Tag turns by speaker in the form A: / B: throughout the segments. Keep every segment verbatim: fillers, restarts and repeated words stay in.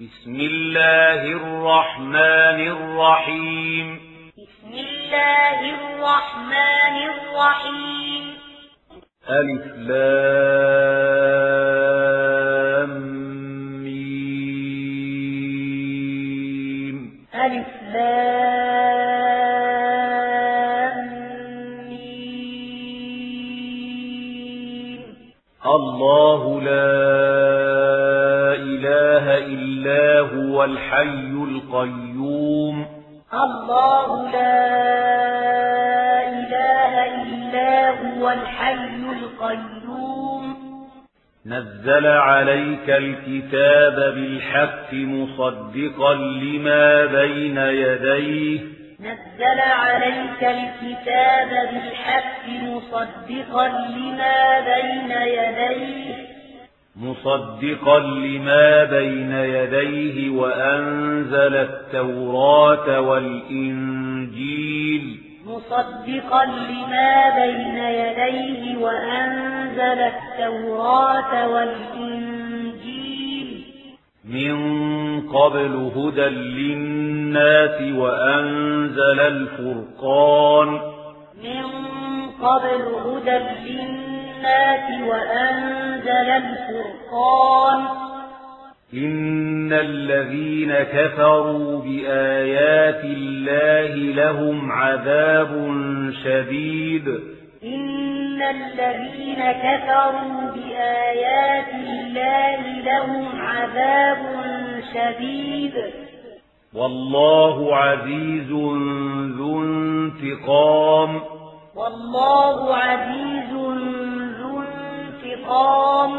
A: بسم الله الرحمن الرحيم
B: بسم الله الرحمن الرحيم
A: ألف لام ميم
B: ألف لام ميم
A: الله لا إله إلا هو الحي القيوم
B: الله لا إله إلا هو الحي القيوم
A: نزل عليك الكتاب بالحق مصدقا لما بين يديه
B: نزل عليك الكتاب بالحق مصدقا لما بين يديه
A: مصدقا لما بين يديه وأنزل التوراة والإنجيل
B: مصدقا لما بين يديه وأنزل التوراة والإنجيل
A: من قبل هدى للناس وأنزل الفرقان
B: من قبل هدى للناس وأنزل الفرقان
A: إن الذين كفروا بآيات الله لهم عذاب شديد
B: إن الذين كفروا بآيات الله لهم عذاب شديد
A: والله عزيز ذو انتقام
B: والله عزيز ذو انتقام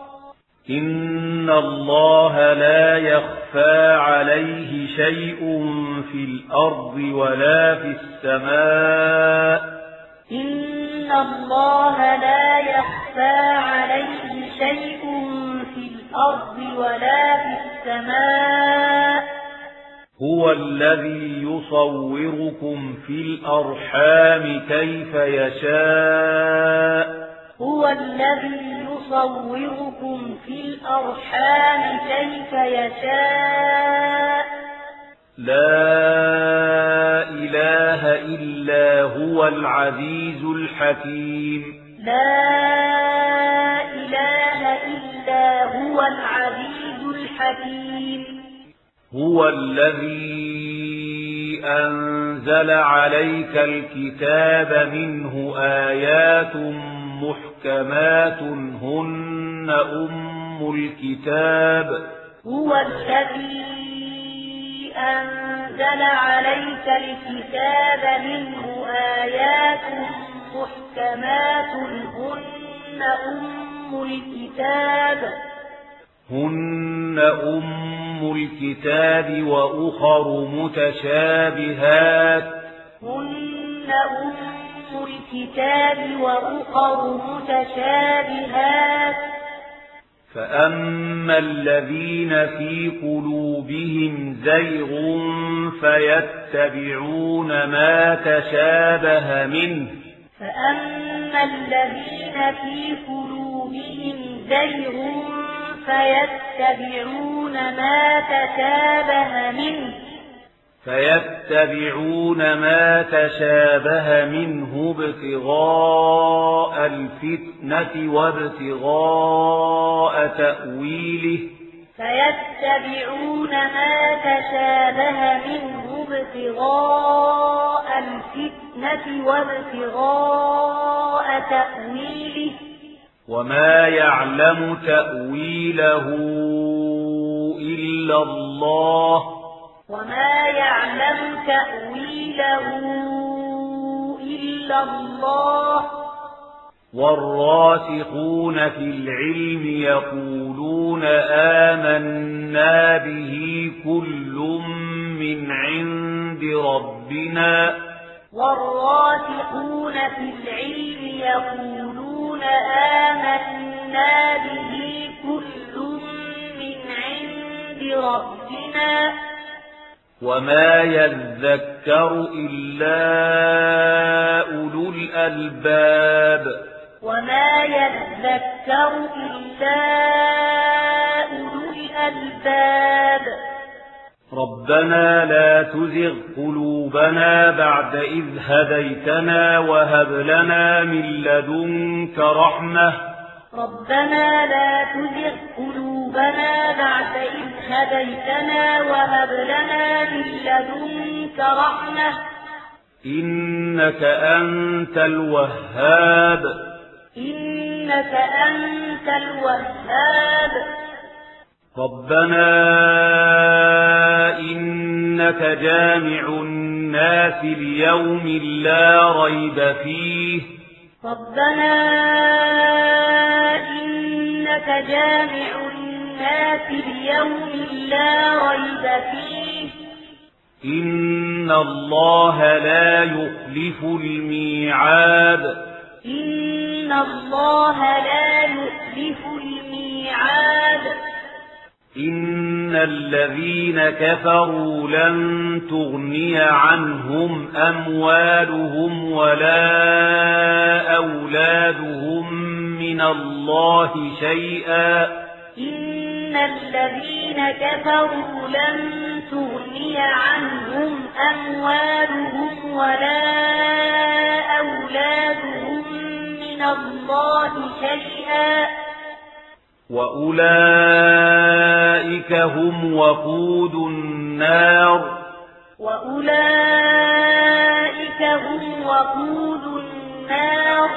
A: إن الله لا يخفى عليه شيء في الأرض ولا في السماء
B: إن الله لا يخفى عليه شيء في الأرض ولا في السماء
A: هو الذي يصوركم في الأرحام كيف يشاء
B: هو الذي يصوركم في الأرحام كيف يشاء
A: لا إله إلا هو العزيز الحكيم
B: لا إله إلا هو العزيز الحكيم
A: هو الذي أنزل عليك الكتاب منه آيات محكمات هن أم الكتاب
B: هو الذي أنزل عليك الكتاب منه آيات محكمات هن أم الكتاب
A: هن أم الكتاب وأخر متشابهات
B: هن أم الكتاب وأخر متشابهات
A: فأما الذين في قلوبهم زيغ فيتبعون ما تشابه منه
B: فأما الذين في قلوبهم زيغ فيتبعون ما تشابه منه
A: فيتبعون ما تشابه منه ابتغاء الفتنة وابتغاء تأويله
B: فيتبعون ما تشابه منه ابتغاء الفتنة وابتغاء تأويله
A: وما يعلم تأويله إلا الله
B: وما يعلم تأويله إلا الله
A: والراسخون في العلم يقولون آمنا به كل من عند ربنا
B: والراسخون في العلم يقولون آمنا به كل من عند ربنا
A: وما يذكر إلا أولو الألباب
B: وما يذكر إلا أولو الألباب.
A: ربنا لا تزغ قلوبنا بعد إذ هديتنا وهب لنا من لدنك رحمة.
B: ربنا لا تزغ قلوبنا بعد إذ هديتنا وهب لنا من لدنك رحمة.
A: إنك أنت الوهاب.
B: إنك أنت الوهاب.
A: ربنا إنك جامع الناس ليوم لا ريب فيه.
B: ربنا إنك جامع الناس ليوم لا ريب فيه.
A: إن الله لا يخلف الميعاد.
B: إن الله لا يخلف الميعاد.
A: إن الذين كفروا لن تغني عنهم أموالهم ولا أولادهم من الله شيئا.
B: إن الذين كفروا لن تغني عنهم أموالهم ولا أولادهم من الله شيئا.
A: وأولئك هم وقود النار.
B: وأولئك هم وقود النار.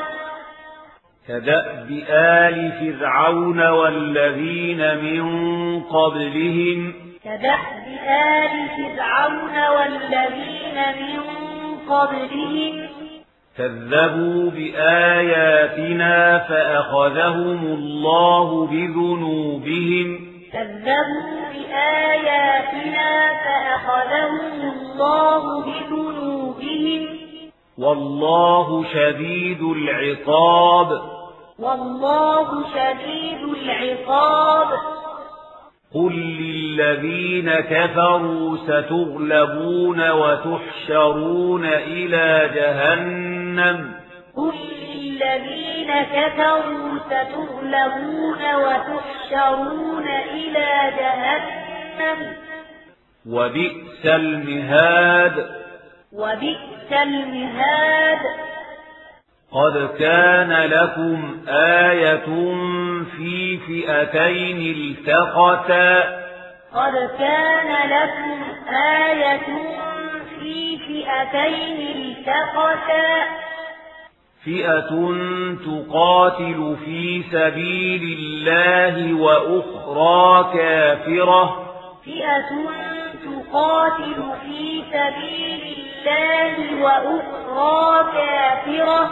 A: كدأب آل فرعون والذين من قبلهم.
B: كدأب آل فرعون والذين من قبلهم.
A: كذبوا بآياتنا فأخذهم الله بذنوبهم.
B: كذبوا بآياتنا فأخذهم الله بذنوبهم.
A: والله شديد العقاب.
B: والله شديد العقاب.
A: قل للذين كفروا ستغلبون وتحشرون إلى جهنم.
B: قل للذين كفروا ستغلبون وتحشرون إلى جهنم.
A: وبئس المهاد.
B: وبئس المهاد.
A: قد كان لكم آية في فئتين التقتا.
B: قد كان لكم آية في فئتين التقتا.
A: فئة تقاتل في سبيل الله وأخرى كافرة.
B: فئة تقاتل في سبيل الله وأخرى كافرة.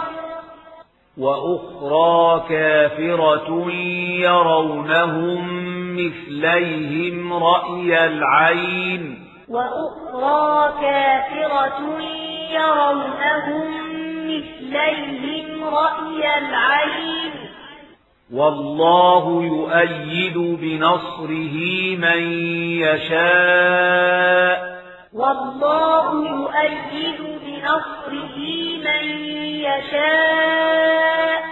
A: وأخرى كافرة يرونهم مثليهم رأي العين.
B: وأخرى كافرة يرونهم مثليهم رأي العين.
A: والله يؤيد بنصره من يشاء.
B: والله يؤيد بنصره من يشاء.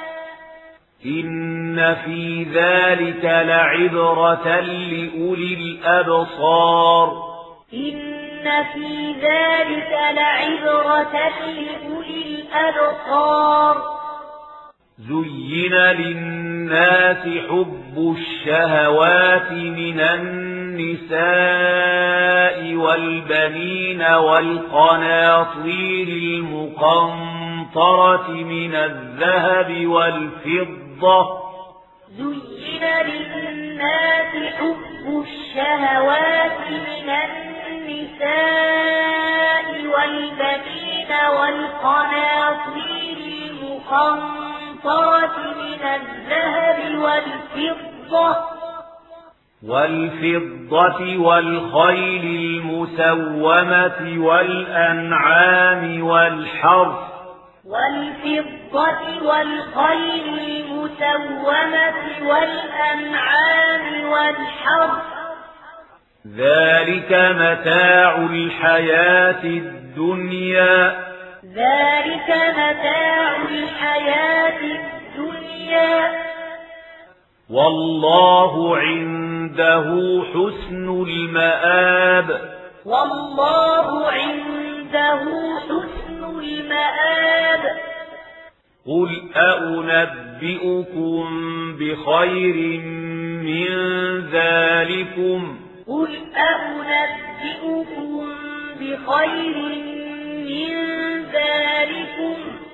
A: إن في ذلك لعبرة لأولي الأبصار.
B: إن في ذلك لعبرة لأولي الأبصار.
A: زين للناس حب الشهوات من النساء والبنين والقناطير المقنطرة من الذهب والفضة.
B: زين للناس حب الشهوات من النساء والبنين والقناطير المقنطرة من الذهب والفضة
A: والفضة والخيل المسومة والأنعام والحرث.
B: والفضة والخيل المسومة والأنعام والحرث.
A: ذلك متاع الحياة الدنيا.
B: ذلك متاع الحياة الدنيا.
A: والله عنده عنده حسن المآب
B: والله عنده حسن المآب
A: قل أنبئكم بخير من ذلكم
B: قل أنبئكم بخير من ذلكم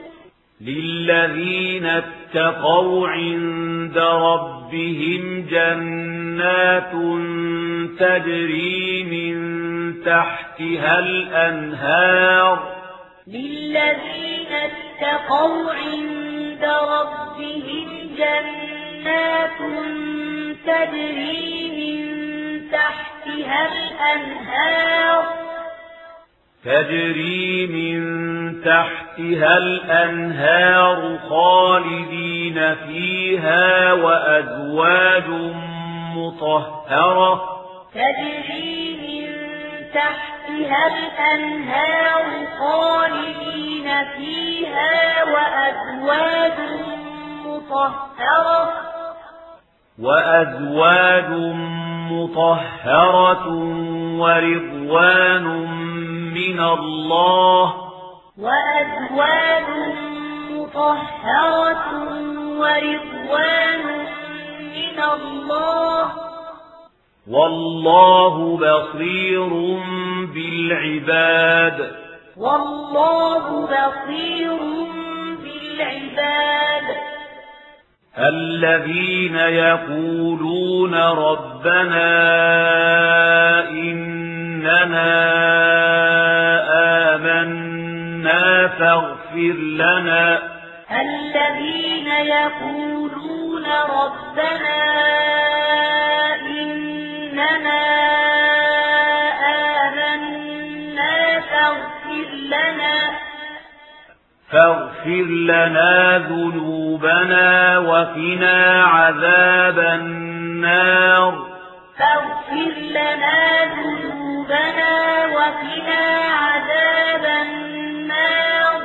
A: للذين اتقوا عند ربهم جنات تجري من تحتها الأنهار
B: للذين اتقوا عند ربهم جنات تجري من تحتها الأنهار
A: تجري من تحتها الأنهار خالدين فيها وأزواج مطهرة
B: تجري من تحتها الأنهار خالدين فيها وأزواج مطهرة
A: وأزواج مطهرة ورضوان من الله
B: وأزواج مطهرة ورضوان من الله
A: والله بصير بالعباد
B: والله بصير بالعباد
A: الذين يقولون ربنا إننا آمنا فاغفر لنا
B: الذين يقولون ربنا إننا آمنا فاغفر لنا
A: فاغفر لنا ذنوبنا وقنا عذاب النار
B: فاغفر لنا ذنوبنا وقنا عذاب النار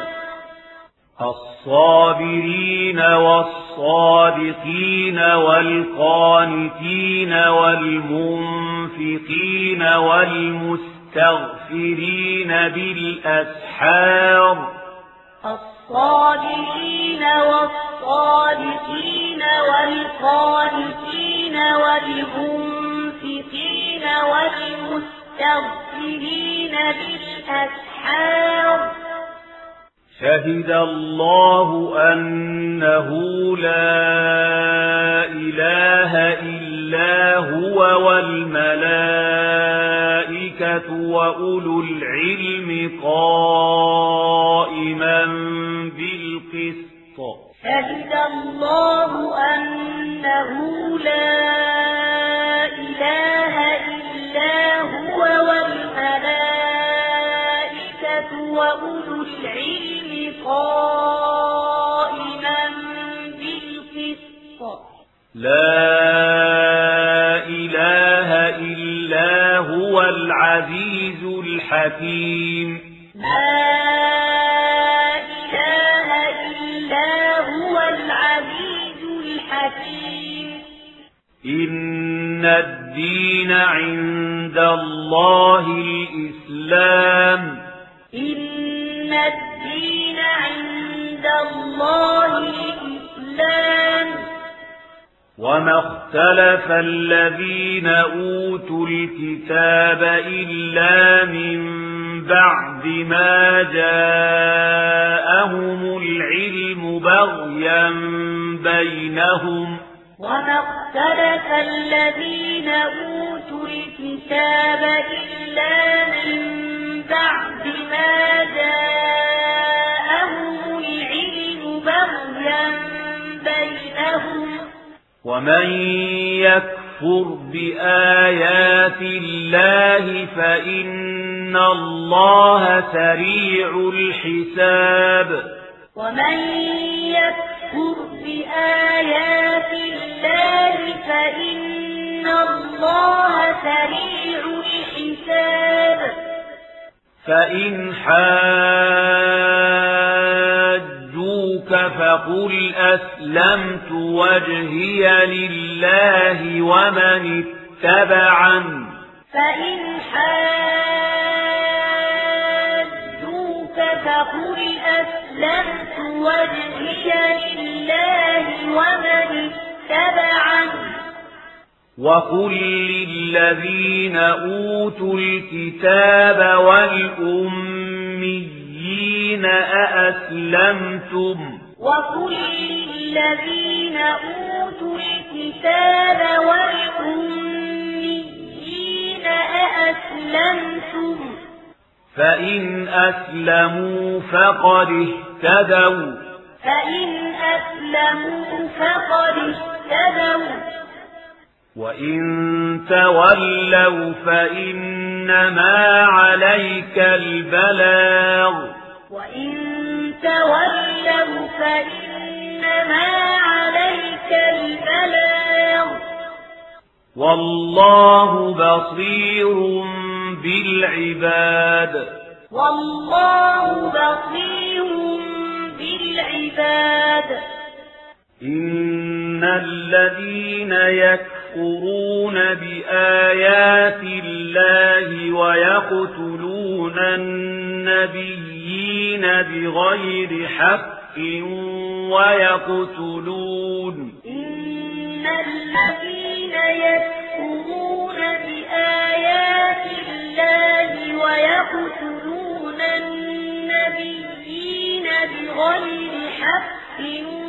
A: الصابرين والصادقين والقانتين والمنفقين والمستغفرين بالأسحار
B: الصابرين والصادقين والقانتين والمنفقين والمستغفرين بالأسحار
A: شهد الله أنه لا إله إلا هو والملائكة وأولو العلم قائما بالقسط
B: شهد الله أنه لا إله إلا هو والملائكة وأولو العلم قائما بالقسط
A: لا إله إلا هو العزيز الحكيم
B: لا إله إلا هو العزيز الحكيم
A: إن الدين عند الله الإسلام
B: إن الدين عند الله الإسلام
A: وما اختلف الذين أوتوا الكتاب إلا من بعد ما جاءهم العلم بغيا بينهم
B: وما اختلف الذين أوتوا الكتاب إلا من بعد ما جاءهم العلم بغيا بينهم
A: ومن يكفر بآيات الله فإن الله سريع الحساب
B: ومن يكفر بآيات الله فإن الله سريع الحساب
A: فإن حاجوك فقل أسلمت وجهي لله ومن تبعا
B: فإن حاجوك فقل أسلمت وجهي لله ومن اتبعني
A: وقل للذين أوتوا الكتاب والأميين أأسلمتم
B: وقل للذين أوتوا الكتاب والأميين أأسلمتم
A: فإن أسلموا فقد اهتدوا
B: فإن أسلموا فقد اهتدوا
A: وإن تولوا فإنما عليك البلاغ
B: وإن تولوا فإنما عليك البلاغ
A: والله بصير بالعباد
B: والله بصير بالعباد
A: إن الذين يكفرون بآيات الله ويقتلون النبيين بغير حق ويقتلون
B: إن الذين يكفرون بآيات الله ويقتلون النبيين بغير حق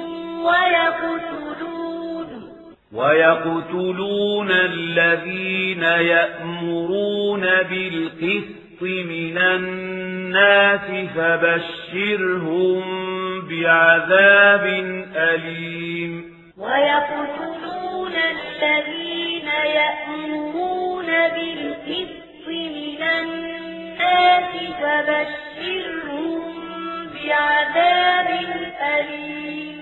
B: ويقتلون
A: ويقتلون الذين يأمرون بالقسط من الناس فبشرهم بعذاب أليم
B: ويقتلون الذين يأمرون بالقسط من الناس فبشرهم بعذاب أليم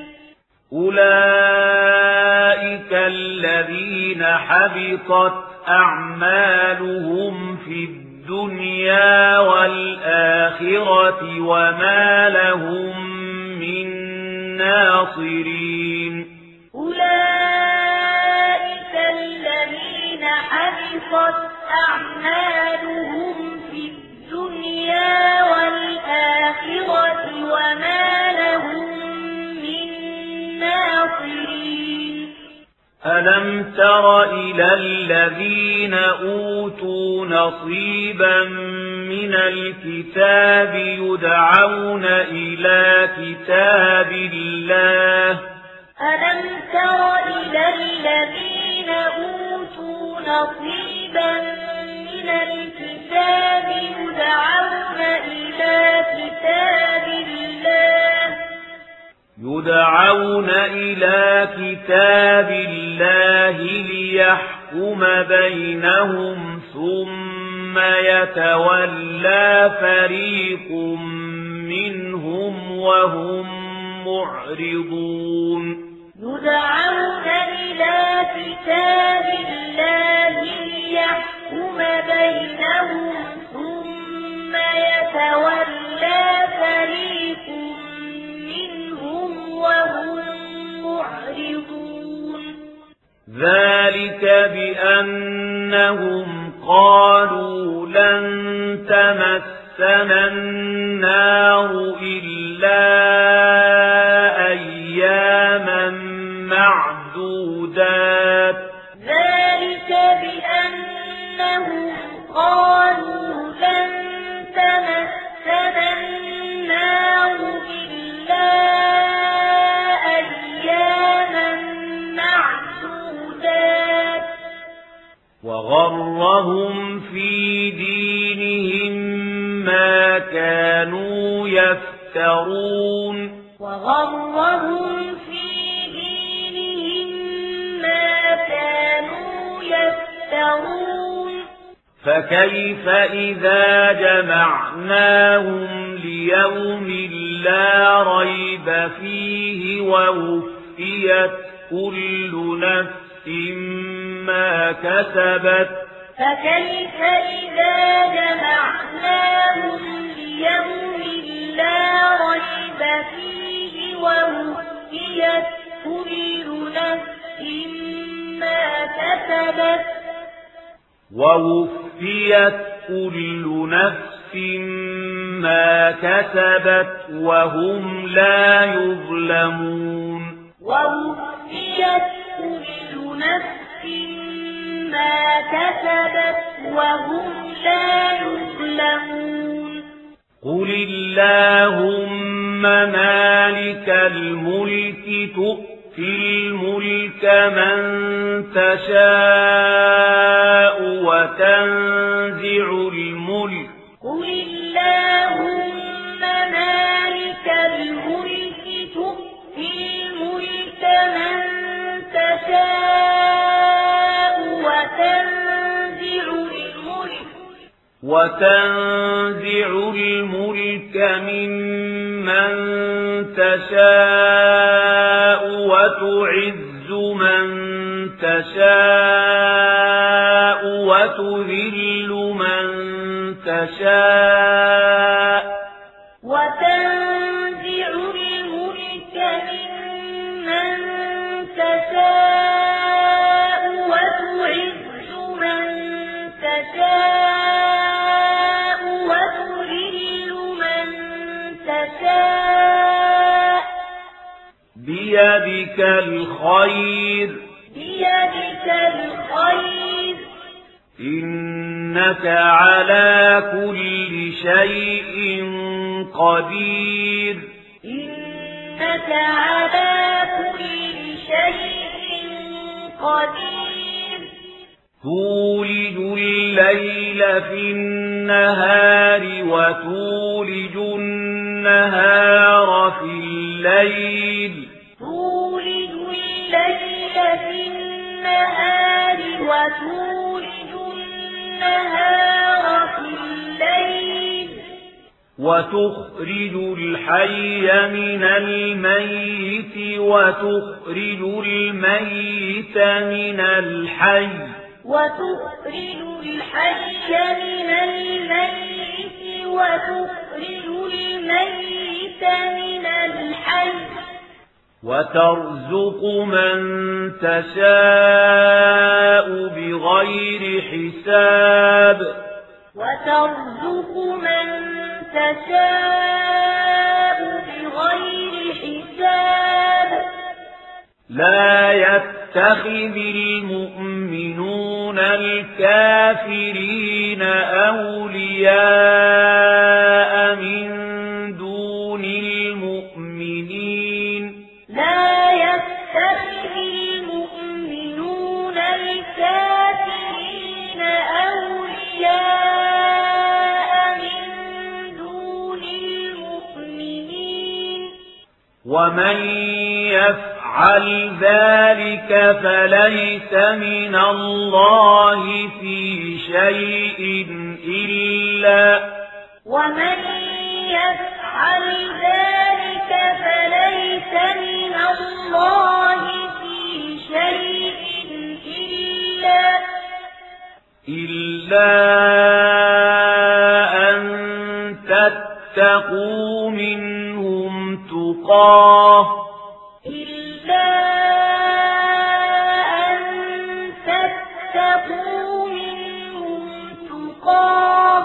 A: أولئك الذين حبطت أعمالهم في الدنيا والآخرة وما لهم من ناصرين
B: أولئك الذين حبطت أعمالهم في الدنيا والآخرة وما لهم من ناصرين
A: ألم تر إلى الذين أوتوا نصيبا من الكتاب يدعون إلى كتاب الله
B: ألم تر إلى الذين أوتوا نصيبا من الكتاب يدعون إلى كتاب الله
A: يدعون إلى كتاب الله ليحكم بينهم ثم يتولى فريق منهم وهم معرضون
B: يدعون إلى كتاب الله ليحكم بينهم ثم يتولى فريق منهم وهم معرضون
A: ذلك بأنهم قالوا لن تمسنا النار إلا أياما معدودات
B: ذلك بأنهم قالوا لن تمسنا النار إلا أياما معدودات
A: وغرهم في دينهم ما كانوا يفترون
B: وغرهم في دينهم ما كانوا يفترون
A: فكيف إذا جمعناهم ليوم لا ريب فيه ووفيت كل نفس ما كسبت
B: فكيف إذا جمعناهم ليوم لا ريب فيه ووفيت كل نفس ما كسبت
A: ووفيت كل نفس ما كسبت وهم لا يظلمون
B: ووفيت كل نفس ما كسبت وهم لا يظلمون
A: قل اللهم مالك الملك تؤتي الملك من تشاء وتنزع الملك
B: قل اللهم مالك الملك تؤتي الملك من تشاء وتنزع الملك
A: وتنزع الملك ممن تشاء وتعز من تشاء وتذل من تشاء
B: وتنزع الملك ممن تشاء وتعز من تشاء وتذل من تشاء
A: بيدك الخير
B: بيدك الخير
A: إنك على كل شيء قدير
B: إنك على كل شيء قدير
A: تولج الليل في النهار وتولج النهار في الليل
B: تولج الليل في النهار وتولج النهار في الليل
A: وتخرج الحي من الميت وتخرج الميت من الحي
B: وتخرج الحي من الميت وتخرج الميت من الحي
A: وترزق من تشاء بغير حساب
B: وترزق من تشاء بغير حساب
A: لا يتخذ المؤمنون الكافرين أولياء من دون المؤمنين
B: لا يتخذ المؤمنون الكافرين أولياء من دون المؤمنين
A: ومن يفعل ذلك فليس من الله في شيء إلا
B: ومن يفعل ذلك فليس من الله في شيء إلا
A: إلا أن تتقوا منهم تقاه
B: إلا أن تتقوا منهم تقاه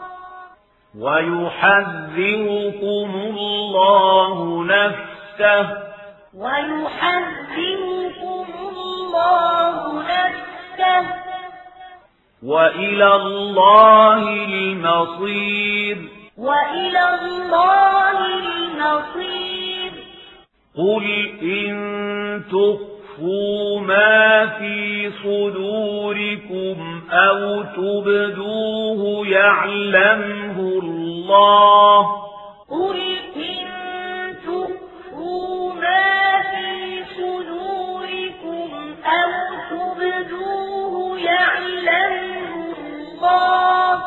A: ويحذركم الله نفسه
B: ويحذركم الله نفسه
A: وإلى الله المصير
B: وإلى الله المصير
A: قل إن تخفوا ما في صدوركم أو تبدوه يعلمه الله
B: قل إن تخفوا ما في صدوركم أو تبدوه يعلمه الله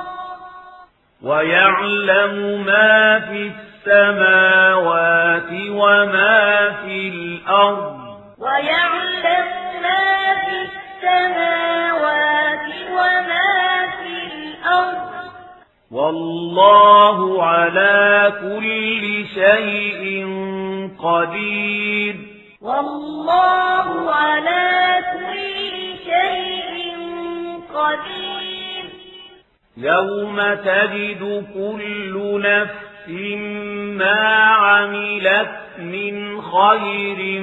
A: ويعلم ما في السماوات وما في الأرض
B: ويعلم ما في السماوات وما في الأرض
A: والله على كل شيء قدير
B: والله على كل شيء قدير
A: يوم تجد كل نفس ما عملت من خير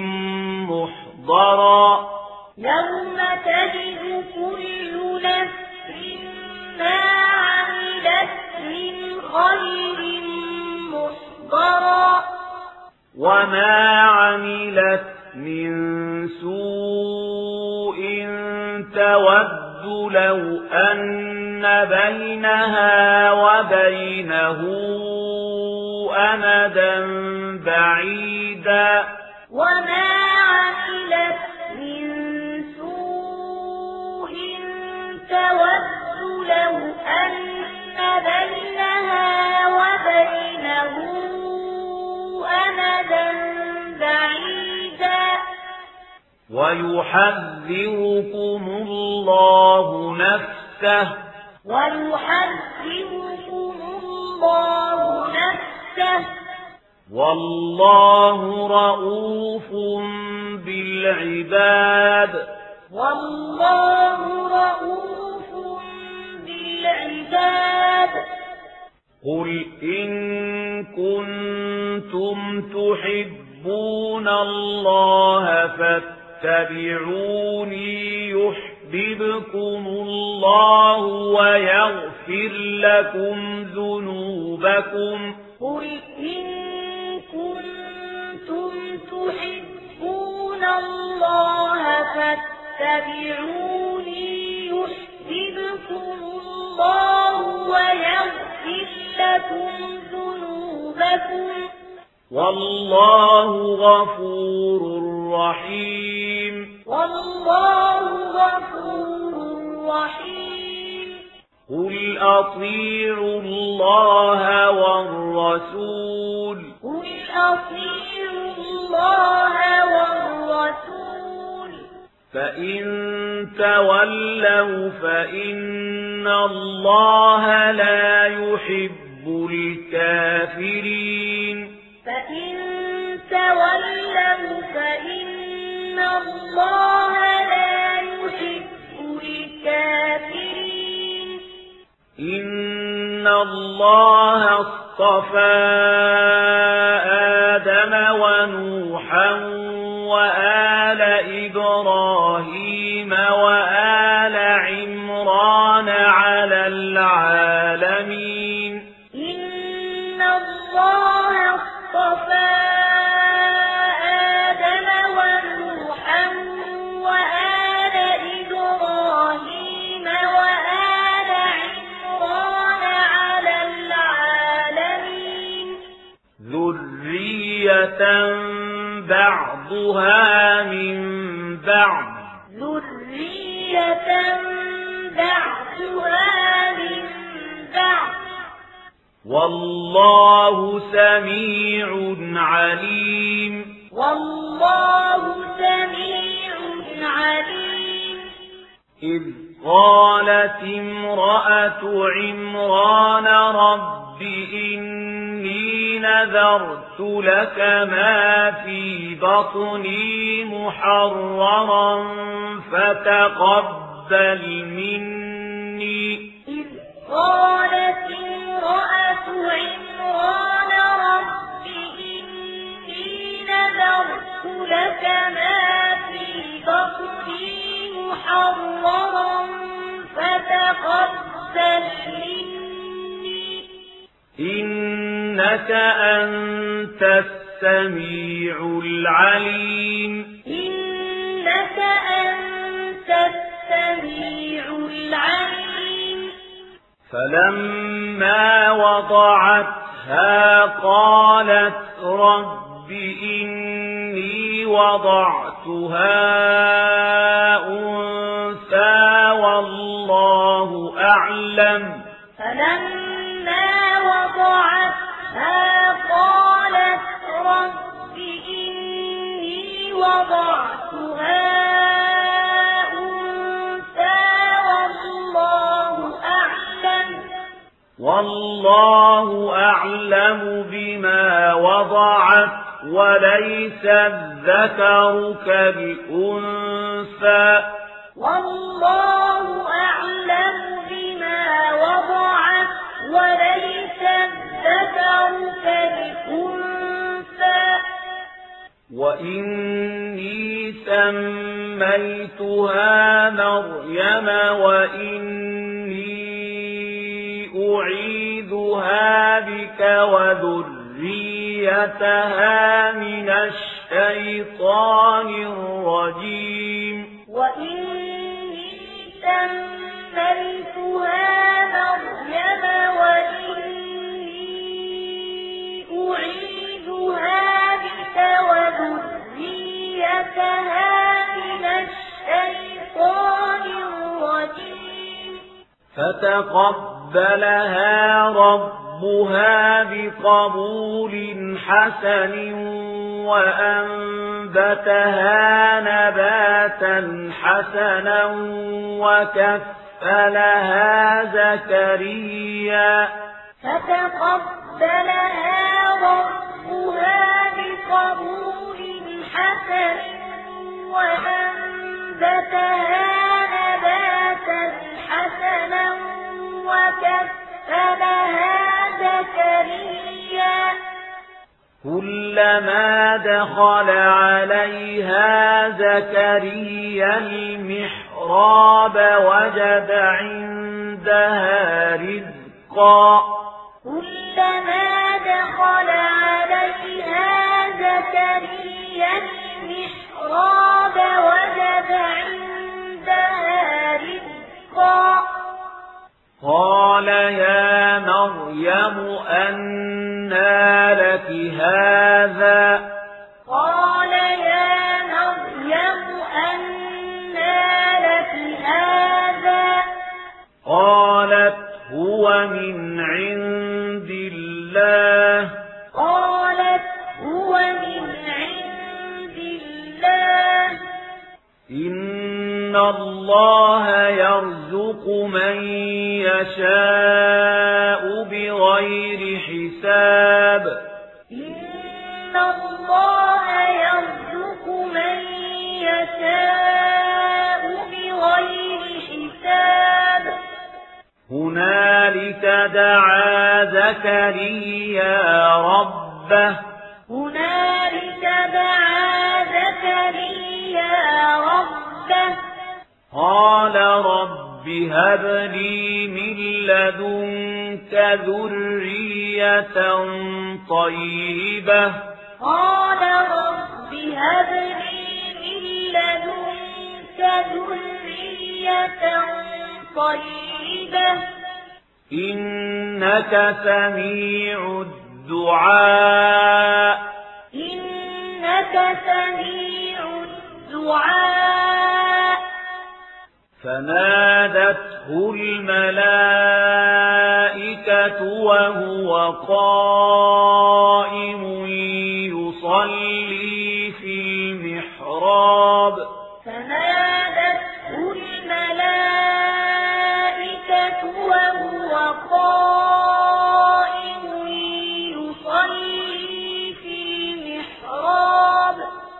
A: محضرا
B: يوم تجد كل نفس ما عملت من خير محضرا
A: وما عملت من سوء تود لو أن بينها وبينه أمدا بعيدا
B: وما عملت من سوء تود لو أن بينها وبينه أمدا بعيدا
A: ويحذركم الله نفسه
B: ويحذركم الله نفسه
A: والله رؤوف بالعباد
B: والله رؤوف بالعباد
A: قل إن كنتم تحبون الله فاتبعوني يحببكم الله ويغفر لكم ذنوبكم
B: قل إن كنتم تحبون الله فاتبعوني يحببكم الله ويغفر لكم ذنوبكم
A: والله غفور رحيم
B: والله غفور رحيم
A: قل أطيعوا الله والرسول
B: قل أطيعوا الله والرسول
A: فإن تولوا فإن الله لا يحب الكافرين
B: فإن تولوا فإن الله لا يحب الكافرين
A: إن الله اصطفى آدم ونوحا وآل إبراهيم وآل عمران على العالمين
B: إن الله اصطفى آدم ونوحا وآل إبراهيم وآل عمران على العالمين
A: ذرية بعضها من بعض
B: ذرية بعضها من بعض
A: والله سميع عليم
B: والله سميع عليم
A: إذ قالت امرأة عمران رب إني نذرت لك ما في بطني محررا فتقبل مني
B: إذ قالت امرأة عمران رب إني نذرت لك ما في بطني محررا فتقبل مني
A: إنك أنت السميع العليم
B: إنك أنت السميع العليم
A: فلما وضعتها قالت رب إني وضعتها أنثى والله أعلم
B: فلما وضعتها قالت رب إني وضعتها أنثى والله أعلم
A: والله أعلم بما وضعت وليس الذكر كالأنثى
B: والله أعلم بما وضعت
A: وإني سميتها مريم وإني أعيذها بك وذريتها من الشيطان الرجيم
B: وإني سميتها مريم وإني أعيذها بك وذريتها من الشيطان الرجيم
A: فتقبلها ربها بقبول حسن وأنبتها نباتا حسنا وكفلها زكريا
B: فتقبلها ربها بقبول حسن وأنبتها نباتا حسنا وكفلها زكريا
A: كلما دخل عليها زكريا المحراب وجد عندها رزقا
B: كلما دخل عليها زكريا المحراب وجد عندها رزقا
A: قال يا مريم أنى لك هذا
B: قال يا مريم أنى لك هذا
A: قالت هو من عند الله
B: قالت هو من عند الله
A: إن الله يرزق من يشاء بغير حساب
B: إن الله يرزق من يشاء بغير حساب
A: هنالك دعا زكريا ربه
B: هنالك دعا زكريا ربه
A: قال رب هب لي من لدنك ذرية طيبة
B: قال رب هب لي من لدنك ذرية طيبة
A: إنك سميع الدعاء
B: إنك سميع الدعاء
A: فنادته الملائكة وهو قائم يصلي في المحراب
B: فنادته الملائكة وهو قائم يصلي في المحراب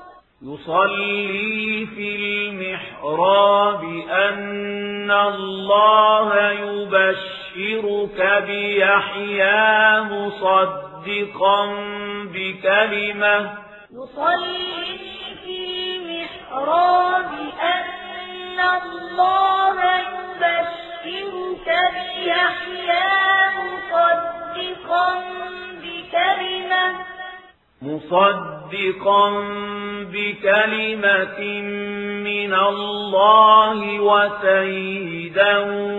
A: يصلي في المحراب أن الله يبشرك بيحيى مصدقا بكلمة
B: يصلي في المحراب أن الله يبشرك بيحيى مصدقا بكلمة
A: مصدقا بكلمة من الله وسيدا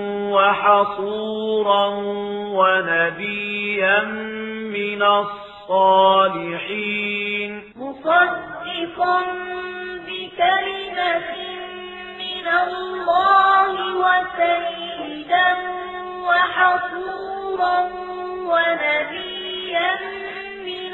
A: وحصورا ونبيا من الصالحين
B: مصدقا بكلمة من الله وسيدا وحصورا ونبيا من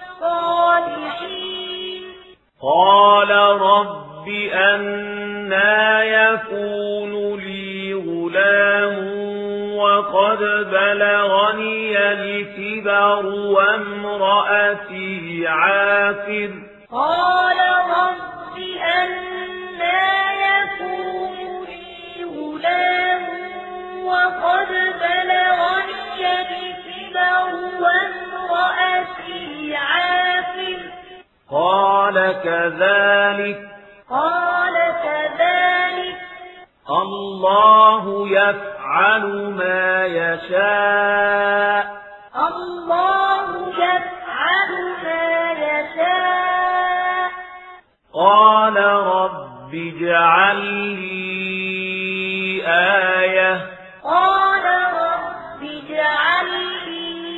B: الصالحين
A: قال رب أنى يكون لي غلام وقد بلغني الكبر وامرأتي عاقر
B: قال رب أنى يكون لي غلام وقد بلغني الكبر وامرأتي عاقر
A: قال كذلك
B: قال كذلك
A: الله يفعل ما يشاء
B: الله يفعل ما يشاء
A: قال رب اجعل لي آية
B: قال رب اجعل لي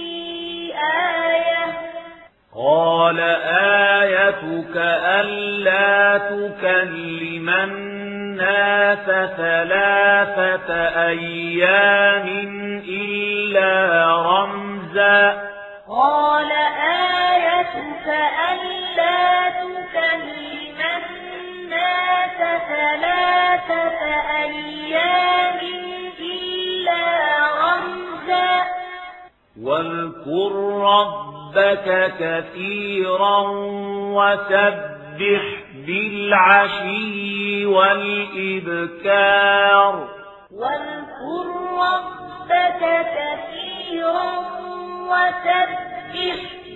B: آية
A: قال آيتك ألا تكلم الناس ثلاثة أيام إلا رمزا
B: قال آيتك ألا تكلم الناس ثلاثة أيام إلا رمزا
A: واذكر ربك كثيرا وسبح بالعشي والإبكار
B: واذكر ربك كثيرا وسبح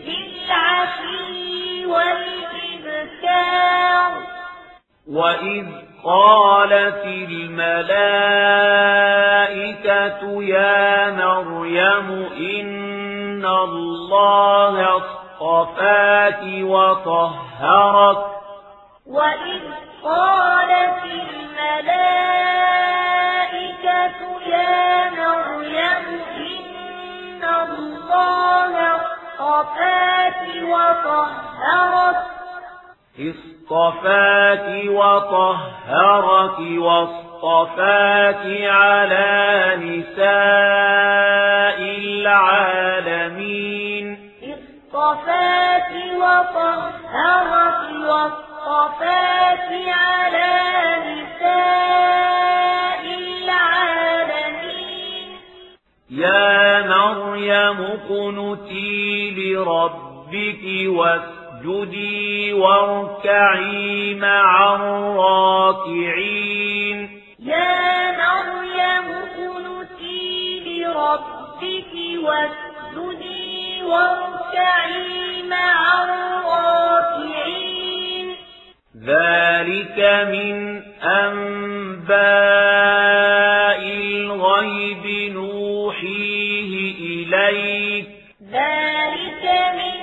B: بالعشي والإبكار
A: وإذ قالت الملائكة يا مريم إن الله اصطفاك وطهرك
B: وإذ قالت الملائكة يا مريم إن الله اصطفاك وطهرك
A: اصطفاك وطهرك واصطفاك على نساء العالمين
B: اصطفاك وطهرك واصطفاك على نساء العالمين
A: يا مريم اقنتي لربك واسجدي واركعي مع الراكعين
B: يا مريم اقنتي لربك واسجدي واركعي مع الراكعين
A: ذلك من أنباء الغيب نوحيه إليك
B: ذلك من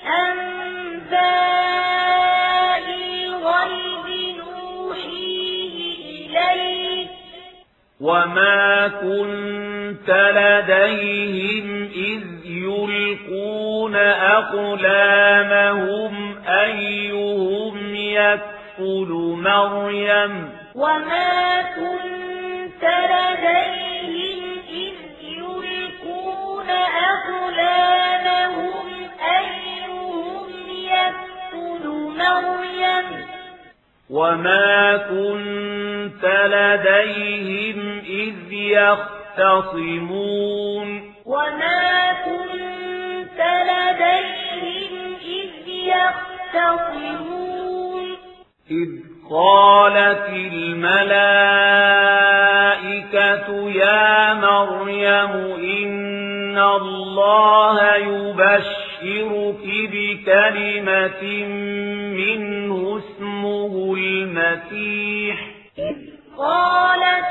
B: أنباء الغيب نوحيه إليك
A: وما كنت لديهم إذ يلقون أقلامهم أيهم يكفل مريم
B: وما كنت لديهم إذ يلقون أقلامهم أيهم يكفل مريم
A: وما كنت لديهم إذ يختصمون
B: وما كنت لديهم إذ يختصمون
A: إذ قالت الملائكة يا مريم إن الله يبشرك بكلمة منه اسمه المسيح
B: إذ قالت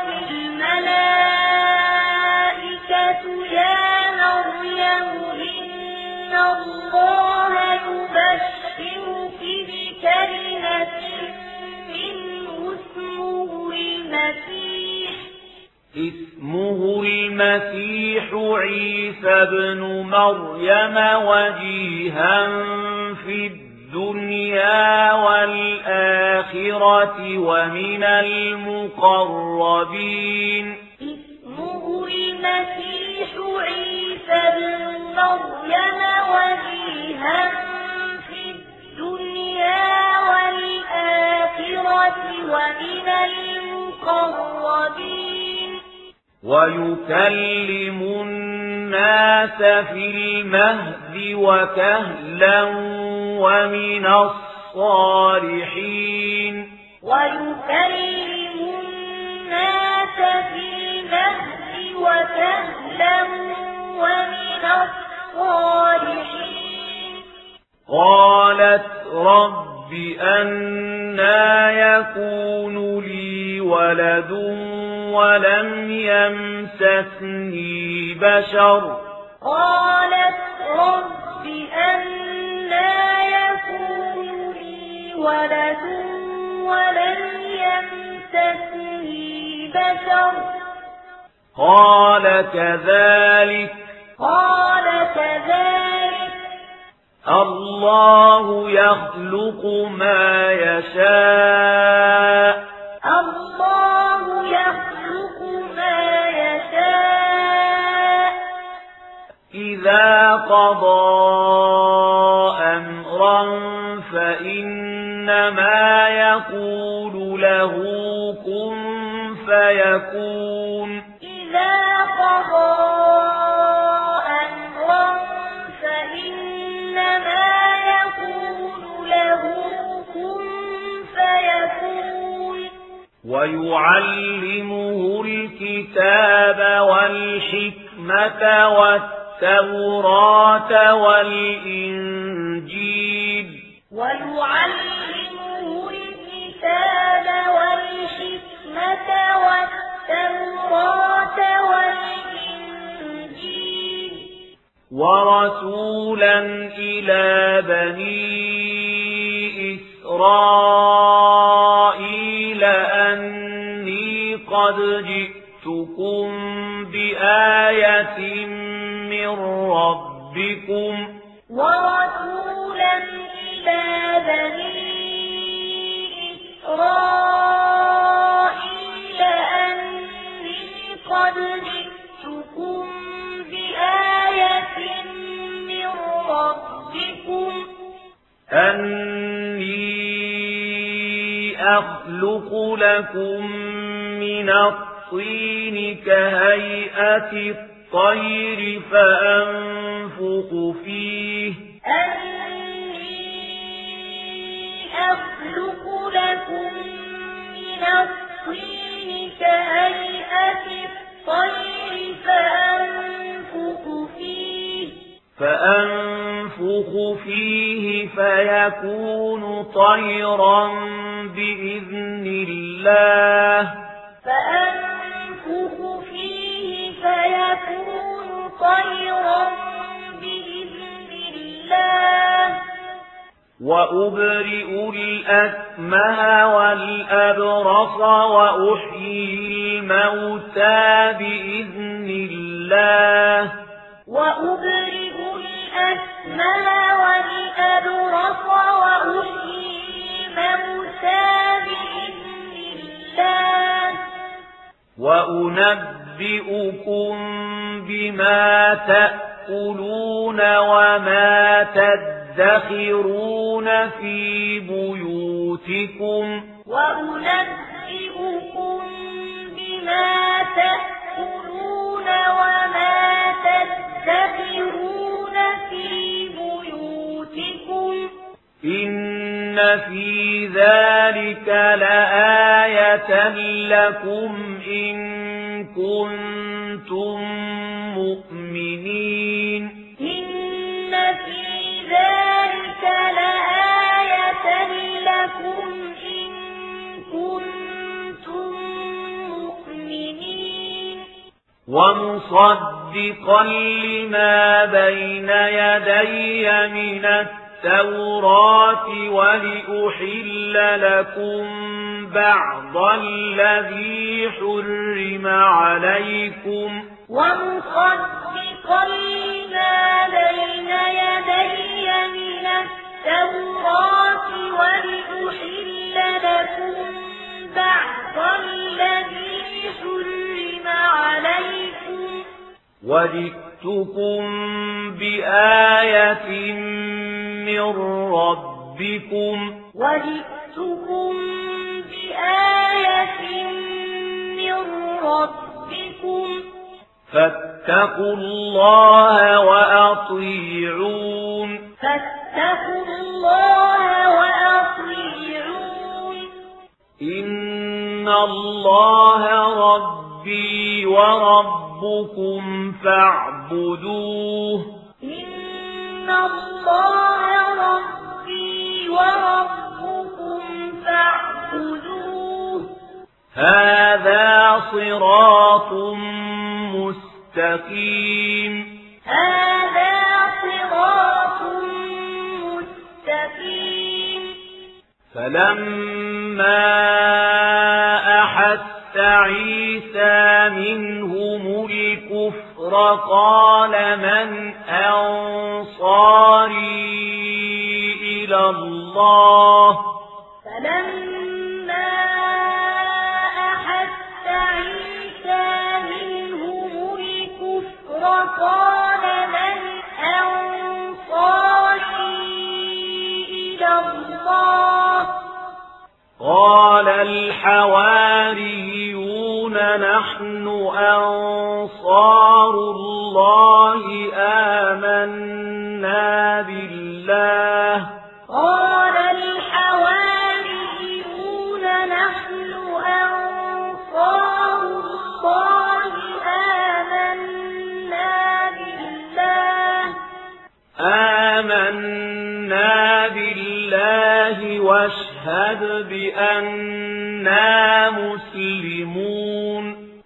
B: الملائكة يا مريم إن الله يبشرك بكلمة منه اسمه المسيح
A: اسمه المسيح عيسى بن مريم وجيها في الدنيا والآخرة ومن المقربين
B: اسمه المسيح عيسى بن مريم وجيها في الدنيا والآخرة ومن المقربين
A: ويكلم الناس في المهد وكهلا ومن الصالحين
B: ويكلم الناس في المهد وكهلا ومن الصالحين
A: قالت رب يمسسني بشر
B: قالت رب أنى يكون لي ولد ولم يمسسني بشر
A: قال كذلك
B: قال كذلك
A: الله يخلق ما يشاء
B: الله يخلق ما يشاء
A: إذا قضى أمرا فإنما يقول له كن فيكون
B: إذا قضى أمرا فإنما يقول له كن فيكون
A: ويعلمه الكتاب والحكمة والتوراة والإنجيل
B: ويعلمه الكتاب والحكمة والتوراة والإنجيل
A: ورسولا إلى بني إسرائيل أني قد جئتكم بآية من ربكم
B: ورسولا إلى بني إسرائيل أني قد جئتكم بآية من ربكم
A: أني أخلق لكم من الطين كهيئة الطير فأنفخ فيه
B: أني أخلق لكم من الطين كهيئة الطير فأنفخ فيه
A: فأنفخ فيه فيكون طيرا بإذن الله
B: فأنفخ فيه فيكون طيرا بإذن الله
A: وأبرئ الأكمه والأبرص وأحيي الموتى بإذن الله
B: وأبرئ الأكمه والأبرص وأحيي الموتى بإذن الله
A: وأنبئكم بما تأكلون وما تدخرون في بيوتكم
B: وأنبئكم بما تأكلون وما تدخرون في بيوتكم
A: إن في ذلك لآية لكم إن كنتم مؤمنين
B: إن في ذلك لآية لكم إن كنتم مؤمنين
A: ومصدقا لما بين يدي من التوراة ولأحل لكم بعض الذي حرم عليكم
B: ومصدقا لما بين يدي من التوراة ولأحل لكم بعض الذي حرم عليكم
A: وجئتكم بآية من ربكم
B: وجئتكم بآية من ربكم
A: فاتقوا الله وأطيعون
B: فاتقوا الله وأطيعون
A: إن الله ربي وربكم فاعبدوه
B: إن الله ربي وربكم فاعبدوه
A: هذا صراط مستقيم مستقيم
B: هذا صراط مستقيم
A: فلما أحس عيسى منهم الكفر قال من أنصاري إلى الله
B: فلما أحس عيسى منهم الكفر قال من أنصاري إلى الله
A: قال الحواريون نحن أنصار الله آمنا بالله
B: قال الحواريون نحن أنصار الله آمنا بالله
A: آمنا بالله واشهد بأننا مسلمون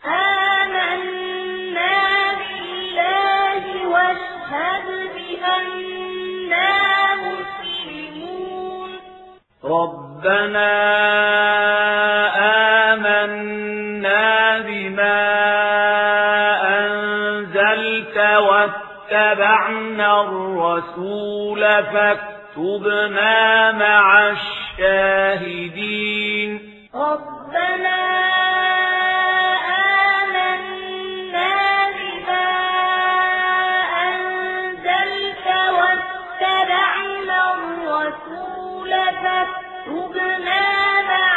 B: آمنا بالله واشهد بأننا مسلمون
A: ربنا آمنا بما أنزلت واتبعنا الرسول فاكتبنا مع الشاهدين
B: ربنا آمنا بما أنزلت واتبعنا الرسول فاكتبنا مع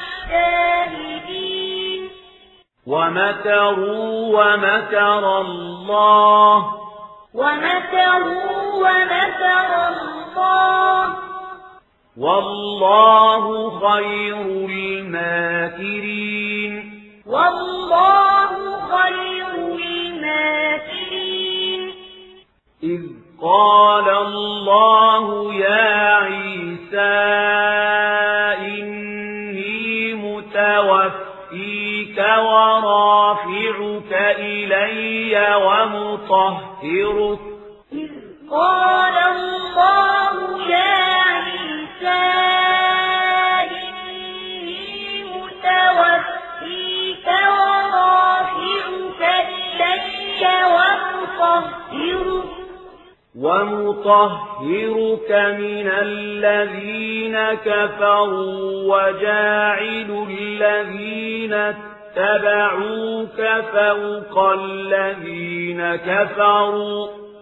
B: الشاهدين
A: ومكروا ومكر الله
B: ومكروا ومكر الله
A: والله خير الماكرين
B: والله خير الماكرين
A: إذ قال الله يا عيسى إني متوفيك ورافعك إلي ومطهرك
B: إذ قال الله يا عيسى إني متوفيك ورافعك إلي ومطهرك
A: ومطهرك من الذين كفروا وجاعل الذين اتبعوك فوق الذين كفروا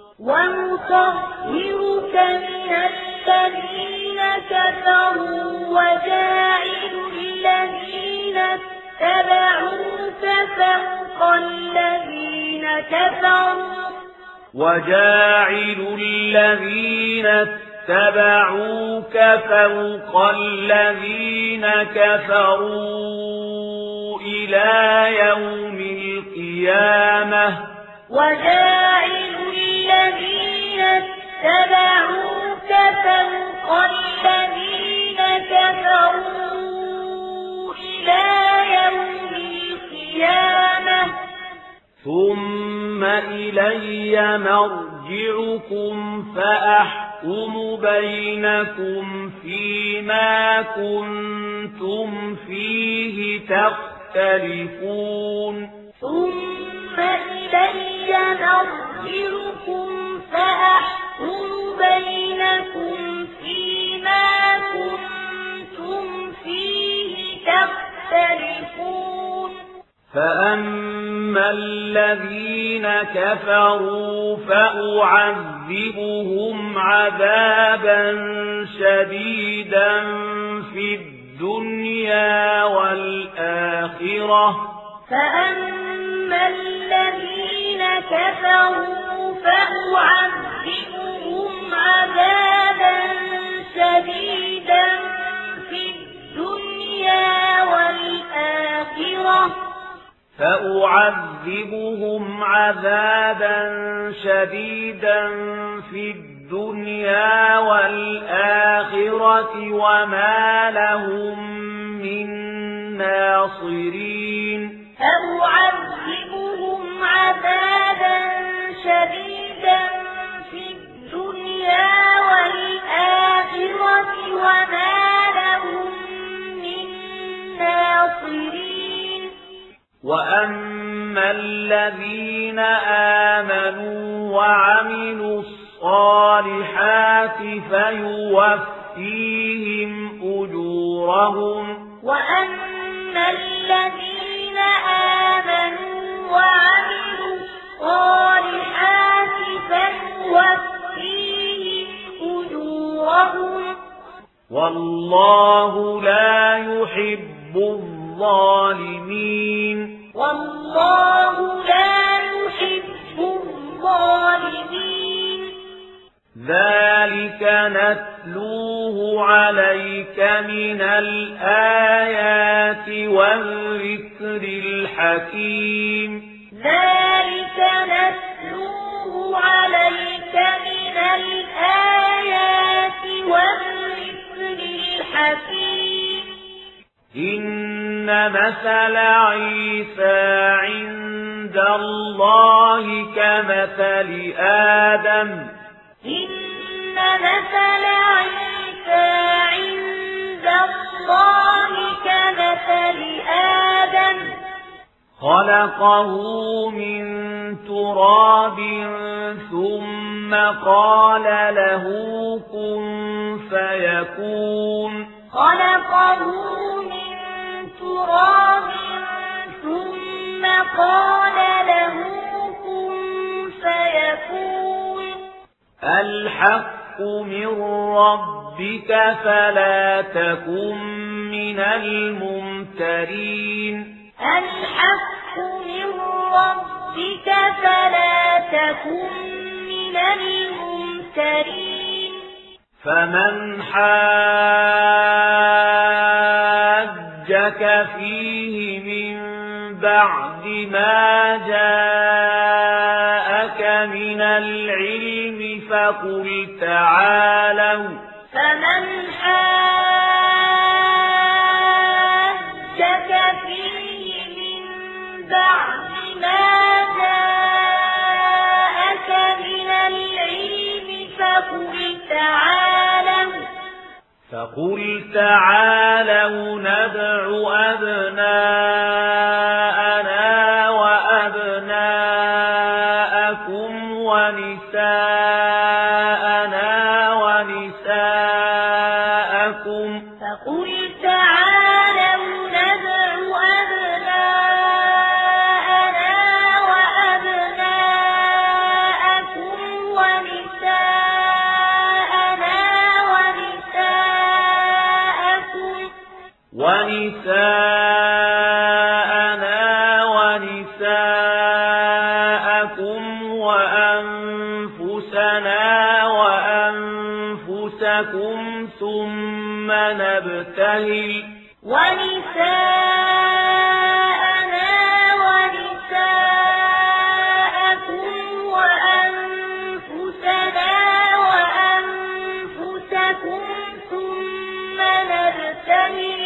B: ومطهرك من الذين كفروا وجاعل الذين اتبعوك فوق الذين كفروا
A: وجاعل الذين اتبعوك فوق الذين كفروا إلى يوم القيامة
B: وجاعل الذين اتبعوك فوق الذين كفروا إلى يوم القيامة
A: ثم إلي مرجعكم فأحكم بينكم فيما كنتم فيه تختلفون
B: ثم إلي مرجعكم فأحكم بينكم فيما كنتم فيه تختلفون
A: فأما الذين كفروا فأعذبهم عذابا شديدا في الدنيا والآخرة
B: فأما الذين كفروا فأعذبهم عذابا شديدا في الدنيا والآخرة
A: فأعذبهم عذابا شديدا في الدنيا والآخرة وما لهم من ناصرين
B: فأعذبهم عذابا شديدا في الدنيا والآخرة وما لهم من ناصرين
A: وأما الذين آمنوا وعملوا الصالحات فيوفيهم أجورهم
B: وأما الذين آمنوا وعملوا الصالحات فيوفيهم أجورهم
A: والله لا يحب الظالمين
B: والله لا يحب الظالمين
A: ذلك نتلوه عليك من الآيات والذكر الحكيم
B: ذلك نتلوه عليك من الآيات والذكر الحكيم
A: إن مثل عيسى عند الله كمثل آدم
B: إن مثل عيسى عند الله كمثل آدم
A: خلقه من تراب ثم قال له كن فيكون
B: خلقه من تراب ثم قال له كن فيكون
A: الحق من ربك فلا تكن من الممترين
B: الحق من ربك فلا تكن من الممترين
A: فمن حاجك فيه من بعد ما جاءك من العلم فقل تعالوا
B: فمن حاجك فيه من بعد ما جاءك من العلم فقل تعالوا
A: فقل تعالوا ندع أبناءنا وأبناءكم ونساءنا ونساءكم
B: فقل تعالوا ندع أبناءنا وأبناءكم ونساءنا ونساءكم ونساءنا
A: ونساءكم وأنفسنا وأنفسكم ثم نبتهل
B: ونساءنا ونساءكم وأنفسنا وأنفسكم ثم نبتهل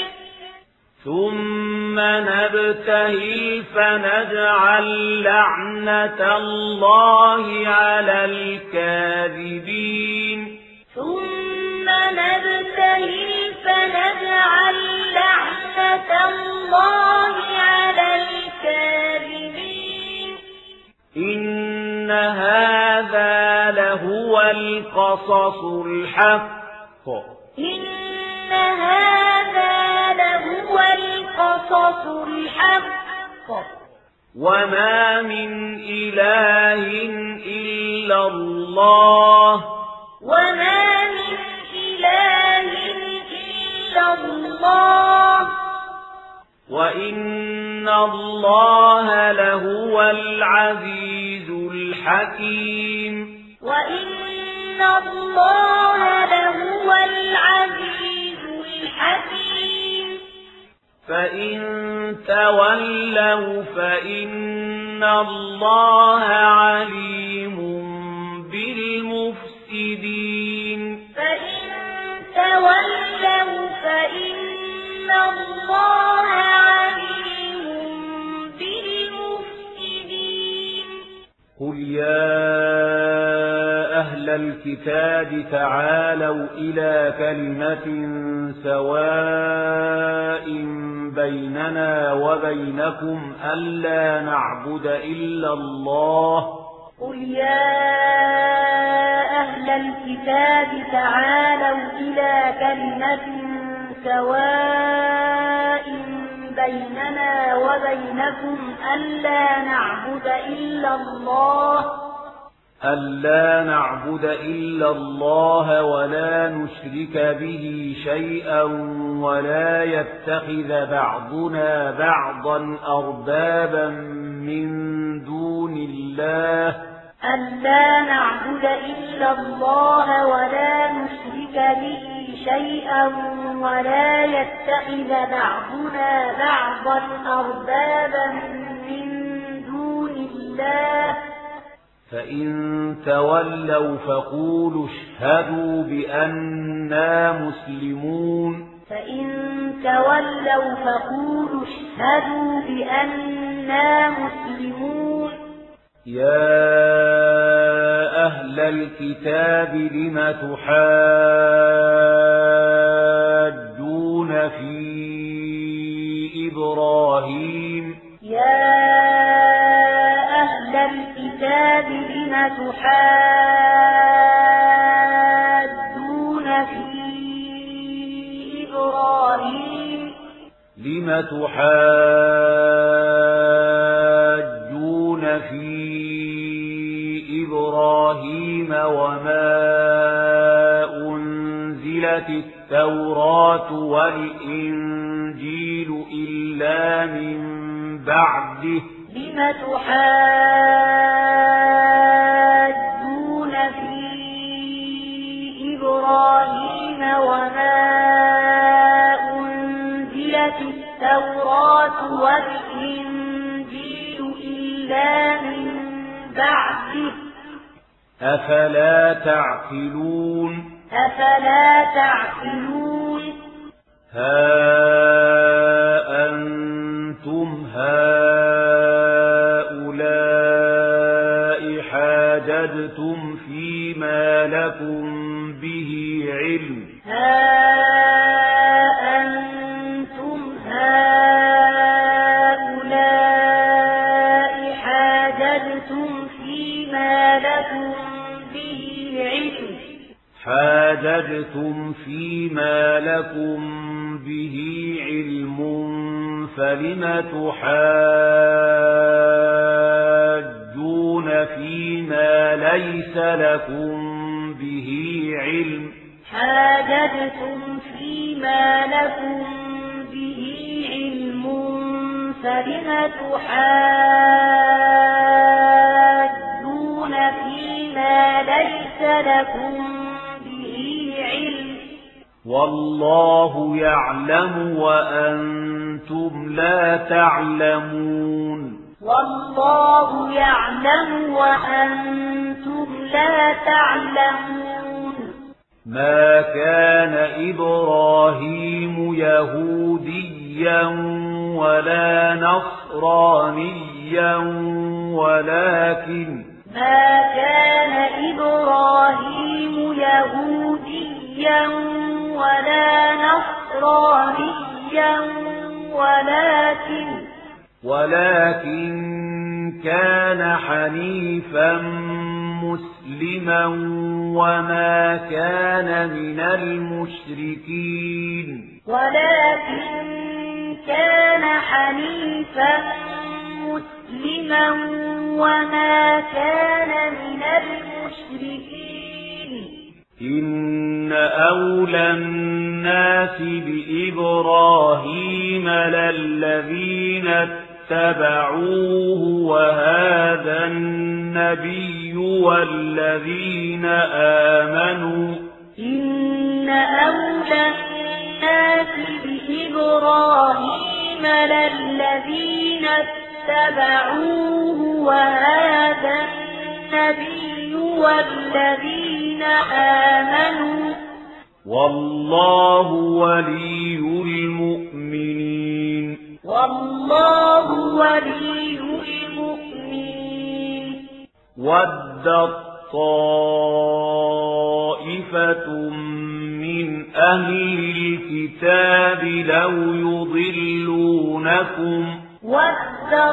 A: ثم نبتهل فنجعل لعنة الله على الكاذبين
B: ثم نبتهل فنجعل لعنة الله على الكاذبين
A: إن هذا لهو القصص الحق
B: إن هذا لهو القصص الحق
A: وما من إله إلا الله
B: وما من إله إلا الله
A: وإن الله لهو العزيز الحكيم
B: وإن الله لهو العزيز الحكيم
A: فإن تولوا فإن الله عليم بالمفسدين
B: فإن تولوا فإن الله عليم بالمفسدين
A: يا أهل الكتاب تعالوا إلى كلمة سواء بيننا وبينكم ألا نعبد إلا الله
B: قل يا أهل الكتاب تعالوا إلى كلمة سواء بيننا وبينكم ألا نعبد إلا الله
A: ألا نعبد إلا الله ولا نشرك به شيئا ولا يتخذ بعضنا بعضا أربابا من دون الله
B: ألا نعبد إلا الله ولا نشرك به شيئا ولا يتخذ بعضنا بعضا أربابا من دون الله
A: فإن تولوا فقولوا اشهدوا بأننا مسلمون
B: فإن تولوا فقولوا اشهدوا بأننا مسلمون
A: يا أهل الكتاب لم تحاجون في إبراهيم
B: يا أهل الكتاب لم تحاجون في إبراهيم
A: لم تحاجون في إبراهيم وما أنزلت التوراة والإنجيل إلا من بعده
B: لم تحاجون في إبراهيم وما أنزلت التوراة والإنجيل إلا من بعده
A: أفلا تعقلون
B: أفلا تعقلون
A: ها أنتم هؤلاء حاججتم فيما لكم به علم
B: ها أنتم هؤلاء حاججتم فيما لكم به علم
A: حاججتم فيما لكم به علم فلم تحاجون فيما ليس لكم به علم
B: حاججتم فيما لكم به علم فلم تحاجون فيما ليس لكم به علم
A: والله يعلم وأنتم لا تعلمون
B: والله يعلم وأنتم لا تعلمون
A: ما كان إبراهيم يهوديا ولا نصرانيا ولكن
B: ما كان إبراهيم يهوديا ولا نصرانيا ولكن
A: ولكن كان حنيفا مسلما وما كان من المشركين
B: ولكن كان حنيفا مسلما وما كان من المشركين
A: إن أولى الناس بإبراهيم للذين اتبعوه وهذا النبي والذين آمنوا
B: إن أولى الناس بإبراهيم للذين اتبعوه وهذا النبي والذين آمنوا
A: والله ولي المؤمنين
B: والله ولي المؤمنين
A: وَدَّتْ طَائِفَةٌ مِّنْ أَهْلِ الْكِتَابِ لَوْ يُضِلُّونَكُمْ
B: وَدَّتْ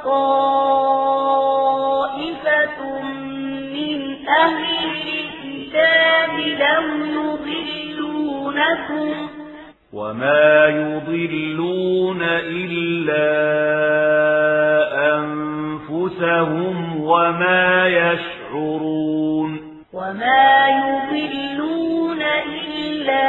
B: طَائِفَةٌ مِّنْ أَهْلِ الْكِتَابِ لَوْ يُضِلُّونَكُمْ
A: وَمَا يُضِلُّونَ إِلَّا أَنفُسَهُمْ وَمَا يَشْعُرُونَ
B: وَمَا يُضِلُّونَ إِلَّا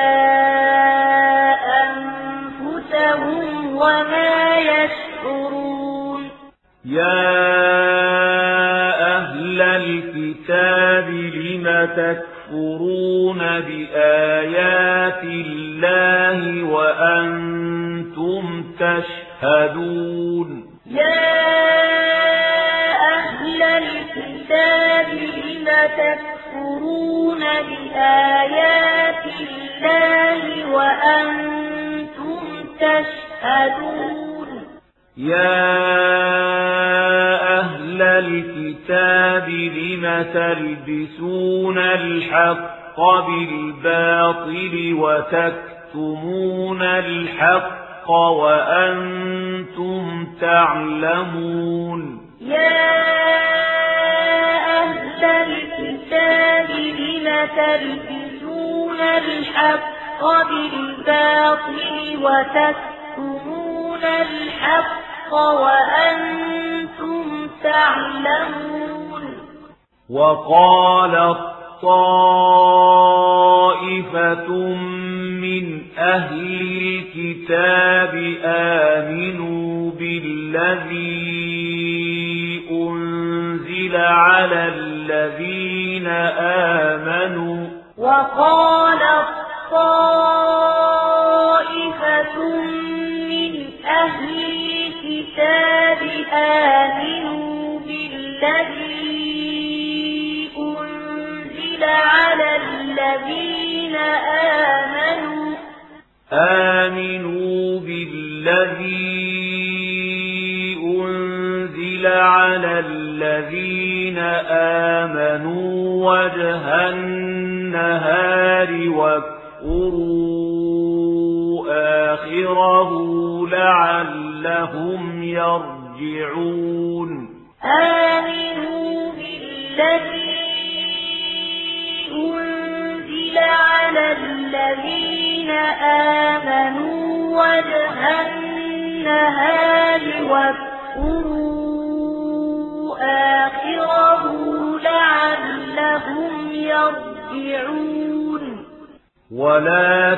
B: أَنفُسَهُمْ وَمَا يَشْعُرُونَ
A: يَا أَهْلَ الْكِتَابِ لِمَ تَكْفُرُونَ بِآيَاتِ اللَّهِ وَأَنْتُمْ تَشْهَدُونَ
B: يَا أَهْلَ الْكِتَابِ لِمَ تَكْفُرُونَ بِآيَاتِ اللَّهِ وَأَنْتُمْ تَشْهَدُونَ
A: يَا أَهْلَ الْكِتَابِ لِمَ تَلْبِسُونَ الْحَقَّ بِالْبَاطِلِ وَتَكْتُمُونَ الْحَقَّ وَأَنْتُمْ تعلمون
B: يَا أَهْلَ الْكِتَابِ لِمَ تَلْبِسُونَ الْحَقَّ بِالْبَاطِلِ وَتَكْتُمُونَ الْحَقَّ وَأَنْتُمْ تعلمون
A: وَقَالَتْ طَائِفَةٌ مِّنْ أَهْلِ الْكِتَابِ آمِنُوا بِالَّذِي أُنْزِلَ عَلَى الَّذِينَ آمَنُوا
B: وَقَالَتْ طَائِفَةٌ مِّنْ أَهْلِ الْكِتَابِ آمِنُوا بِالَّذِي أُنْزِلَ عَلَى الَّذِينَ آمَنُوا
A: آمنوا بالذي أنزل على الذين آمنوا وجه النهار واكفروا آخره لعلهم يرجعون
B: آمنوا بالذي أنزل على الذين آمنوا وجه النهار واكفروا آخره لعلهم يرجعون
A: ولا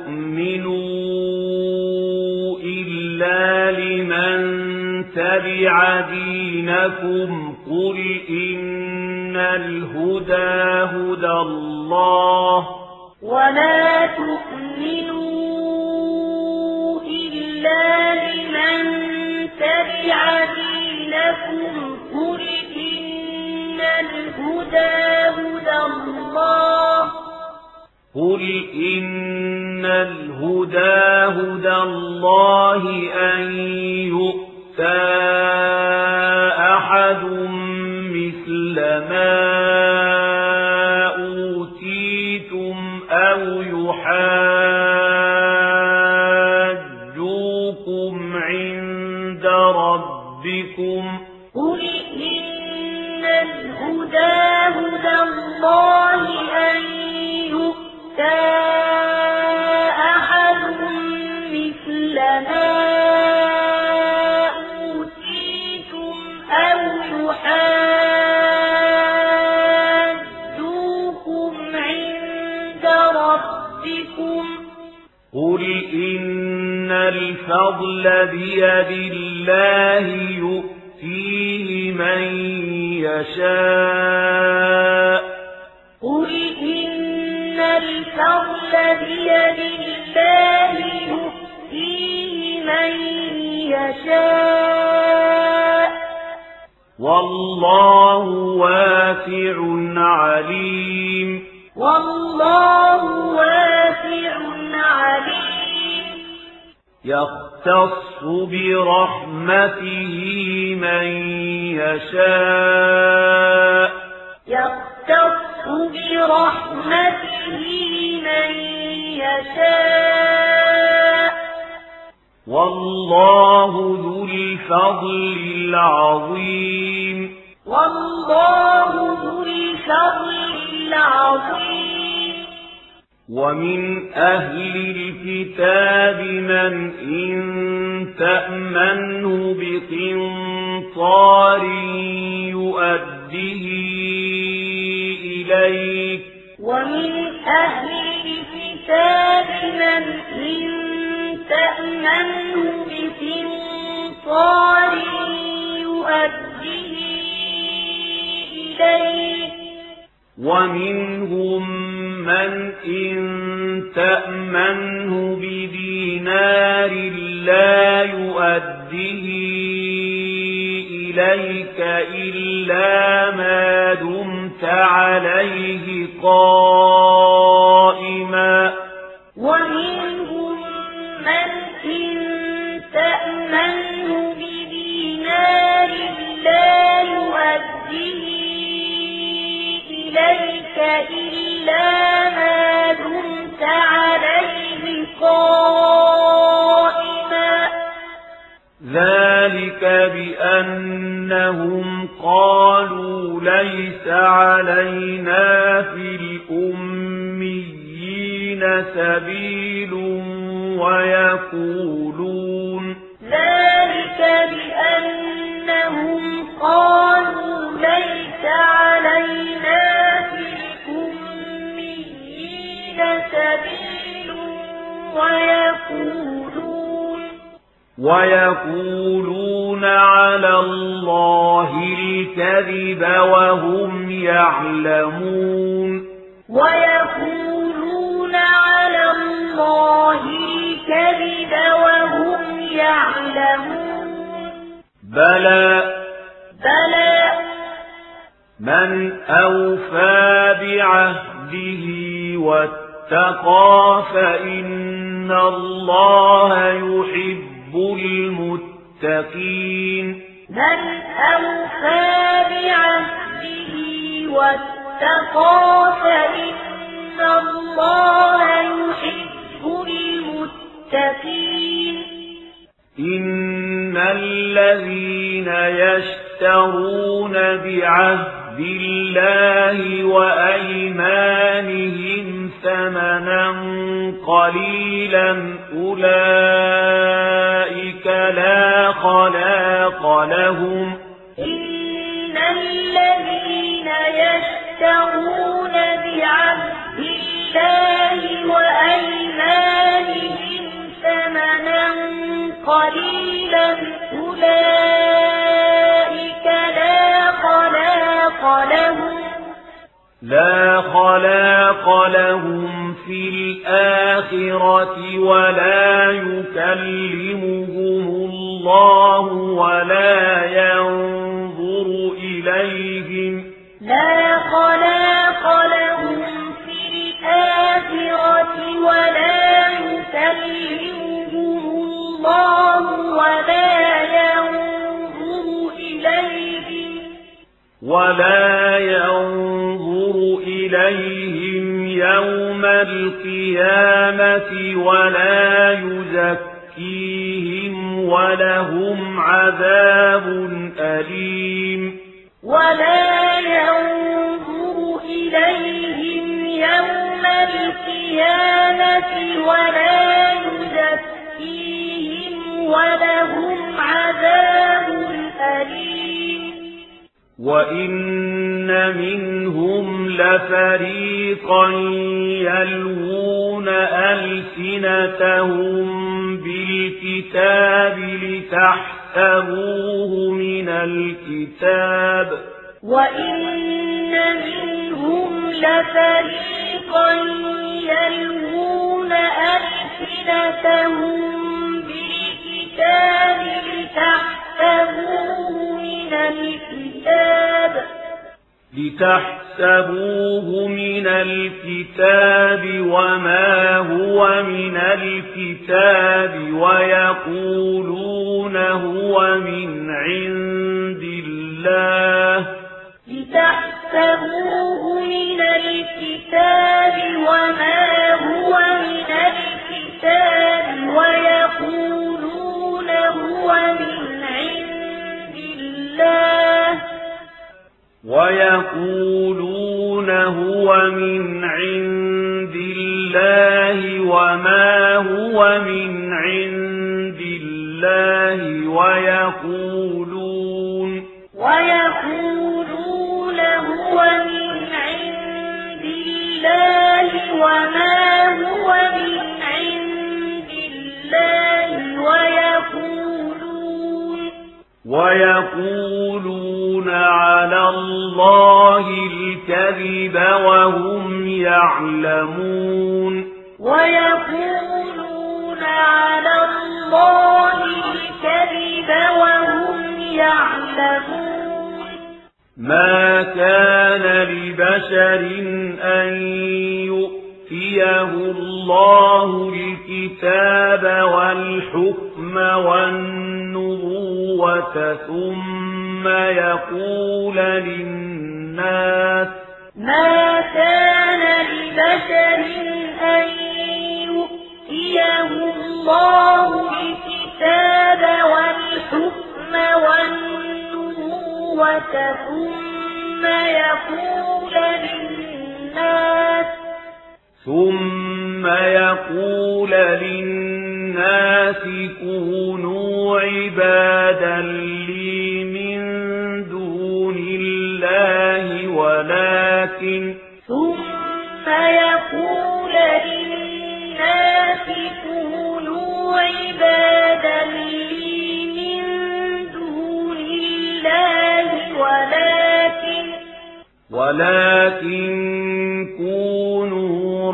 A: تؤمنوا إلا لمن تبع دينكم قل إن الهدى هدى الله
B: ولا تؤمنوا إلا لمن تبع دينكم قل إن الهدى هدى الله
A: قل إن الهدى هدى الله أن يؤتى أحد مثل ما أوتيتم أو يحاجوكم عند ربكم
B: قل إن الهدى هدى الله أن يؤتى أحد مثل ما أوتيتم أو يحاجوكم عند ربكم
A: قل إن الفضل بيد الله يؤتيه من يشاء
B: قل إن الفضل بيد الله يؤتيه من يشاء
A: والله واسع عليم
B: والله واسع عليم
A: يختص يختص برحمته من يشاء
B: يختص برحمته من يشاء
A: والله ذو الفضل العظيم
B: والله ذو الفضل العظيم
A: ومن أهل الكتاب من إن تأمنه بقنطار يؤديه إليك
B: ومن أهل الكتاب من إن تأمنه بقنطار يؤديه إليك
A: ومنهم من إن تأمنه بدينار لا يؤديه إليك إلا ما دمت عليه قائما
B: ومنهم من إن تأمنه بدينار لا يؤديه إليك إلا ما دمت عليه قائما
A: ذلك بأنهم قالوا ليس علينا في الأميين سبيل ويقولون
B: ذلك بأنهم قالوا ليس علينا في الأميين سبيل ويقولون
A: ويقولون على الله الكذب وهم يعلمون
B: ويقولون على الله الكذب وهم يعلمون
A: بلى
B: بلى
A: من أوفى بعهده واتقى فإن الله يحب المتقين
B: من أوفى بعهده واتقى فإن الله يحب المتقين
A: إن الذين يشترون بعهد الله وأيمانهم ثمنا قليلا أولئك لا خلاق لهم
B: إن الذين يشترون بعهد الله وأيمانهم ثمنا قليلا أولئك لا خلاق لهم
A: لا خلاق لهم في الآخرة ولا يكلمهم الله ولا ينظر إليهم
B: لا خلاق لهم في الآخرة ولا يكلمهم الله ولا ينظر إليهم
A: ولا ينظر إليهم يوم القيامة ولا يزكيهم ولهم عذاب أليم
B: ولا ينظر إليهم يوم القيامة ولا يزكيهم ولهم عذاب أليم
A: وإن منهم لفريقا يلوون ألسنتهم بالكتاب لتحسبوه من الكتاب
B: وإن منهم لفريقا يلوون ألسنتهم بالكتاب لتحسبوه من الكتاب
A: لتحسبوه من الكتاب وما هو من الكتاب ويقولون هو من عند الله
B: لتحسبوه من الكتاب وما هو من الكتاب ويقولون هو من عند الله
A: ويقولون هو من عند الله وما هو من عند الله ويقولون
B: ويقولون هو من عند الله وما هو من عند الله ويقولون
A: ويقولون على الله الكذب وهم يعلمون
B: ويقولون على الله الكذب وهم يعلمون
A: ما كان لبشر أن يؤتيه الله الكتاب والحكم والنبوة ثم يقول للناس
B: ما كان لبشر أن يؤتيه الله الكتاب والحكم والنبوة ثم يقول للناس
A: ثم يقول للناس كونوا عبادا لي من دون الله ولكن
B: ثم يقول للناس كونوا عبادا لي من دون الله ولكن
A: ولكن كونوا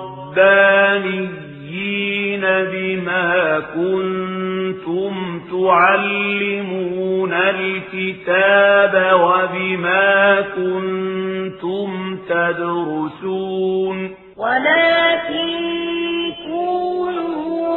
A: ربانيين بما كنتم تعلمون الكتاب وبما كنتم تدرسون
B: ولكن كونوا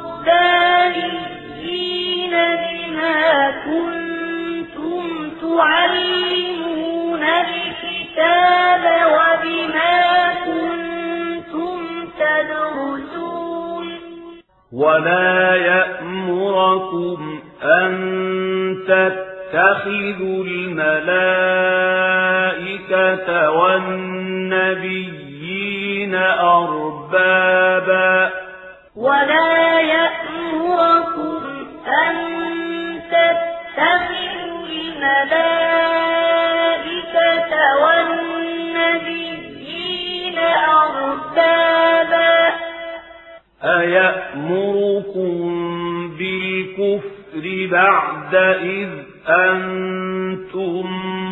B: ربانيين بما كنتم تعلمون الكتاب وبما كنتم تدرسون
A: ولا يأمركم أن تتخذوا الملائكة والنبيين أربابا
B: ولا يأمركم أن تتخذوا الملائكة والنبيين أربابا
A: أيأمركم بالكفر بعد إذ أنتم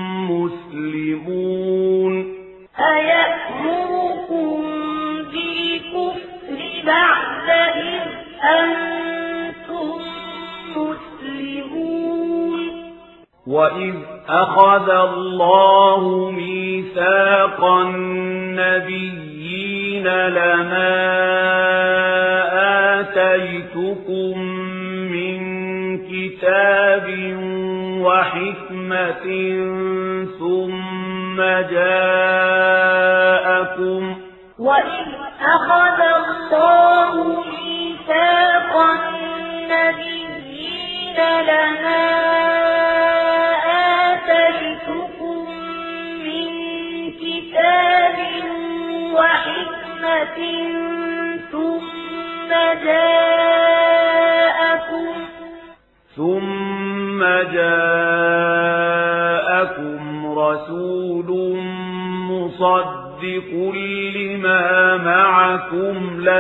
A: مسلمون
B: أيأمركم بالكفر بعد إذ أنتم مسلمون
A: وإذ أخذ الله ميثاق النبيين لما آتيتكم من كتاب وحكمة ثم جاءكم
B: وإذ أخذ الله ميثاق النبيين لما آتيتكم من كتاب وحكمة ثم جاءكم
A: ثم جاءكم رسول مصدق لما معكم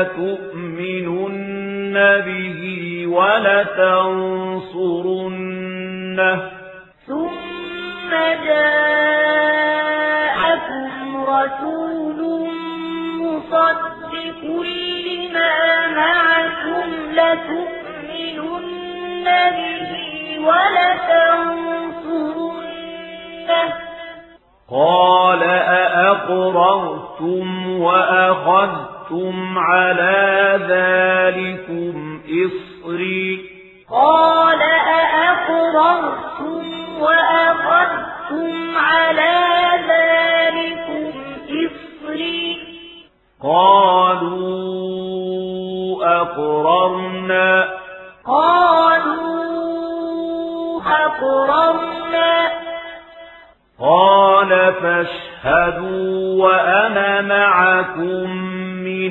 A: لتؤمنن به ولتنصرنه
B: ثم جاءكم رسول مصدق لما معكم لتؤمنن به ولتنصرنه
A: قال أأقررتم وأخذتم على ذلكم إصري
B: قال أأقررتم وأخذتم على ذلكم إصري
A: قالوا أقررنا
B: قالوا أقررنا
A: قال فاشهدوا وأنا معكم من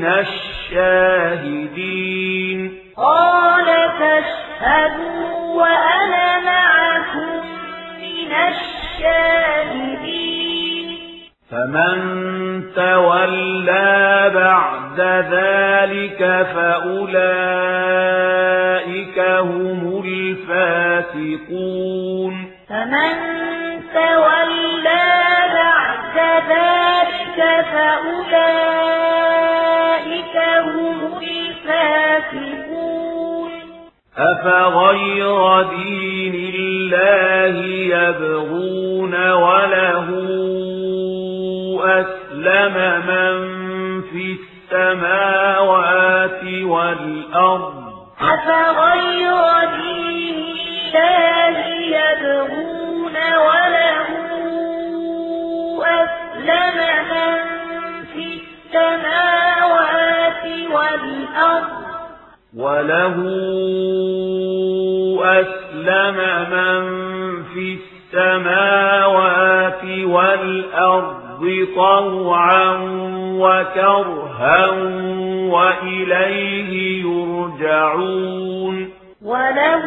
A: الشاهدين
B: قال فاشهدوا وأنا معكم من الشاهدين
A: فمن تولى بعد ذلك فأولئك هم الفاسقون
B: فمن تولى بعد ذلك فأولئك هم الفاسقون
A: أفغير دين الله يبغون وله أسلم من في السماوات والأرض
B: أفغير دين الله يبغون وله أسلم من في السماوات والأرض
A: وله أسلم من في السماوات والأرض طوعا وكرها وإليه يرجعون
B: وله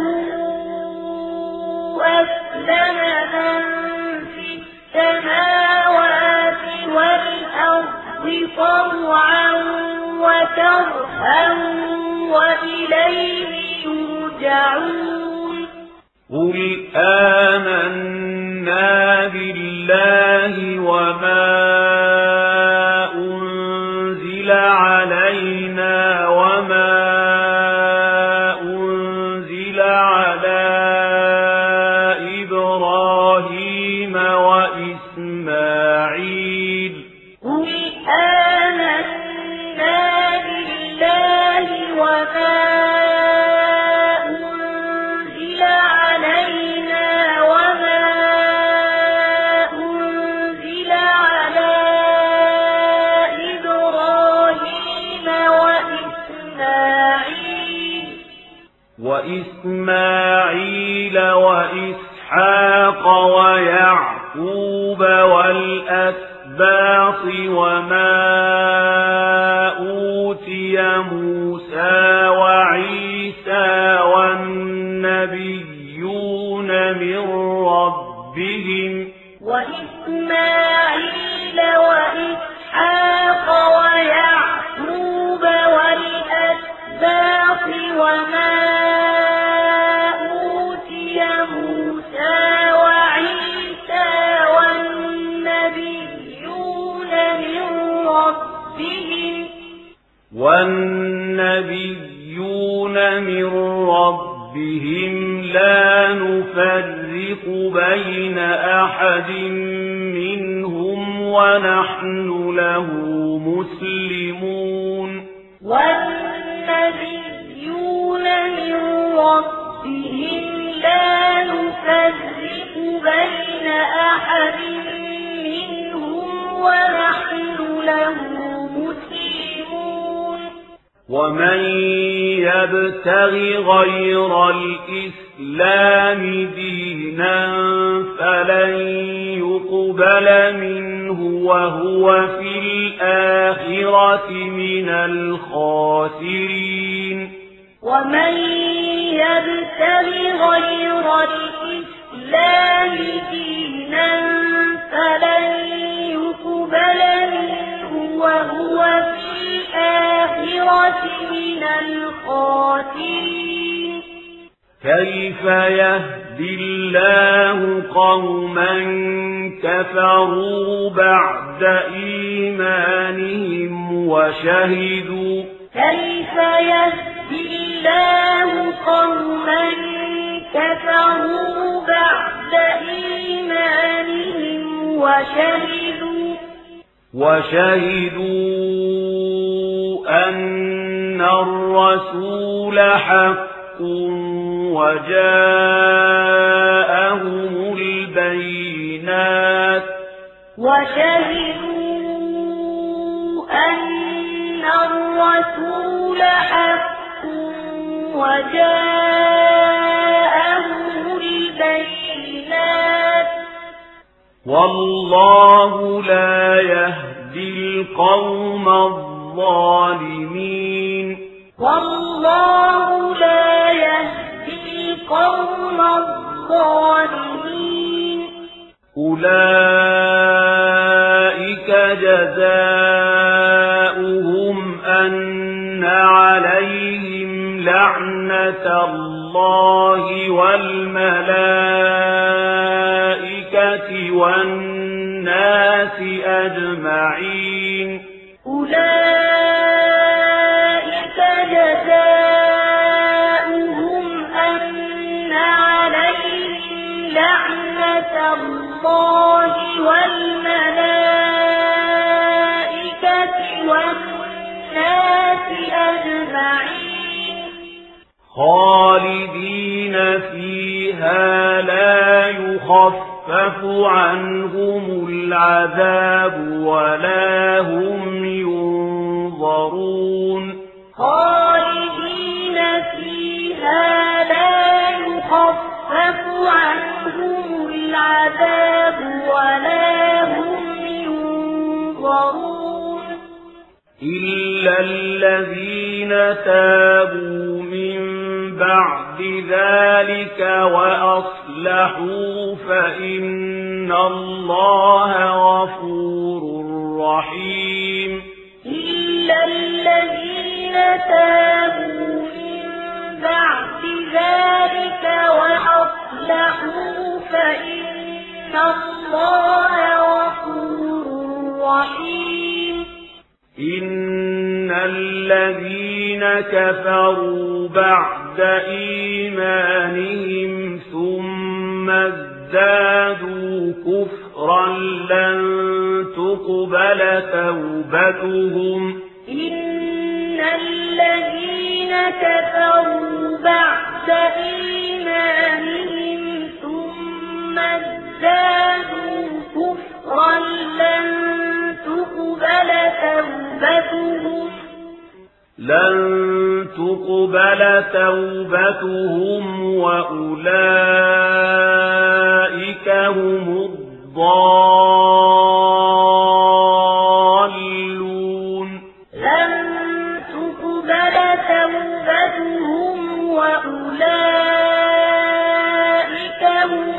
B: أسلم من في السماوات والأرض طوعا وكرها وإليه يرجعون
A: قل آمنا بالله وما أنزل علينا وما أنزل على إبراهيم وإسماعيل
B: قل آمنا بالله وما أنزل علينا وما أنزل على إبراهيم وإسماعيل
A: وإسماعيل وإسحاق ويعقوب والأسباط وما أوتي موسى وعيسى والنبيون من ربهم
B: وإسماعيل وإسحاق ويعقوب والأسباط وما أوتي موسى وعيسى والنبيون من ربهم
A: والنبيون من ربهم لا نفرق بين أحد منهم ونحن له مسلمون
B: والنبيون من ربهم لا نفرق بين أحد منهم ونحن له مسلمون
A: ومن يبتغ غير الإسلام دينا فلن يقبل منه وهو في الآخرة من الخاسرين
B: ومن يبتغ غير الإسلام دينا فلن يقبل منه وهو في الآخرة من الخاسرين
A: كيف يهدي الله قوما كفروا بعد إيمانهم وشهدوا
B: كيف يهدي الله قوما كفروا بعد إيمانهم وشهدوا
A: وشهدوا أن الرسول حق وجاءهم البينات
B: وشهدوا أن الرسول حق وجاءهم البينات
A: والله لا يهدي القوم الظالمين
B: والله لا يهدي القوم الظالمين
A: أولئك جزاؤهم أن عليهم لعنة الله والملائكة والناس أجمعين
B: أولئك جزاؤهم أن عليهم لعنة الله والملائكة والناس أجمعين
A: خالدين فيها لا يخفف عنهم العذاب ولا هم ينظرون
B: خالدين فيها لا يخفف عنهم العذاب ولا هم ينظرون
A: إلا الذين تابوا من بعد ذلك وأصلحوا فإن الله غفور رحيم
B: إلا الذين تابوا من بعد ذلك وأصلحوا فإن الله غفور رحيم
A: إن الذين كفروا بعد إيمانهم ثم ازدادوا كفرا لن تقبل توبتهم
B: إن الذين كفروا بعد إيمانهم ثم ازدادوا كفرا لن تقبل توبتهم
A: لن تقبل توبتهم وأولئك هم الضالون
B: لن تقبل توبتهم وأولئك هم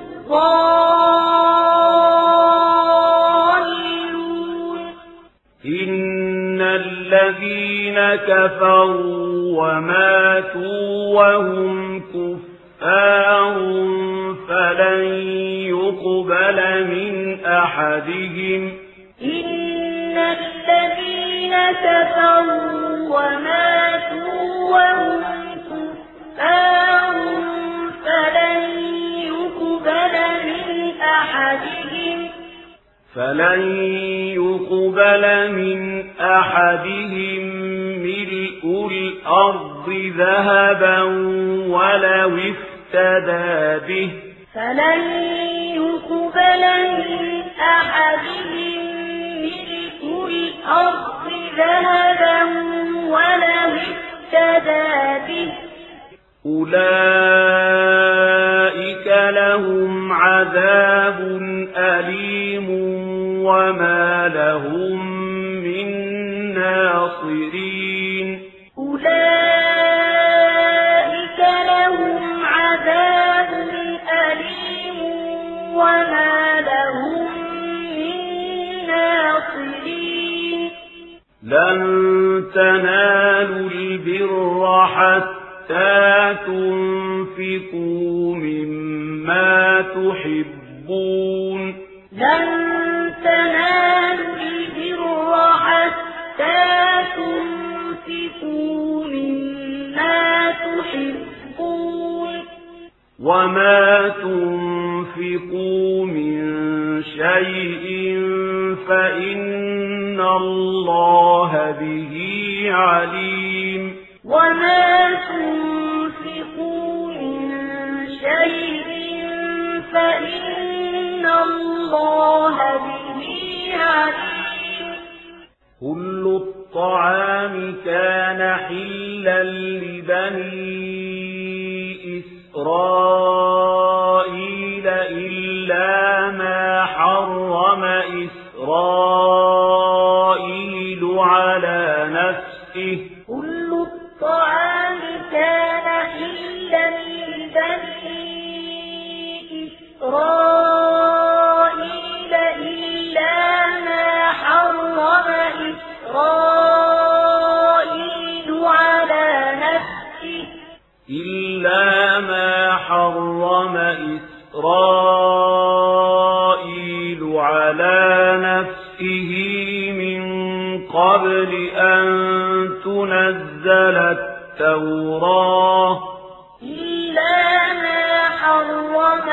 B: الضالون
A: إن الذين كفروا وماتوا وهم كفار فلن يقبل من أحدهم
B: إن الذين كفروا وماتوا وهم كفار فلن يقبل من أحدهم
A: فلن يقبل من أحدهم ملء الأرض ذهبا ولو افتدى به
B: فلن يقبل من أحدهم ملء الأرض ذهبا ولو افتدى به
A: أولئك لهم عذاب أليم وما لهم من ناصرين
B: أولئك لهم عذاب أليم وما لهم من ناصرين
A: لن تنالوا البر حتى تنفقوا مما تحبون
B: لن تنالوا البر حتى تنفقوا مما تحبون
A: وما تنفقوا من شيء فإن الله به عليم
B: وما تنفقوا من شيء فإن الله به عليم
A: كل الطعام كان حلا لبني إسرائيل إلا ما حرم إسرائيل على نفسه
B: كل الطعام كان حلا لبني إسرائيل إلا ما حرم إسرائيل على نفسه
A: إلا ما حرم إسرائيل على نفسه من قبل أن تنزل التوراة
B: إلا ما حرم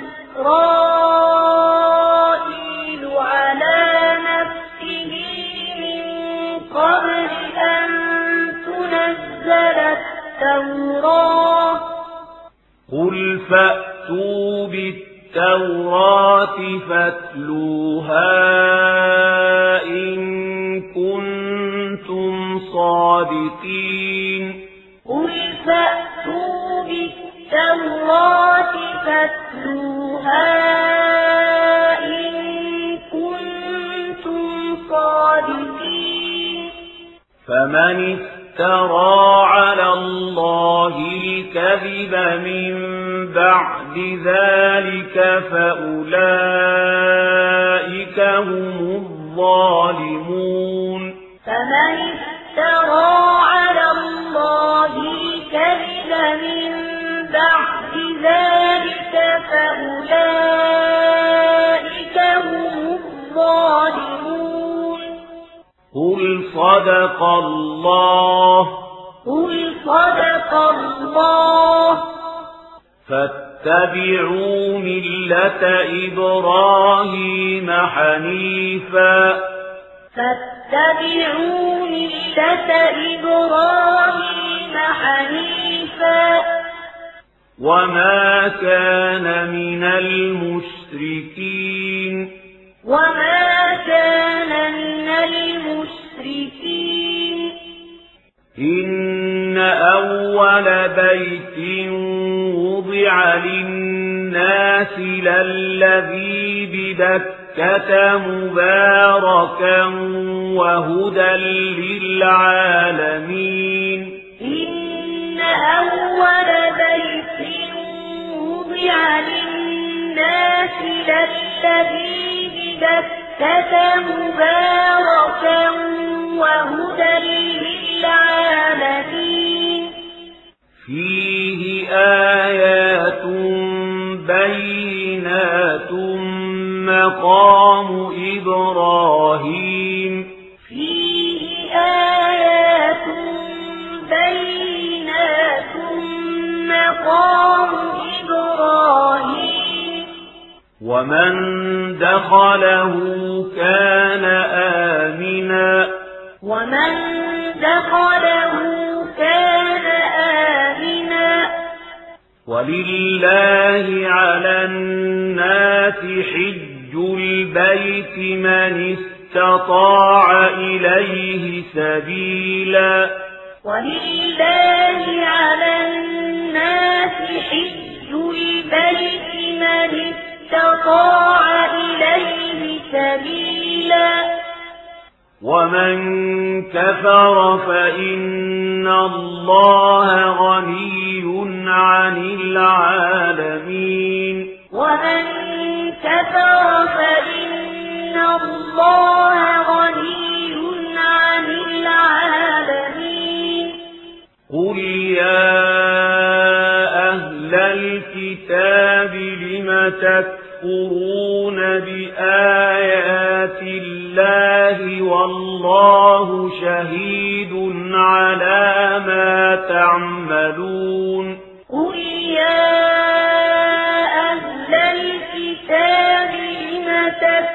B: إسرائيل على نفسه من قبل أن تنزل التوراة
A: قل فأتوا بالتوراة فاتلوها إن كنتم صادقين
B: قل فأتوا بالتوراة فاتلوها إن كنتم صادقين
A: فمن افترى على الله الكذب من بعد ذلك فأولئك هم الظالمون
B: فمن افترى على الله الكذب من بعد ذلك فأولئك هم الظالمون
A: قل صدق الله
B: قل صدق الله
A: فاتبعوا ملة إبراهيم حنيفا
B: فاتبعوا ملة إبراهيم حنيفا
A: وما كان من المشركين
B: وما كان من المشركين
A: إن أول بيت وضع للناس للذي ببكة مباركا وهدى للعالمين
B: إن أول بيت وضع للناس للذي ببكة مباركا وهدى للعالمين
A: فيه آيات بينات مقام إبراهيم
B: فيه آيات بينات مقام إبراهيم
A: ومن دخله كان آمنا
B: ومن دخله كان آمنا
A: ولله على الناس حج البيت من استطاع إليه سبيلا
B: ولله على الناس حج البيت من استطاع إليه سبيلا
A: ومن كفر فإن الله غني عن العالمين
B: ومن كفر فإن الله غني عن العالمين
A: قل يا أهل الكتاب لم تكفرون بآيات الله والله شهيد على ما تعملون
B: قل يا أهل الكتاب لم تكفرون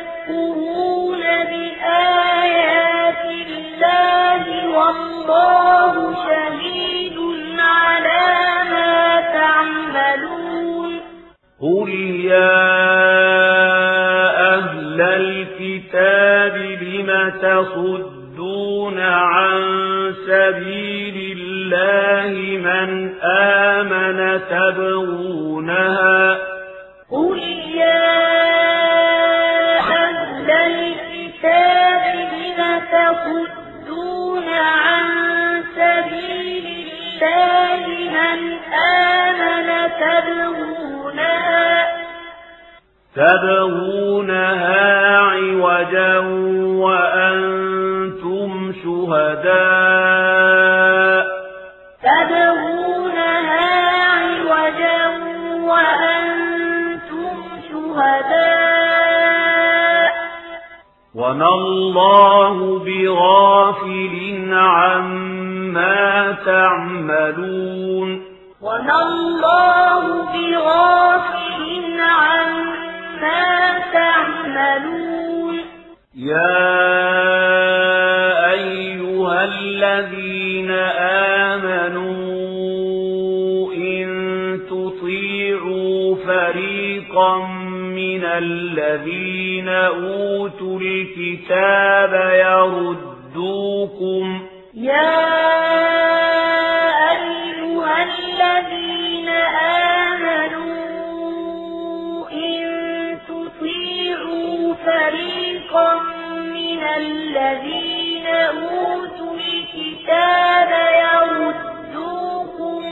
A: لم تصدون عن سبيل الله من آمن تبغونها
B: قل يا أهل الكتاب لم تصدون عن سبيل الله من آمن تبغونها
A: تبغونها عوجا وأنتم شهداء
B: تبغونها عوجا وأنتم شهداء
A: وما الله بغافل عما تعملون
B: وما الله بغافل عما تعملون
A: يا أيها الذين آمنوا إن تطيعوا فريقا من الذين أوتوا الكتاب يردوكم
B: يا أيها الذين آمنوا إن تطيعوا فريقا من الذين أوتوا الكتاب يردوكم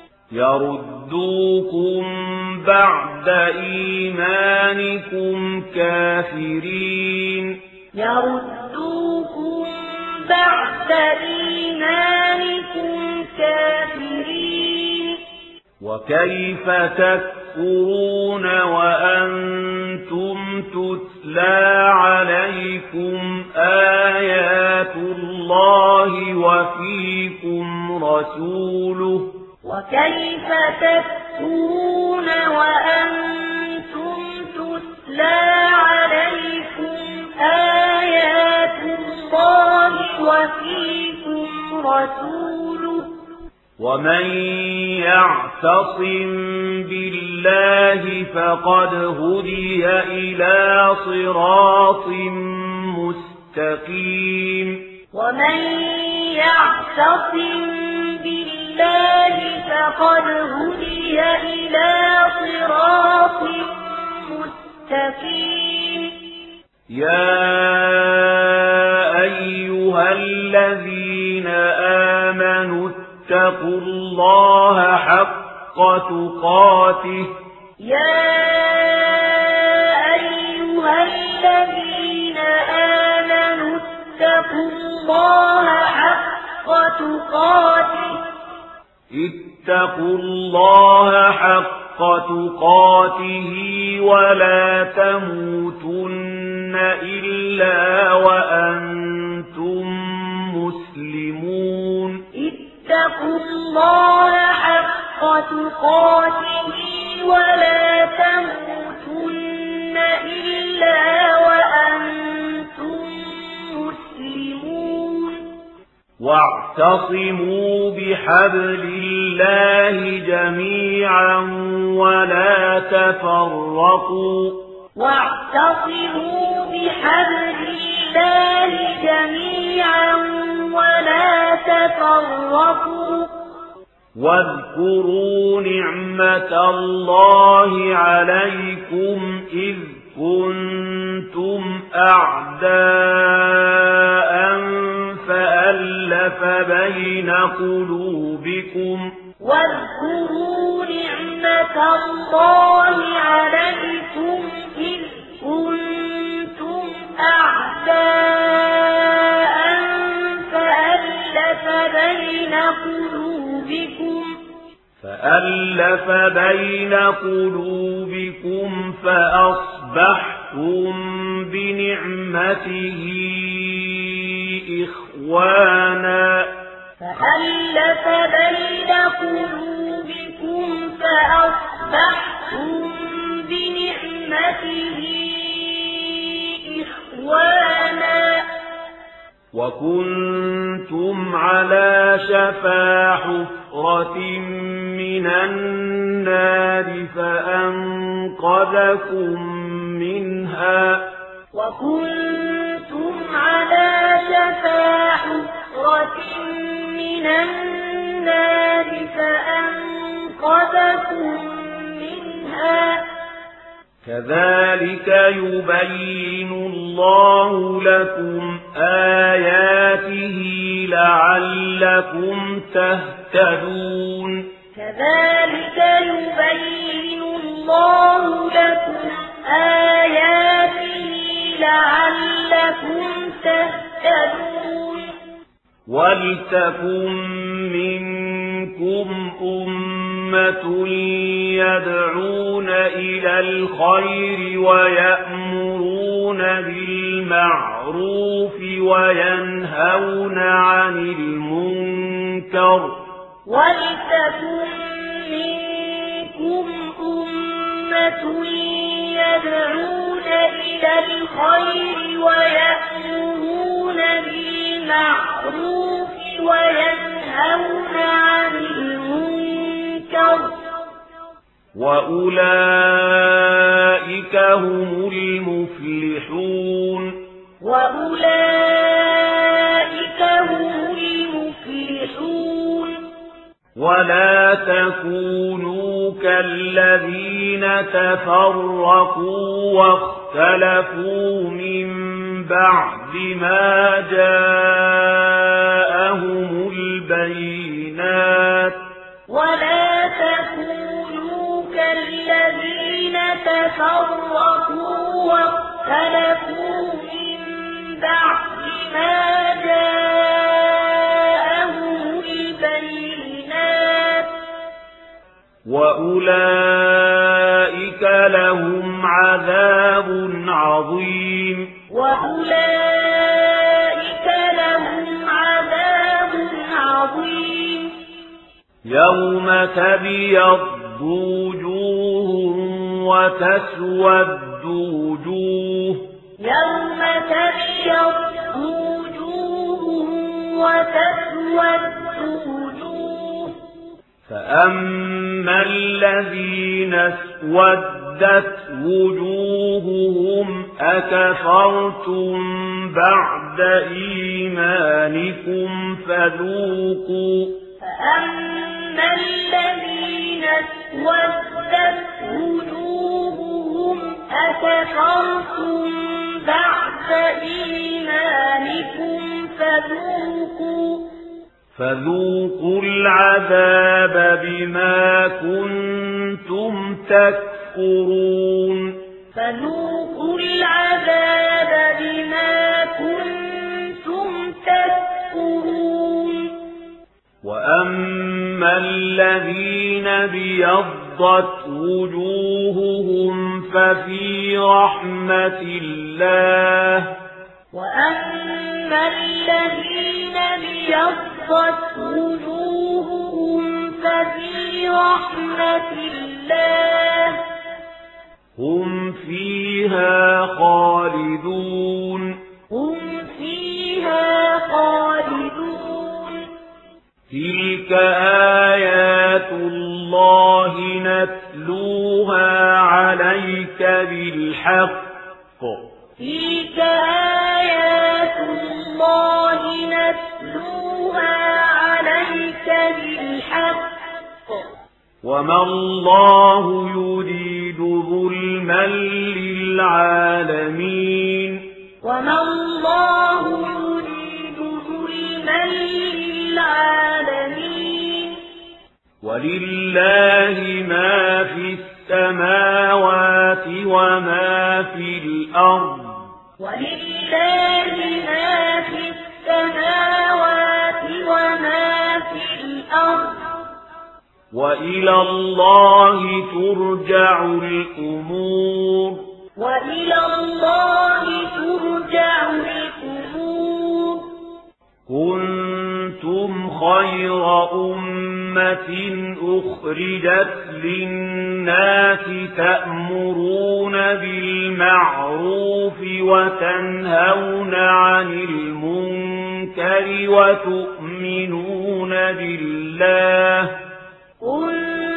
A: يردوكم بعد إيمانكم كافرين
B: يردوكم بعد إيمانكم كافرين
A: وكيف تكفرون وأنتم تتلى عليكم آيات الله وفيكم رسوله
B: وكيف تكفرون وأنتم تتلى عليكم آيات الله وفيكم رسوله
A: ومن يعتصم بالله فقد هدي إلى صراط مستقيم
B: ومن يعتصم بالله فقد هدي إلى صراط مستقيم
A: يا أيها الذين آمنوا اتقوا الله حق تقاته
B: يا أيها الذين آمنوا اتقوا الله حق تقاته
A: اتقوا الله حق تقاته ولا تموتن إلا وأنتم مسلمون
B: اتقوا الله حق تقاته ولا تموتن إلا وأنتم مسلمون
A: واعتصموا بحبل الله جميعا ولا تفرقوا
B: واعتصموا بحبل الله جميعا ولا تفرقوا
A: واذكروا نعمة الله عليكم إذ كنتم أعداء فألف بين قلوبكم
B: واذكروا نعمة الله عليكم إذ كنتم أعداء فألف بين قلوبكم
A: فألف بين قلوبكم فأصبحتم بنعمته إخوانا
B: فألف بين قلوبكم فأصبحتم بنعمته إخوانا
A: وكنتم على شفا حفرة من النار فأنقذكم منها
B: وكنتم على على شفا حفرة من النار فأنقذكم منها
A: كذلك يبين الله لكم آياته لعلكم تهتدون
B: كذلك يبين الله لكم آياته لعلكم تهتدون
A: ولتكن منكم أمة يدعون إلى الخير ويأمرون بالمعروف وينهون عن المنكر
B: ولتكن منكم أمة يدعون إلى الخير ويأمرون بالمعروف وينهون عن المنكر
A: وأولئك هم المفلحون
B: وأولئك هم المفلحون
A: ولا تكونوا كالذين تفرقوا واختلفوا من بعد ما جاءهم البينات
B: ولا تكونوا كالذين تفرقوا واختلفوا من بعد ما جاءهم البينات
A: وأولئك لهم عذاب عظيم
B: وأولئك لهم عذاب عظيم
A: يوم تبيض وجوه وتسود وجوه
B: يوم تبيض وجوه وتسود وجوه
A: فأما الذين اسودت وجوههم أكفرتم بعد إيمانكم فذوقوا
B: فأما الذين اسودت وجوههم أكفرتم بعد إيمانكم فذوقوا
A: فذوقوا العذاب بما كنتم تكفرون
B: فذوقوا العذاب بما كنتم تكفرون
A: وأما الذين بيضت وجوههم ففي رحمة الله
B: وأما الذين بيضت وجوههم ففي رحمة الله
A: هم فيها خالدون
B: هم فيها خالدون
A: تلك آيات الله نتلوها عليك بالحق
B: تلك آيات الله نتلوها عليك بالحق
A: وما الله يريد ظلما للعالمين
B: وما الله يريد ظلما للعالمين
A: ولله ما في السماوات وما في الأرض
B: ولله ما في السماوات وما في الأرض
A: وإلى الله ترجع الأمور
B: وإلى الله ترجع الأمور
A: كنتم خير أمة أخرجت للناس تأمرون بالمعروف وتنهون عن المنكر وتؤمنون بالله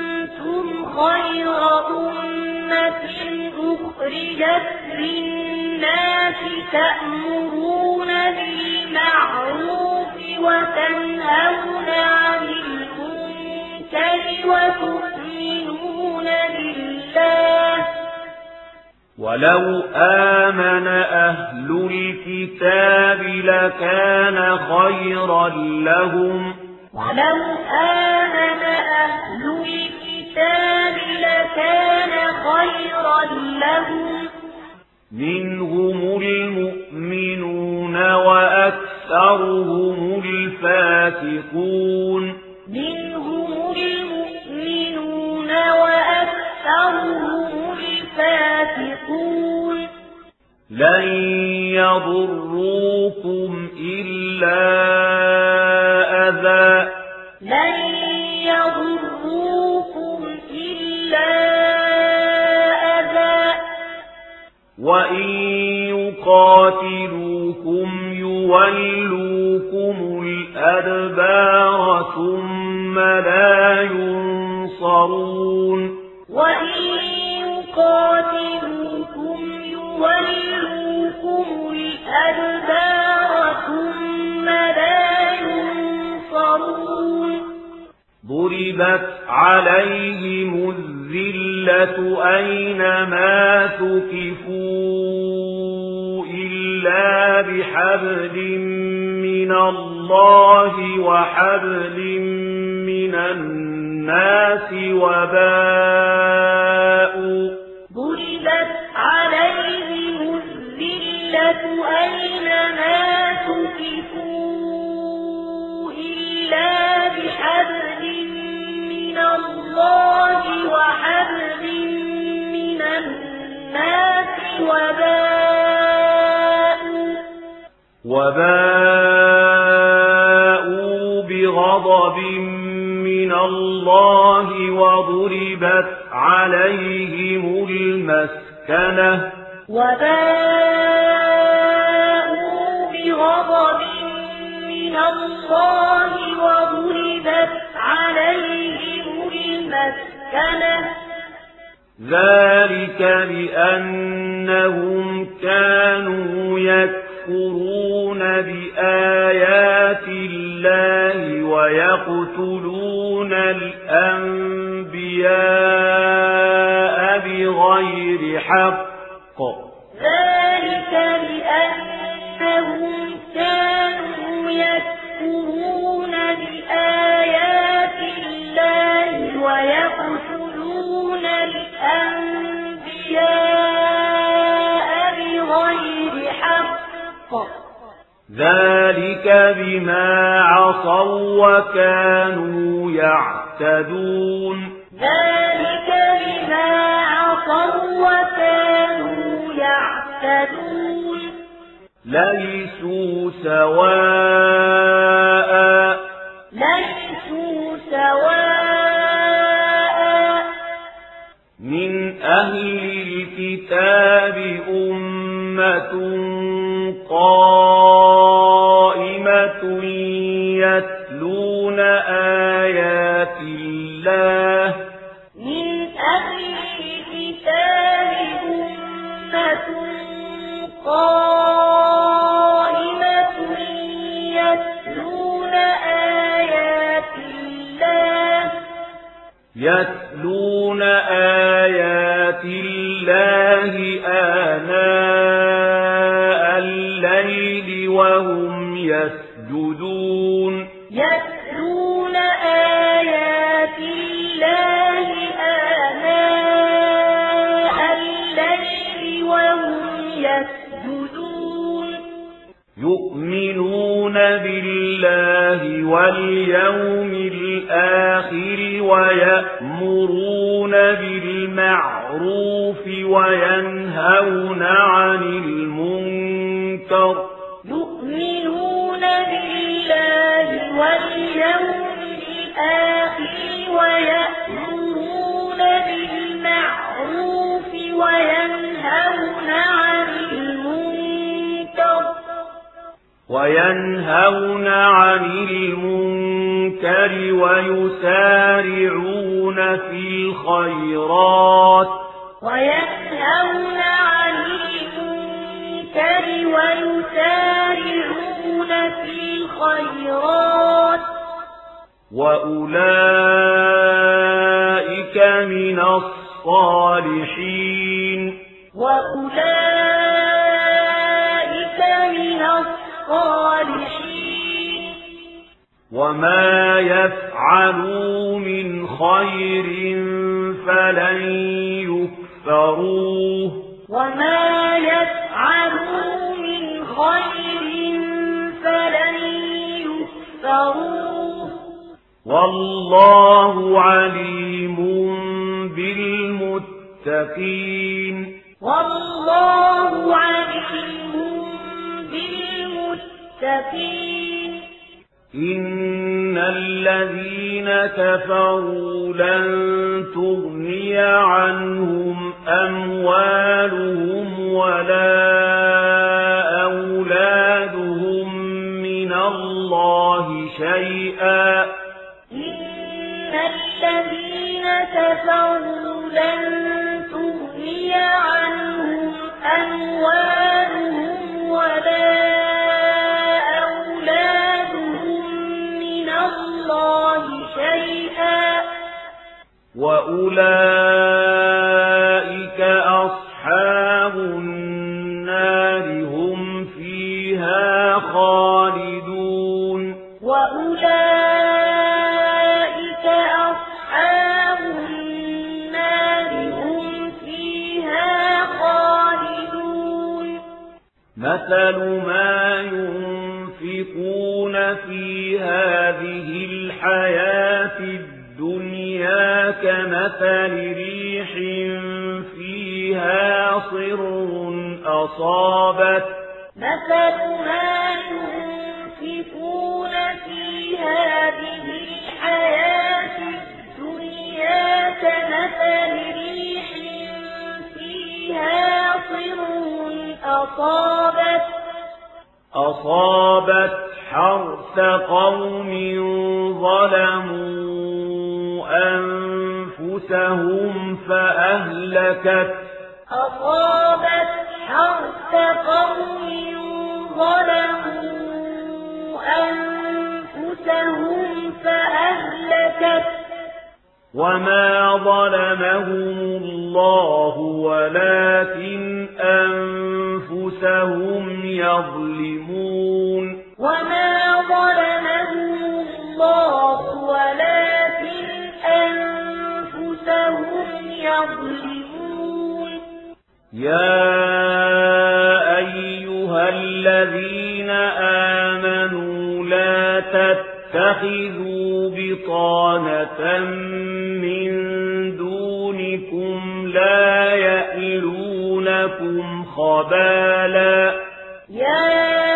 B: كنتم خير أمة أخرجت للناس للناس تأمرون بالمعروف وتنهون عن المنكر وتؤمنون بالله
A: ولو آمن أهل الكتاب لكان خيرا لهم
B: ولو آمن أهل الكتاب لكان خيرا لهم
A: منهم المؤمنون وأكثرهم الفاسقون
B: منهم المؤمنون وأكثرهم الفاسقون
A: لن يضروكم إلا أذى
B: لن يضروكم إلا أذى
A: وإن يقاتلوكم يولوكم الأدبار ثم لا ينصرون
B: وإن يقاتلوكم يولوكم الأدبار ثم لا ينصرون
A: ضربت عليهم الذلة أينما ثقفوا إلا بحبل من الله وحبل من الناس وباءوا
B: ضربت عليهم الذلة أينما ثقفوا إلا بحبل من الله وحبل من الناس وباءوا
A: وباءوا بغضب من الله وضربت عليهم المسكنة
B: وباءوا بغضب من الله وضربت عليهم المسكنة
A: ذلك بأنهم كانوا يكفرون بآيات الله ويقتلون الأنبياء بغير حق
B: ذلك بأنهم كانوا يكفرون بآيات الله ويقتلون الأنبياء بغير حق
A: ذلك بما عصوا وكانوا يعتدون
B: ذلك بما عصوا وكانوا يعتدون
A: ليسوا سواء
B: ليسوا سواء
A: من أهل الكتاب أمة قائمة يتلون آيات الله
B: من أهل الكتاب أمة قائمة يتلون آيات الله
A: يتلون آيات الله آناء الليل وهم يسجدون
B: يتلون آيات الله آناء الليل وهم يسجدون
A: يؤمنون بالله واليوم الآخر ويأمرون بالمعروف وينهون عن المنكر
B: يؤمنون بالله واليوم الآخر ويأمرون بالمعروف وينهون عن المنكر
A: وينهون عن المنكر ويسارعون في الخيرات
B: وينهون عن المنكر المنكر ويسارعون في الخيرات
A: وأولئك من الصالحين
B: وأولئك من الصالحين
A: وما يفعلوا من خير فلن يكفروه
B: وما يفعلوا من خير فلن يكفروه
A: والله عليم بالمتقين
B: والله عليم بالمتقين
A: إن الذين كفروا لن تغني عنهم أموالهم ولا أولادهم من الله شيئا
B: إن الذين كفروا لن تغني عنهم أموالهم ولا أولادهم من الله شيئا
A: وأولئك أصحاب النار هم فيها خالدون
B: وأولئك أصحاب النار هم فيها خالدون
A: مثل ما ينفقون في هذه الحياة الدنيا كمثل ريح فيها صر أصابت
B: مثل ما ينفقون في هذه الحياة الدنيا كمثل ريح فيها صر أصابت
A: أصابت حرث قوم ظلموا أنفسهم فأهلكت
B: أصابت حرث قوم ظلموا أنفسهم فأهلكت
A: وما ظلمهم الله ولكن أنفسهم يظلمون
B: وما ظلمهم الله ولكن أنفسهم يظلمون
A: يا أيها الذين آمنوا لا تتخذوا بطانة من دونكم لا يألونكم خبالا
B: يا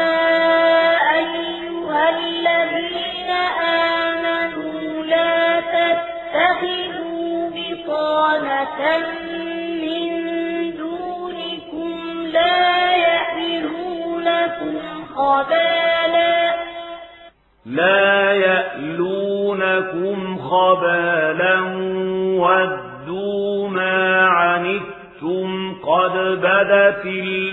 B: أيها الذين آمنوا لا تتخذوا بطانة من دونكم لا يألونكم خبالا
A: لا يألونكم خبالا ودوا ما عنتم قد بدت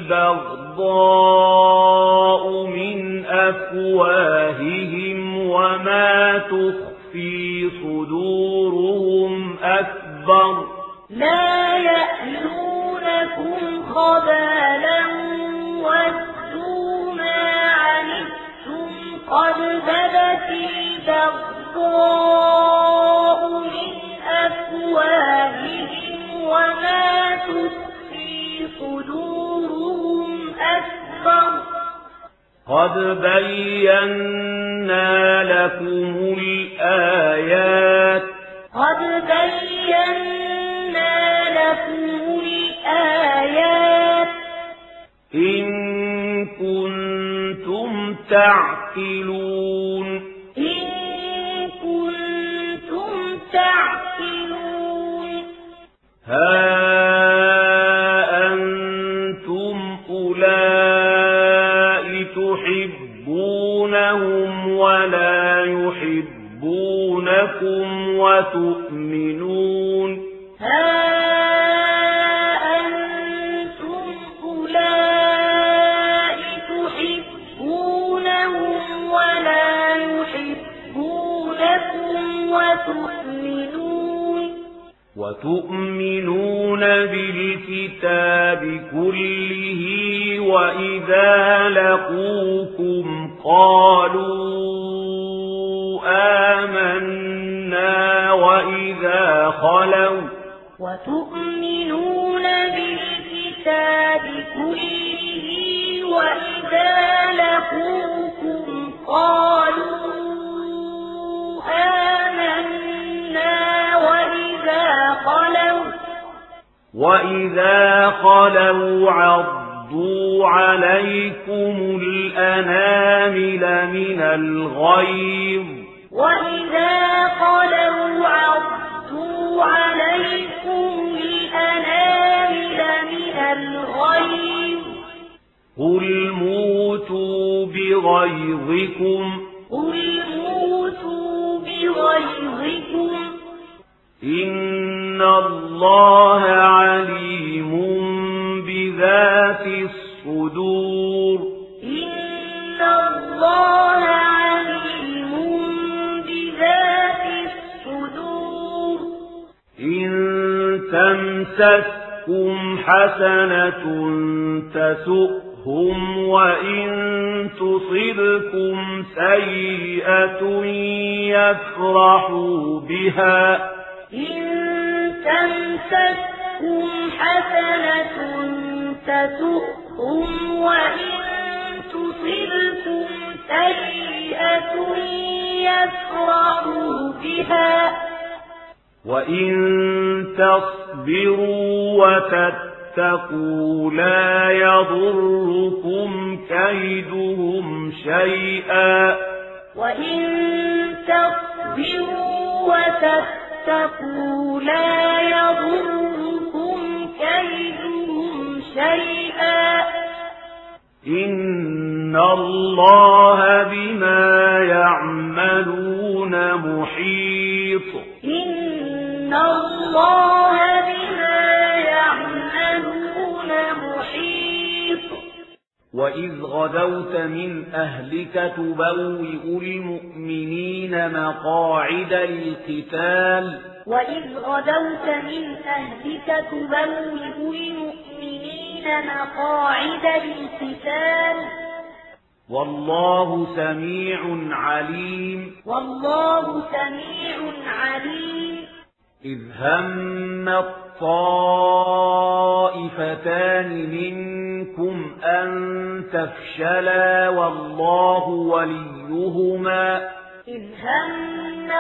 A: البغضاء من أفواههم وما تخفي صدورهم أكبر
B: لا يألونكم خبالا ودوا ما عنتم قد بدت البغضاء من أفواههم وما تخفي صدورهم أكبر
A: قد بينا لكم الآيات
B: قد بينا لكم الآيات
A: إن كنتم تعقلون
B: إن كنتم تعقلون
A: ها أنتم أولئك تحبونهم ولا يحبونكم وتؤمنون
B: ها أنتم أولئك تؤمنون
A: وتؤمنون بالكتاب كله وإذا لقوكم قالوا آمنا وإذا خلوا
B: وتؤمنون بالكتاب كله وإذا لقوكم قالوا آمنا وإذا خلوا
A: وإذا خلوا عضوا عليكم الأنامل من الغيظ
B: وإذا خلوا عضوا عليكم الأنامل من الغيظ
A: قل موتوا بغيظكم
B: قل موتوا بغيظكم
A: إن الله عليم بذات الصدور
B: إن الله عليم بذات الصدور
A: إن تمسككم حسنة تسؤهم وإن تصبكم سيئة يفرحوا بها
B: إن تمسككم حسنة تسؤهم وإن تصبكم سيئة يفرحوا بها
A: وإن تصبروا وتتقوا لا يضركم كيدهم شيئا
B: وإن تصبروا وتتقوا لا يضركم كيدهم شيئا
A: إن الله بما يعملون محيط
B: إن الله بما يعملون محيط
A: وإذ غدوت من أهلك تبوئ المؤمنين مقاعد للقتال
B: وإذ غدوت من أهلك تبوئ المؤمنين مقاعد للقتال
A: والله سميع عليم
B: والله سميع عليم
A: إذ هم الطائفتان منكم أن تفشلا والله وليهما
B: إذ هم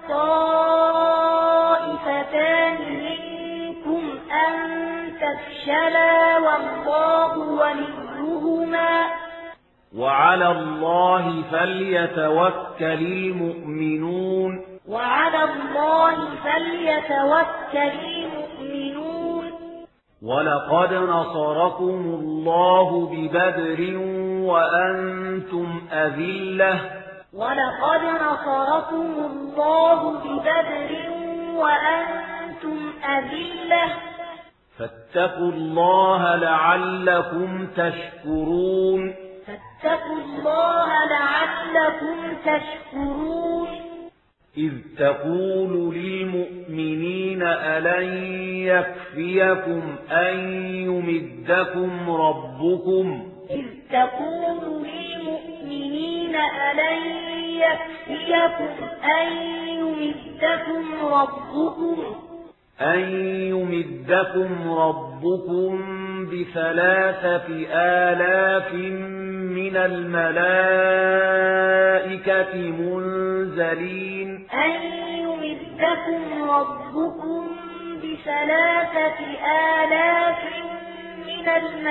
B: الطائفتان منكم أن تفشلا والله وليهما
A: وعلى الله فليتوكل المؤمنون
B: وعلى الله فليتوكل المؤمنون
A: ولقد نصركم الله ببدر وأنتم أذلة
B: ولقد نصركم الله ببدر وأنتم أذلة
A: فاتقوا الله لعلكم تشكرون
B: فاتقوا الله لعلكم تشكرون
A: إذ تقول للمؤمنين ألن يكفيكم أن يمدكم ربكم
B: إذ تقول للمؤمنين ألن يكفيكم أن يمدكم ربكم
A: أن يمدكم ربكم بثلاثة آلاف من الملائكة منزلين
B: أن يمدكم ربكم بثلاثة آلاف من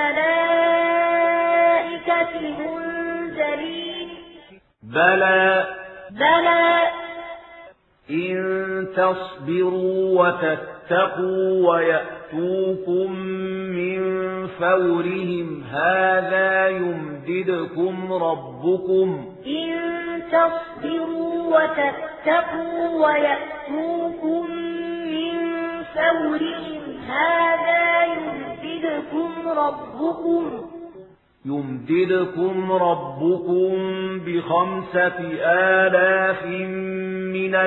B: الملائكة منزلين
A: بلى
B: بلى
A: إن تصبروا وتتقوا ويأتوكم من فورهم هذا يمددكم ربكم
B: إن تصبروا وتتقوا ويأتوكم من فورهم هذا يمددكم ربكم
A: يمددكم ربكم بخمسة آلاف من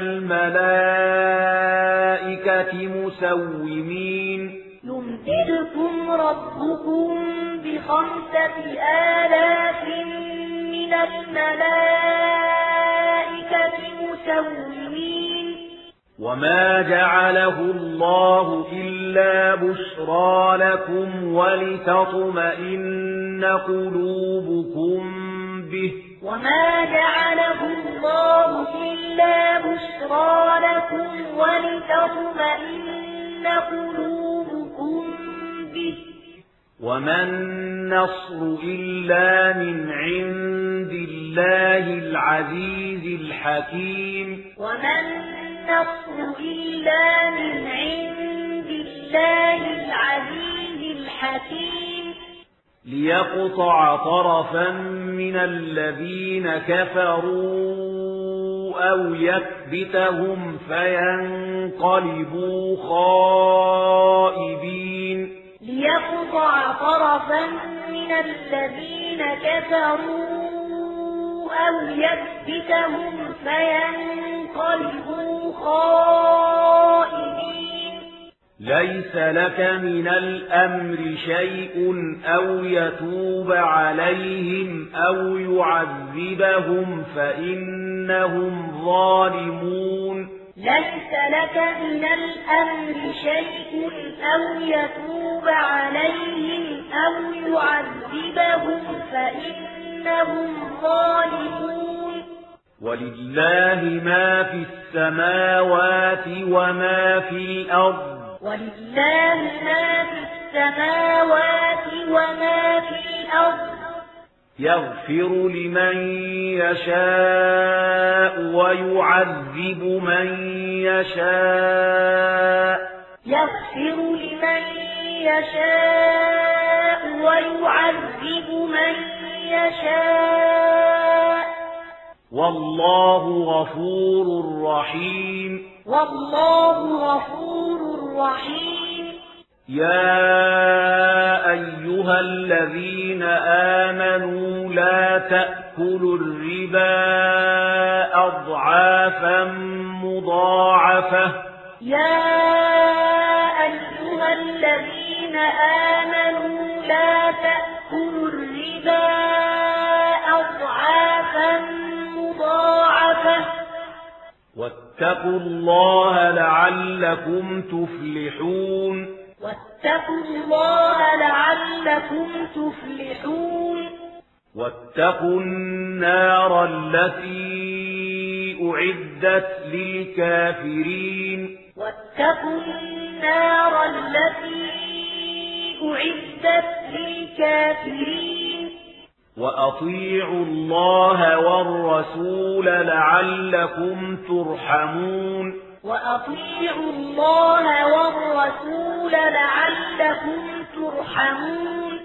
A: الملائكة مسومين
B: يمددكم ربكم بخمسة آلاف من الملائكة مسومين
A: وما جعله الله إلا بشرى لكم ولتطمئن قلوبكم به
B: وما جعله الله إلا بشرى لكم ولتطمئن قلوبكم به
A: وما النصر إلا من عند الله العزيز الحكيم
B: وما النصر إلا من عند الله العزيز الحكيم
A: ليقطع طرفا من الذين كفروا أو يكبتهم فينقلبوا خائبين
B: ليقطع طرفا من الذين كفروا أو يكبتهم فينقلبوا خائبين
A: ليس لك من الأمر شيء أو يتوب عليهم أو يعذبهم فإنهم ظالمون
B: ليس لك من الأمر شيء أو يتوب عليهم أو يعذبهم فإنهم ظالمون
A: ولله ما في السماوات وما في الأرض
B: ولله ما في السماوات وما في الأرض
A: يغفر لمن يشاء ويعذب من يشاء
B: يغفر لمن يشاء ويعذب من يشاء
A: والله غفور رحيم
B: والله غفور رحيم
A: يا أيها الذين آمنوا لا تأكلوا الربا أضعافا مضاعفة
B: يا أيها الذين آمنوا لا تأكلوا الربا أضعافا مضاعفة
A: واتقوا الله لعلكم تفلحون
B: واتقوا الله لعلكم تفلحون
A: واتقوا النار التي أعدت للكافرين
B: واتقوا النار التي أعدت للكافرين
A: وأطيعوا الله والرسول لعلكم ترحمون
B: وأطيعوا الله والرسول لعلكم ترحمون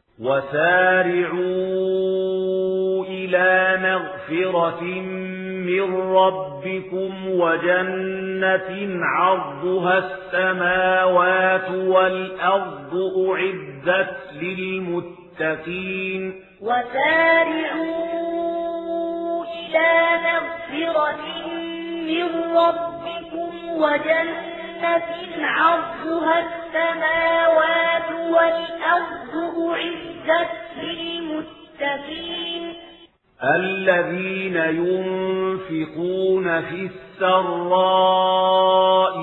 A: وسارعوا إلى مغفرة من ربكم وجنة عرضها السماوات والأرض أعدت للمتقين
B: وسارعوا إلى مغفرة من ربكم وجنة عرضها السماوات والأرض أعدت للمتقين
A: الذين ينفقون في السراء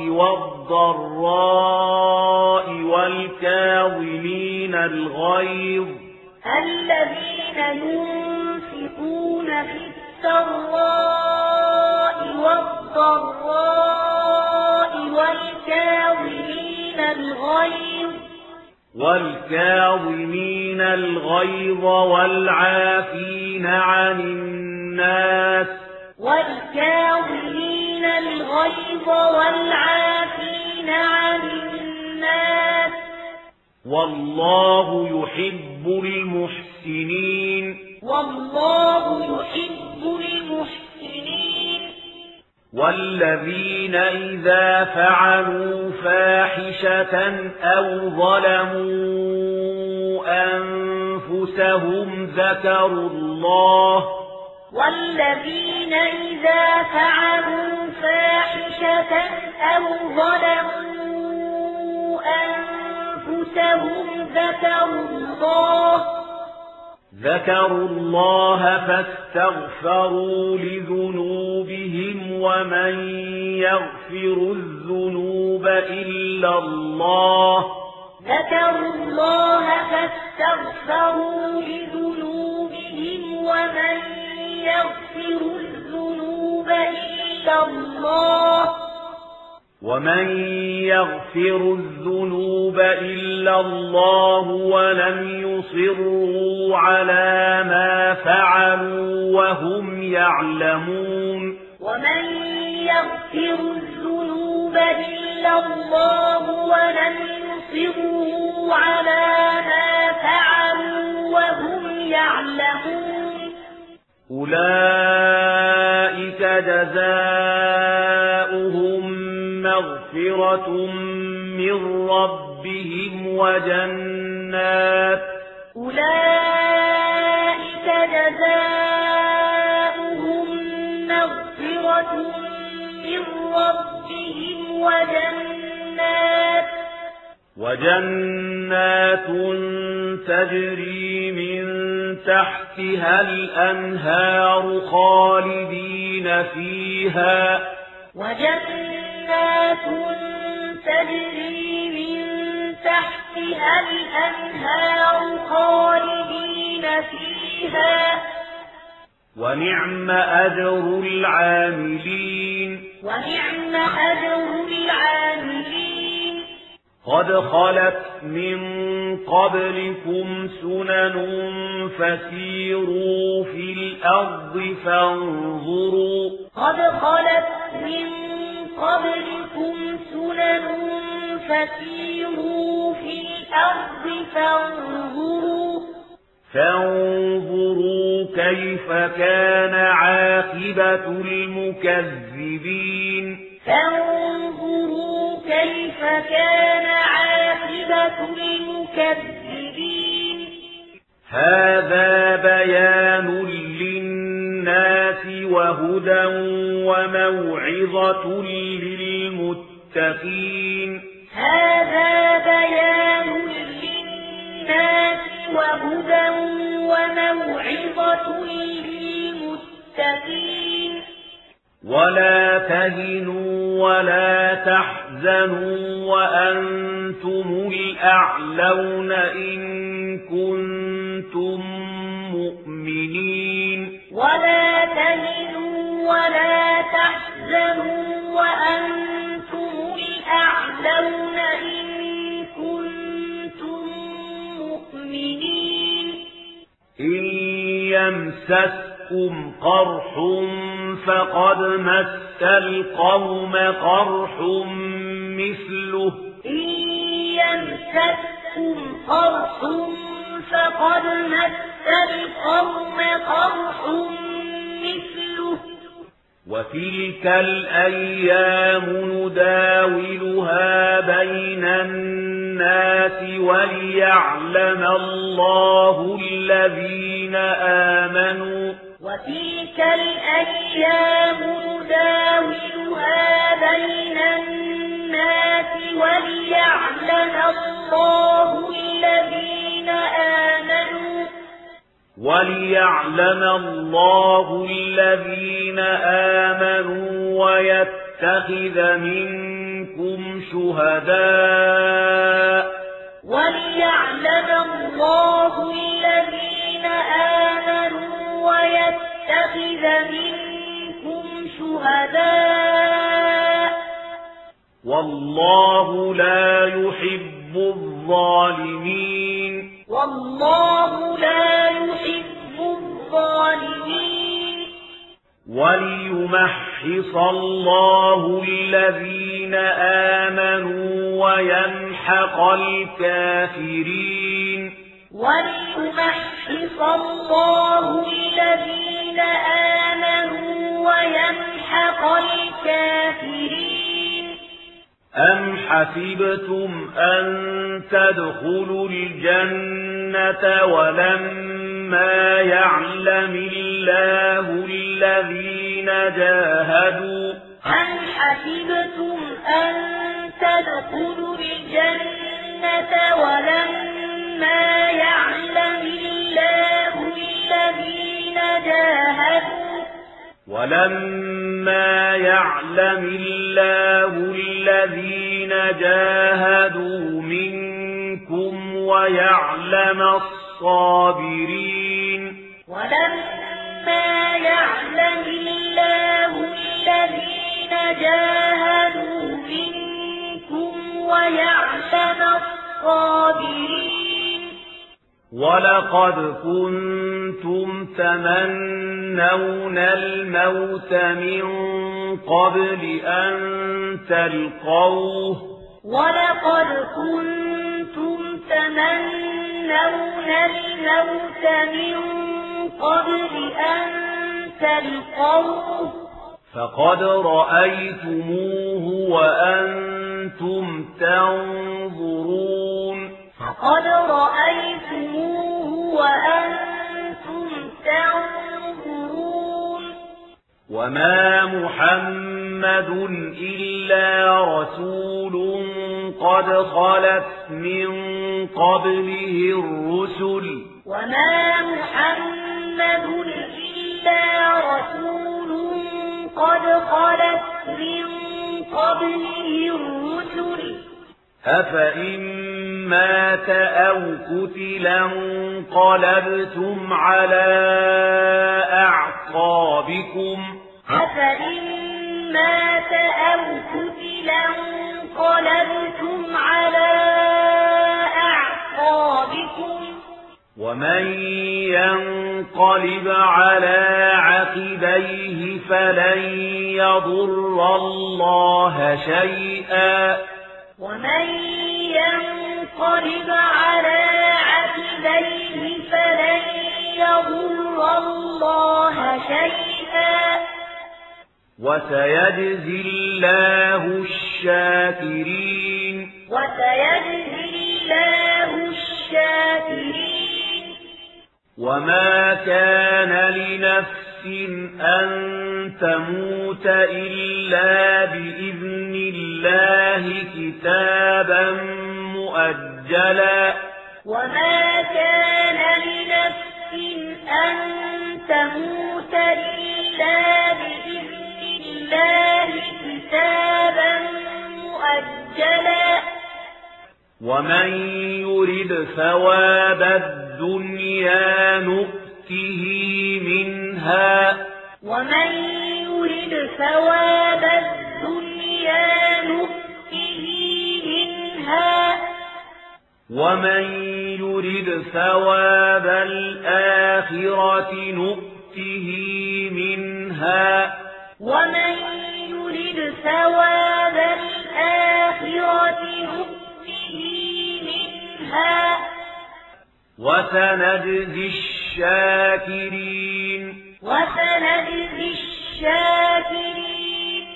A: والضراء والكاظمين الغيظ
B: الذين ينفقون في السراء والضراء والكاظمين الغيظ
A: والكاظمين الغيظ والعافين عن الناس
B: والكاظمين الغيظ والعافين عن الناس
A: والله يحب المحسنين
B: والله يحب المحسنين
A: والذين إذا فعلوا فاحشة أو ظلموا أنفسهم أنفسهم ذكروا الله
B: والذين إذا فعلوا فاحشة أو ظلموا أنفسهم ذكروا الله
A: ذكروا الله فاستغفروا لذنوبهم ومن يغفر الذنوب إلا الله
B: ذكروا الله فاستغفروا لذنوبهم ومن يغفر الذنوب إلا الله
A: ومن يغفر الذنوب إلا الله ولم يصروا على ما فعلوا وهم يعلمون
B: ومن يغفر الذنوب إلا الله ولم يصروا على ما فعلوا وهم يعلمون
A: أولئك جزاؤهم مغفرة من ربهم وجنات
B: أولئك جزاؤهم مغفرة من ربهم وجنات
A: وجنات تجري من تحتها الأنهار خالدين فيها
B: وجنات تجري من تحتها الأنهار خالدين فيها
A: ونعم أجر العاملين
B: ونعم أجر العاملين
A: قد خلت من قبلكم سنن فسيروا في الأرض فانظروا
B: قد خلت من قبلكم سنن فسيروا في الأرض فانظروا
A: فانظروا كيف كان عاقبة المكذبين
B: فانظروا كيف كان عاقبة المكذبين
A: هذا بيان للناس وهدى وموعظة للمتقين
B: هذا بيان للناس وهدى وموعظة للمتقين
A: ولا تهنوا ولا تحزنوا وأنتم الأعلون إن كنتم مؤمنين
B: ولا تهنوا ولا تحزنوا وأنتم الأعلون إن كنتم مؤمنين
A: إن يمسسكم قرح فقد مس القوم قرح مثله
B: إن يمسسكم قرح فقد مس القوم قرح مثله
A: وتلك الأيام نداولها بين الناس وليعلم الله الذين آمنوا
B: وتلك الأيام نداولها بين الناس وليعلم الله الذين آمنوا
A: وليعلم الله الذين آمنوا ويتخذ منكم شهداء
B: وليعلم الله الذين آمنوا ويتخذ منكم شهداء
A: والله لا يحب الظالمين
B: والله لا يحب الظالمين
A: وليمحص الله الذين آمنوا ويمحق الكافرين
B: وليمحص الله الذين آمنوا ويمحق الكافرين
A: أم حسبتم أن تدخلوا الجنة ولما يعلم الله الذين جاهدوا
B: أم حسبتم أن تدخلوا الجنة ولما يعلم الله الذين جاهدوا
A: ولما يعلم الله الذين جاهدوا منكم ويعلم الصابرين
B: ولما يعلم الله الذين جاهدوا منكم ويعلم الصابرين
A: ولقد كنتم تمنون الموت من قبل أن تلقوه
B: ولقد كنتم تمنون الموت من قبل أن تلقوه
A: فقد رأيتموه وأنتم تنظرون
B: فقد رأيتموه وأنتم تنظرون
A: وما محمد إلا رسول قد خلت من قبله الرسل
B: وما محمد إلا رسول قد خلت من قبله الرسل
A: أفإن مات أو قتلا انقلبتم على أعقابكم
B: أفإن مات أو قتلا انقلبتم على أعقابكم
A: ومن ينقلب على عقبيه فلن يضر الله شيئا
B: ومن ينقلب على عقبيه فلن يضر الله شيئا
A: وسيجزي الله الشاكرين
B: وسيجزي الله الشاكرين
A: وما كان لنفس أن تموت إلا بإذن الله كتابا مؤجلا
B: وما كان لنفس أن تموت إلا بإذن الله كتابا مؤجلا
A: ومن يرد ثواب الدنيا نؤته منها
B: ومن يرد ثواب الدنيا نؤته منها
A: ومن يرد ثواب الآخرة نؤته منها
B: ومن يرد ثواب الآخرة نؤته منها
A: وسنجزي الشاكرين
B: وسنجزي الشاكرين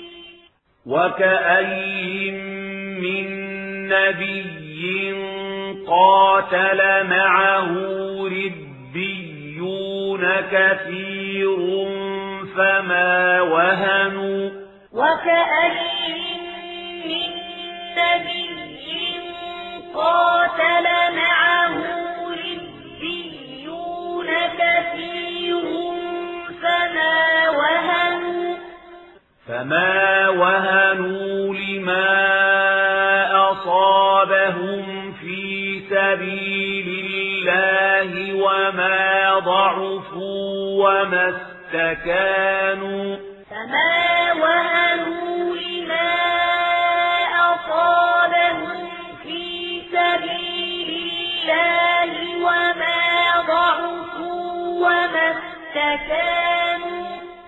A: وكأي من نبي قاتل معه ربيون كثير فما وهنوا
B: وكأي من نبي قاتل معه ربيون كثير فما وهنوا
A: فما وهنوا لما أصابهم في سبيل الله وما ضعفوا وما استكانوا
B: فما وهنوا لما أصابهم في سبيل الله وما ضعفوا وما استكانوا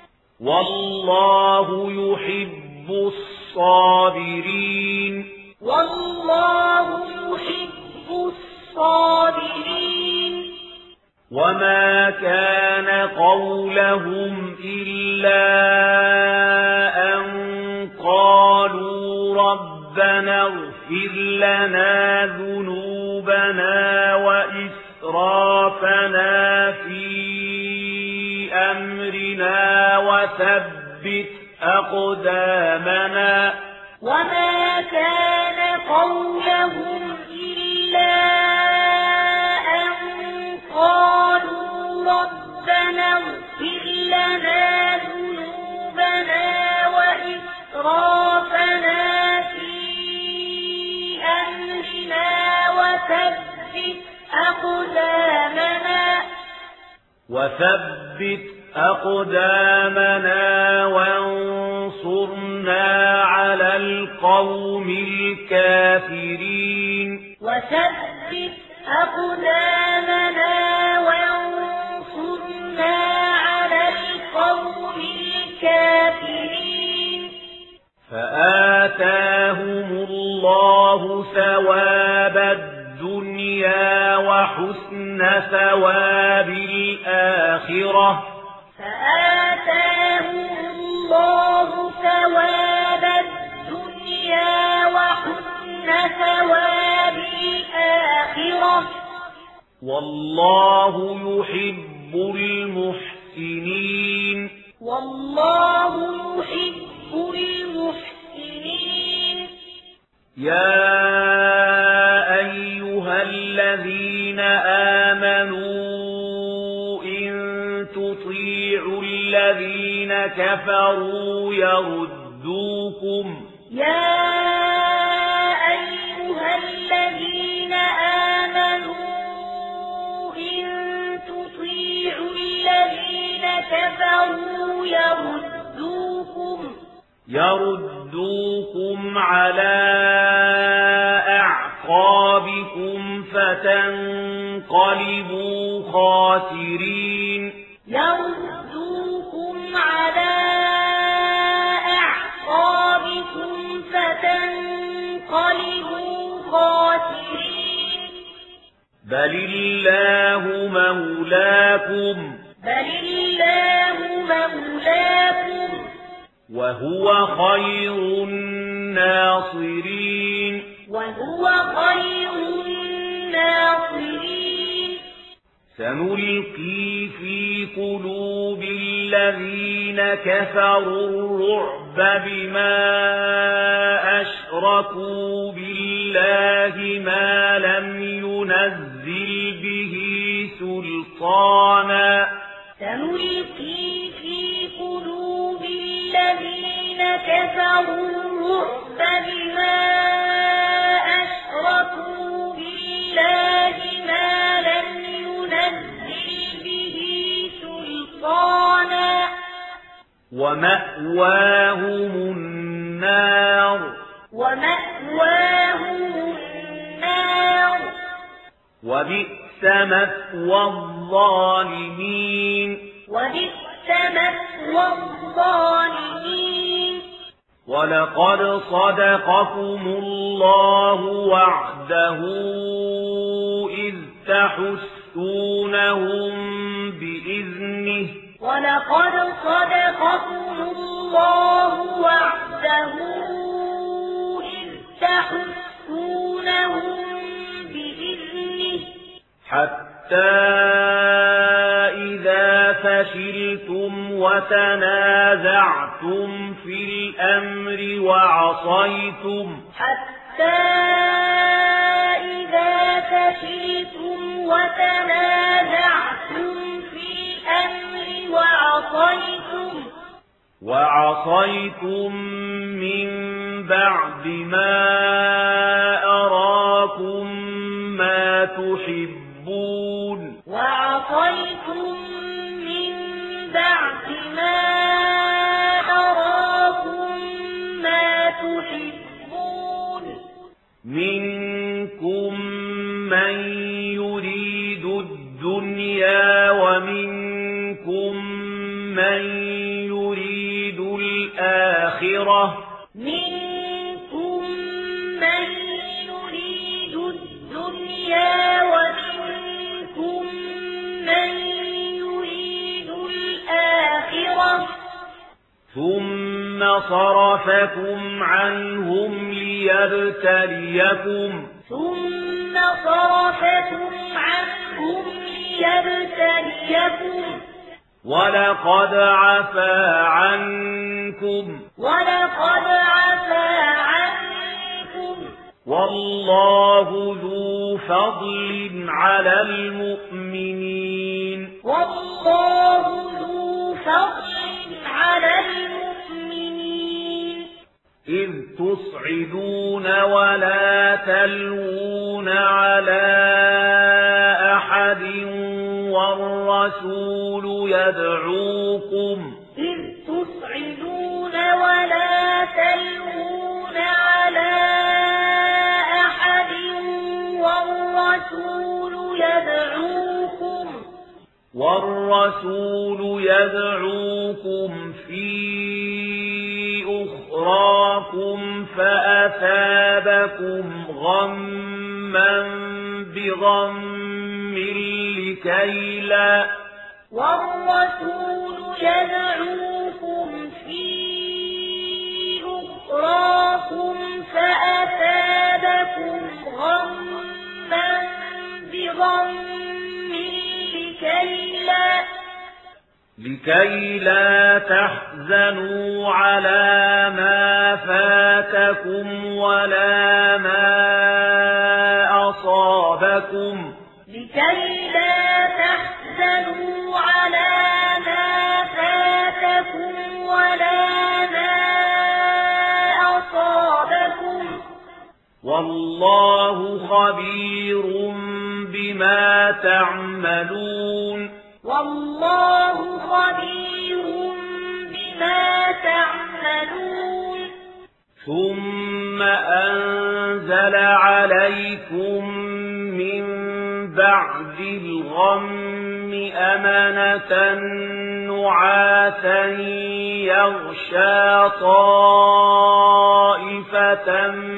A: والله يحب الصابرين
B: والله يحب الصابرين
A: وما كان قولهم إلا أن قالوا ربنا واغفر لنا ذنوبنا وإسرافنا في أمرنا وثبت أقدامنا
B: وما كان قولهم إلا أن قالوا ربنا اغفر لنا ذنوبنا وإسرافنا في أمرنا وثبت أقدامنا
A: وثبت أقدامنا وانصرنا على القوم الكافرين
B: وثبت أقدامنا وانصرنا على القوم الكافرين
A: فآتاهم الله ثواب الدنيا وحسن ثواب الآخرة
B: فآتاهم الله ثواب الدنيا وحسن ثواب الآخرة
A: والله يحب المحسنين
B: والله يحب المحسنين
A: يا أيها الذين آمنوا إن تطيعوا الذين كفروا يردوكم
B: يا أيها الذين آمنوا إن تطيعوا الذين كفروا يردوكم
A: يردوكم على أعقابكم فتنقلبوا خاسرين
B: يردوكم على أعقابكم فتنقلبوا خاسرين
A: بل الله مولاكم
B: بل الله مولاكم
A: وهو خير الناصرين
B: وهو خير الناصرين
A: سنلقي في قلوب الذين كفروا الرعب بما أشركوا بالله ما لم ينزل به سلطانا
B: سنلقي في قلوب الذين كفروا الرعب بما أشركوا بالله ما لم ينزل به سلطانا
A: ومأواهم النار
B: ومأواهم النار
A: وبئس مثوى الظالمين
B: وبئس مثوى الظالمين
A: ولقد صدقكم الله وعده إذ تحسونهم بإذنه
B: ولقد صدقكم الله وعده إذ تحسونهم بإذنه
A: حتى إذا فشلتم وتنازعتم في الأمر وعصيتم
B: حتى إذا فشلتم وتنازعتم في الأمر وعصيتم
A: وعصيتم من بعد ما أراكم ما تحبون
B: وعصيتم من بعد ما أراكم ما تحبون
A: منكم من يريد الدنيا ومنكم من يريد الآخرة
B: منكم من يريد الدنيا ومنكم من يريد الآخرة
A: ثم ثم صرفكم عنهم ليبتليكم
B: ثم صرفكم عنهم ليبتليكم
A: ولقد عفا عنكم
B: ولقد عفا عنكم
A: والله ذو فضل على المؤمنين
B: والله ذو فضل على المؤمنين
A: إذ تصعدون ولا تلوون على أحد والرسول يدعوكم
B: إذ تصعدون ولا تلوون على أحد والرسول يدعوكم
A: والرسول يدعوكم في أخراكم فأثابكم غما بغم لكي لا
B: والرسول يدعوكم في أخراكم فأثابكم غما بغم لكي لا
A: لكي لا تحزنوا على ما فاتكم ولا ما أصابكم
B: لكي لا تحزنوا على ما فاتكم ولا ما أصابكم
A: والله خبير بما تعملون
B: والله خبير بما تعملون
A: ثم أنزل عليكم من بعد الغم أمنة نعاسا يغشى طائفة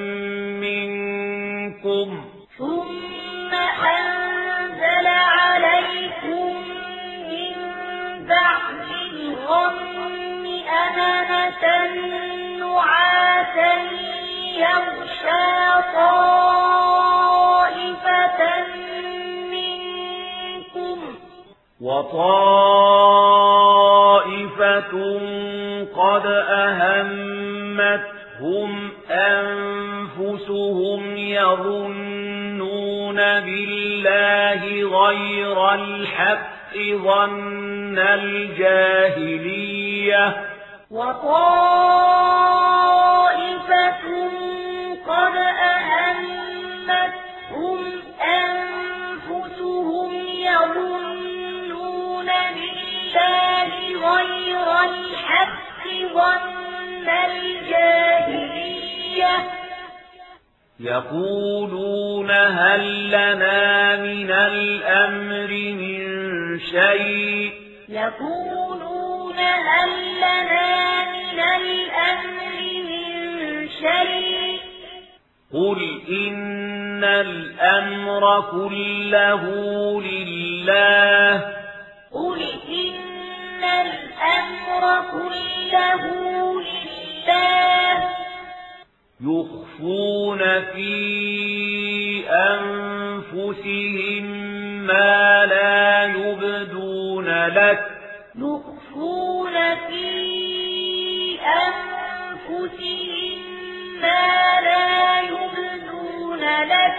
A: منكم
B: ثم أنزل عليكم من بعد الغم أمنة نعاسا يغشى طائفة منكم
A: وطائفة قد أهمتهم أنفسهم يظنون بالله غير الحق ظن الجاهلية
B: وطائفة قد أهمتهم أنفسهم يظنون بالله غير الحق ظن الجاهلية
A: يقولون هل لنا من الأمر من شيء
B: يقولون هل لنا من الأمر من شيء
A: قل إن الأمر كله لله
B: قل إن الأمر كله لله
A: يخفون في أنفسهم ما لا يبدون لك
B: يخفون في أنفسهم ما لا يبدون لك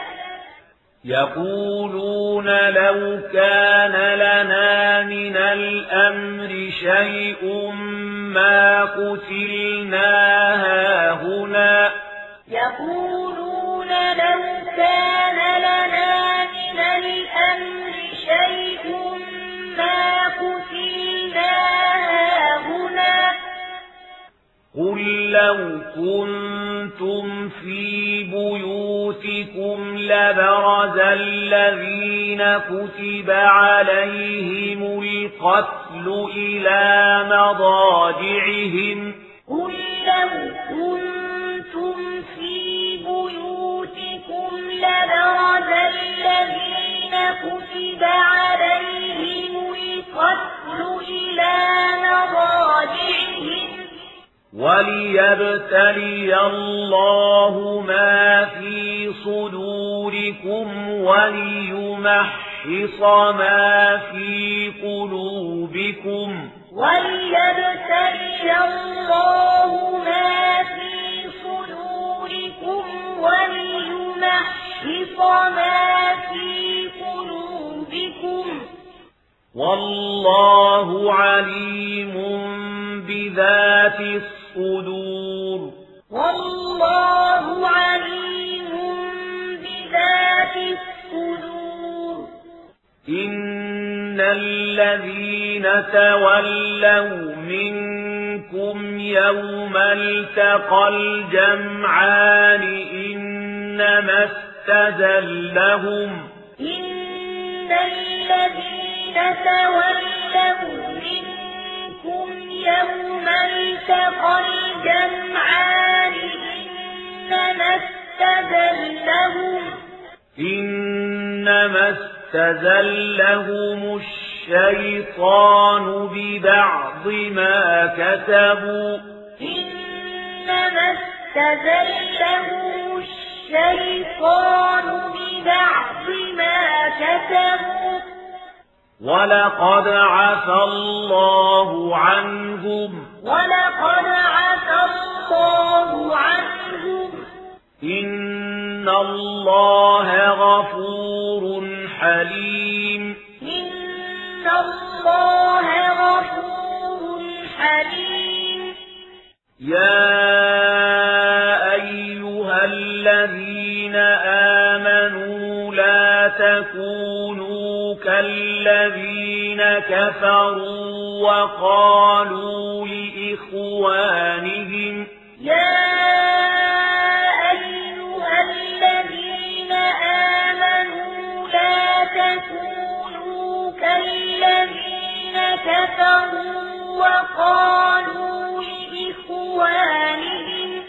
A: يقولون لو كان لنا من الأمر شيء ما قتلنا هاهنا
B: يقولون لو كان لنا من الأمر شيء ما قتلنا هاهنا
A: قل لو كنتم في بيوتكم لبرز الذين كتب عليهم القتل إلى مضاجعهم
B: قل لو كنتم في بيوتكم لبرز الذين كتب عليهم القتل إلى مضاجعهم
A: وليبتلي الله ما في صدوركم وليمحص ما في قلوبكم
B: وليبتلي الله ما في صدوركم وليمحص ما في قلوبكم
A: والله عليم بذات الصدور
B: والله عليم بذات الصدور
A: إن الذين تولوا منكم يوم التقى الجمعان إنما استزلهم
B: إن الذين تولوا منكم يوم التقى الجمعان إنما استزلهم
A: إنما استزلهم الشيطان ببعض ما كسبوا
B: إنما استزلهم الشيطان ببعض ما كسبوا
A: ولقد عفى الله عنهم
B: ولقد عفى الله عنهم
A: إن الله غفور حليم
B: إن الله غفور حليم
A: يا أيها الذين آمنوا لا تكونوا كالذين كفروا وقالوا لإخوانهم
B: يا أيها الذين آمنوا لا تكونوا كالذين كفروا وقالوا لإخوانهم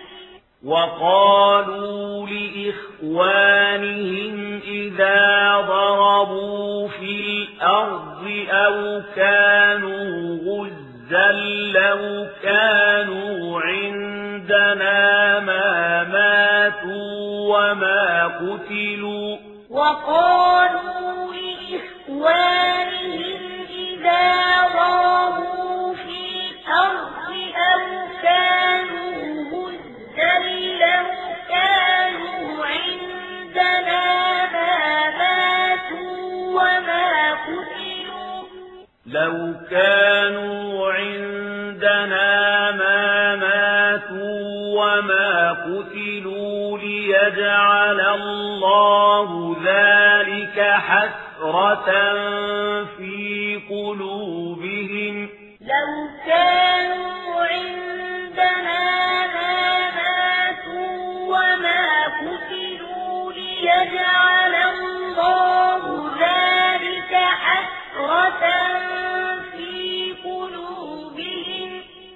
A: وقالوا لإخوانهم إذا ضربوا في الأرض أو كانوا غزا لو كانوا عندنا ما ماتوا وما قتلوا
B: وقالوا لإخوانهم إذا ضربوا في الأرض أو كانوا غزا لو كانوا عندنا ما ماتوا وما قتلوا
A: لو كانوا عندنا ما ماتوا وما قتلوا ليجعل الله ذلك حسرة في قلوبهم
B: لو كانوا عندنا ما ماتوا وما قتلوا ليجعل الله ذلك حسرة في قلوبهم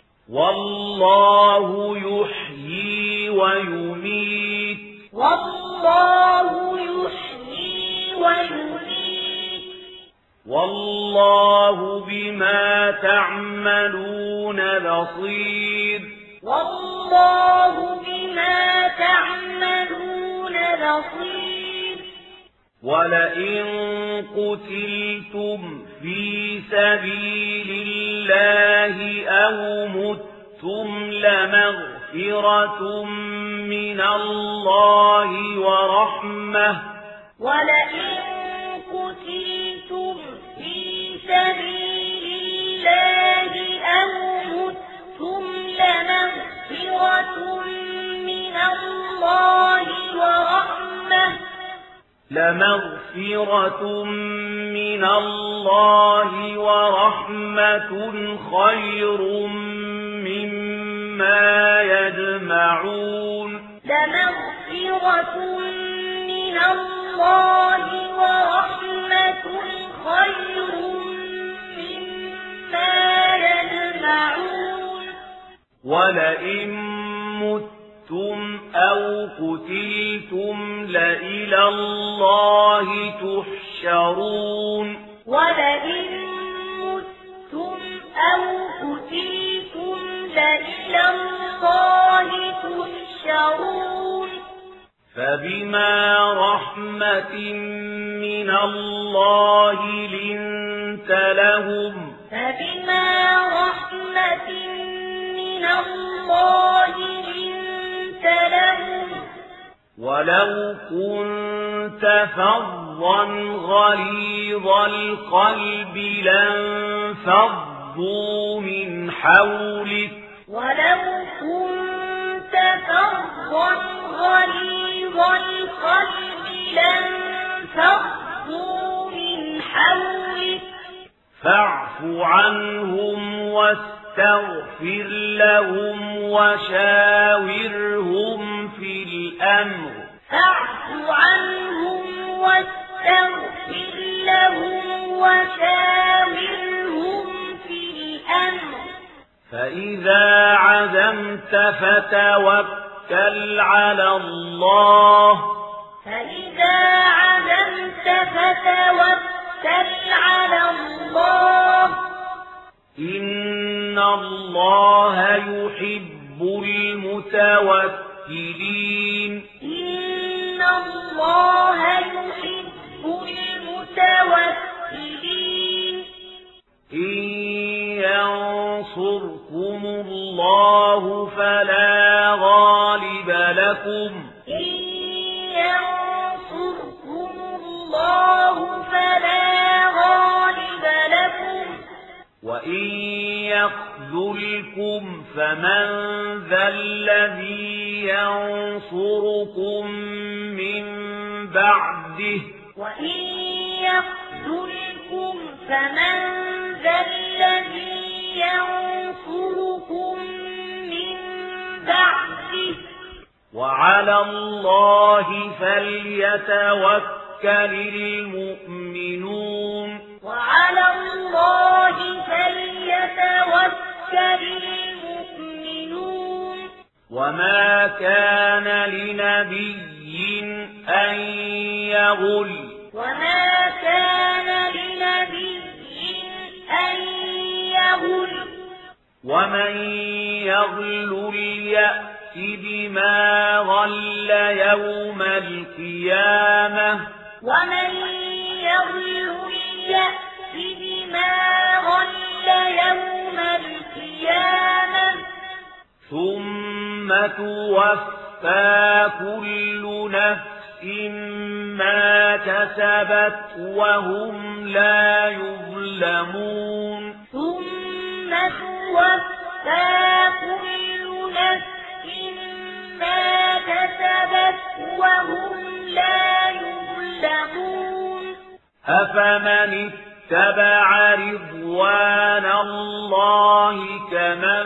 A: والله يحيي ويميت
B: والله يحيي ويميت
A: والله بما تعملون بصير
B: والله بما تعملون بصير
A: ولئن قتلتم في سبيل الله أو متم لمغفرة من الله ورحمة
B: ولئن قتلتم في سبيل الله أو متم لمغفرة من الله ورحمة
A: لمغفرة من الله ورحمة خير مما يجمعون
B: لمغفرة من الله ورحمة خير مما يجمعون
A: ولئن متم أو قتلتم لإلى الله تحشرون
B: ولئن متم أو قتلتم إلى الله تحشرون
A: فبما رحمة من الله لنت لهم
B: فبما رحمة من الله لنت لهم
A: ولو كنت فظا غليظ القلب لانفضوا من حولك
B: ولو كنت فظا غليظ القلب لانفضوا من حولك
A: فاعف عنهم واستغفر لهم وشاورهم في الأمر
B: فاعف عنهم واستغفر لهم وشاورهم في الأمر
A: فإذا عزمت فتوكل على الله
B: فإذا عزمت فتوكل على الله
A: إن الله يحب المتوكلين
B: إن الله يحب المتوكلين
A: إن ينصركم الله فلا غالب لكم
B: إن ينصركم الله فلا غالب لكم
A: وإن يخذلكم فمن ذا الذي ينصركم من بعده
B: وإن يخذلكم فمن ذا الذي ينصركم من بعده
A: وعلى الله فليتوكل المؤمنون
B: وعلى الله فليتوكل المؤمنون
A: وما كان لنبي أن يغل
B: وما كان لنبي أن يغل
A: ومن يغل يأت بما غل يوم القيامة
B: ومن يغل يأت بما غل يوم القيامة
A: ثم توفى كل نفس ما كسبت وهم لا يظلمون
B: ثم توفى كل نفس ما كسبت وهم لا يظلمون
A: أفمن اتبع رضوان الله كمن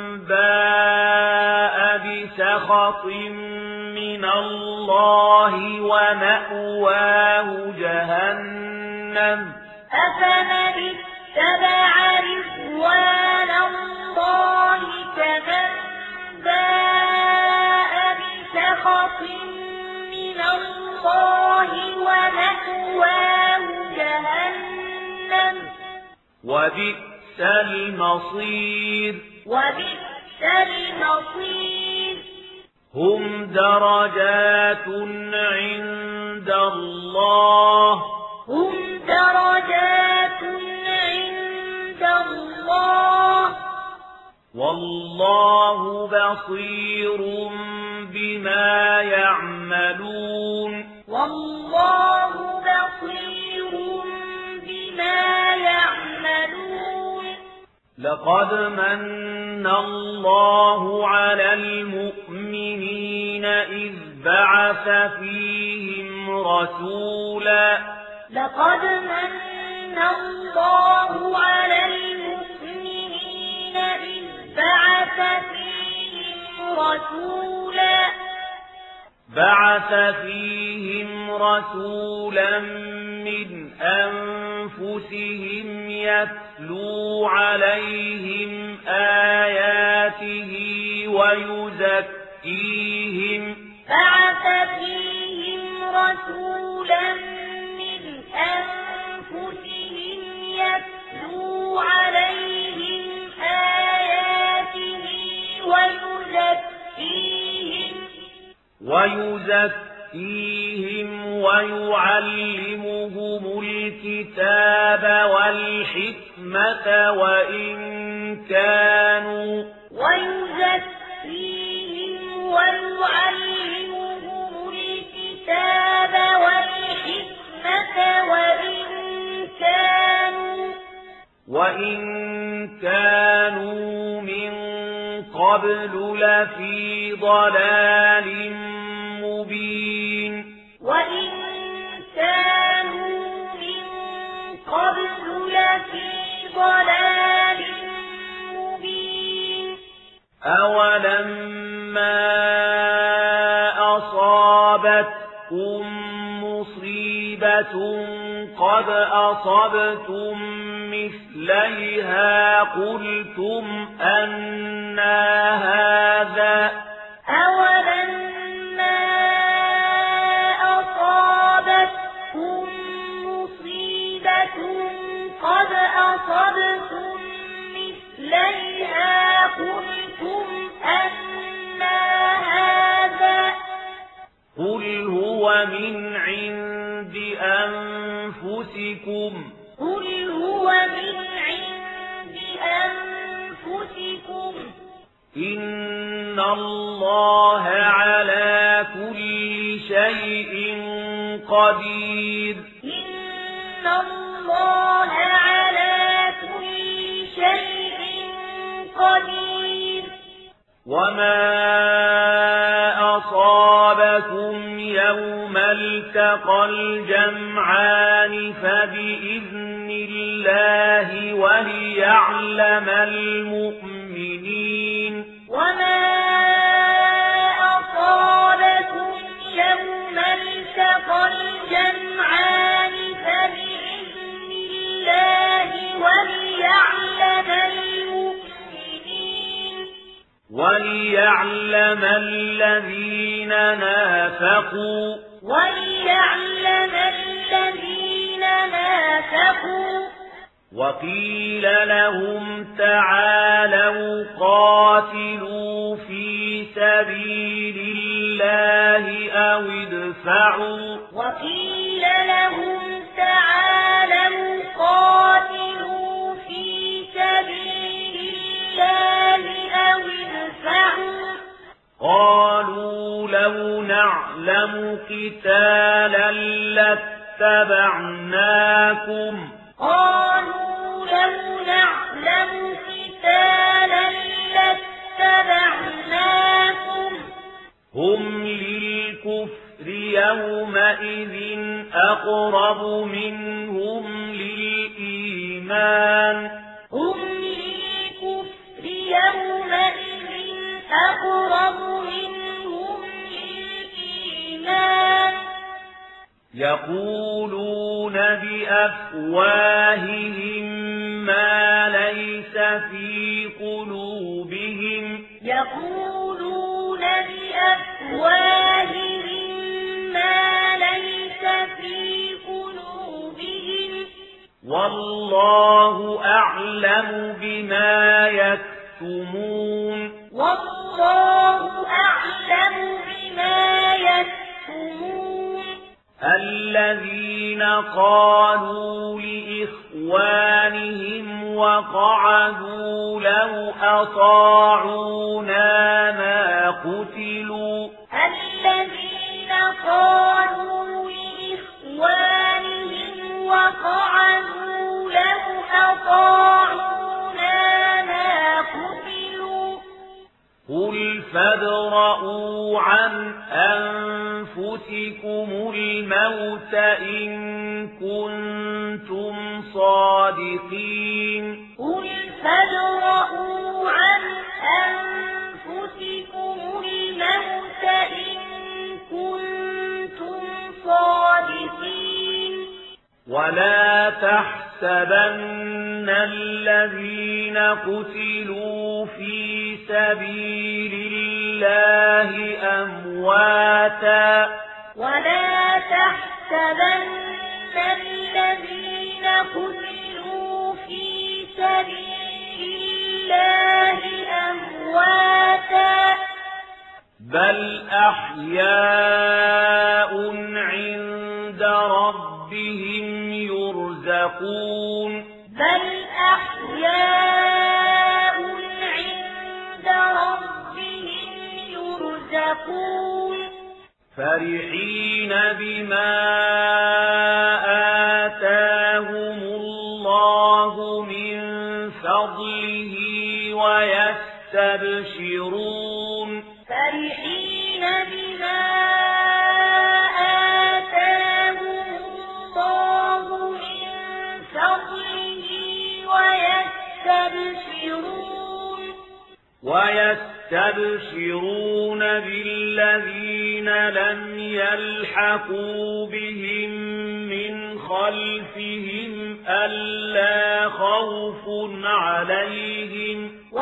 A: باء بسخط من الله ومأواه جهنم
B: أفمن اتبع رضوان الله كمن باء بسخط من الله ومأواه جهنم
A: وبئس المصير
B: وبئس المصير
A: هم درجات عند الله
B: هم درجات عند الله
A: والله بصير بما يعملون
B: والله بصير بما يعملون
A: لقد من الله على المؤمنين إذ بعث فيهم رسولا
B: لقد من الله على المؤمنين إذ بعث فيهم رسولا
A: بعث فيهم رسولا من أنفسهم يتلو عليهم آياته ويزكيهم
B: بعث فيهم رسولا من أنفسهم يتلو عليهم آياته
A: ويزكيهم ويعلمهم الكتاب والحكمة وإن كانوا
B: ويزكيهم ويعلمهم الكتاب والحكمة وإن كانوا
A: وإن كانوا من قبل لفي ضلال مبين
B: وإن كانوا من قبل لفي ضلال مبين
A: أولما أصابتكم مصيبة قد أصبتم مثليها قلتم أنى هذا
B: أولما أصابتكم مصيبة قد أصبتم مثليها قلتم أنى هذا
A: قل هو من عند أنفسكم
B: قل هو من عند أنفسكم
A: إن الله على كل شيء قدير
B: إن الله على كل شيء قدير
A: وما أصابكم يوم التقى الجمعان فبإذن الله وليعلم المؤمنين
B: وما أصابكم يوم التقى الجمعان فبإذن الله وليعلم المؤمنين
A: وليعلم الذين نافقوا
B: وليعلم الذين نافقوا
A: وقيل لهم تعالوا قاتلوا في سبيل الله أو ادفعوا
B: وقيل لهم تعالوا قاتلوا في سبيل الله أو ادفعوا
A: قالوا لو نعلم قتالا لاتبعناكم
B: قالوا لو نعلم قتالا لاتبعناكم
A: هم للكفر يومئذ أقرب منهم للإيمان
B: هم للكفر يومئذ أقرب منهم للإيمان
A: يقولون بأفواههم ما ليس في قلوبهم
B: يقولون بأفواههم ما ليس في قلوبهم
A: والله أعلم بما يكتمون
B: والله أعلم بما يكتمون
A: الذين قالوا لإخوانهم وقعدوا لو أطاعونا ما قتلوا
B: الذين قالوا لإخوانهم وقعدوا لو أطاعونا ما قتلوا
A: قل فادرءوا عن أنفسكم الموت إن كنتم صادقين
B: قل فادرءوا عن أنفسكم الموت إن كنتم صادقين
A: ولا تحسبن الذين قتلوا في سبيل الله أمواتا
B: ولا تحسبن الذين قتلوا في سبيل الله أمواتا
A: بل أحياء عند ربهم يرزقون
B: بل أحياء عند ربهم يرزقون
A: فرحين بما آتاهم الله من فضله ويستبشرون
B: فرحين بما آتاهم الله من فضله ويستبشرون
A: ويستبشرون بالذين لم يلحقوا بهم من خلفهم ألا خوف عليهم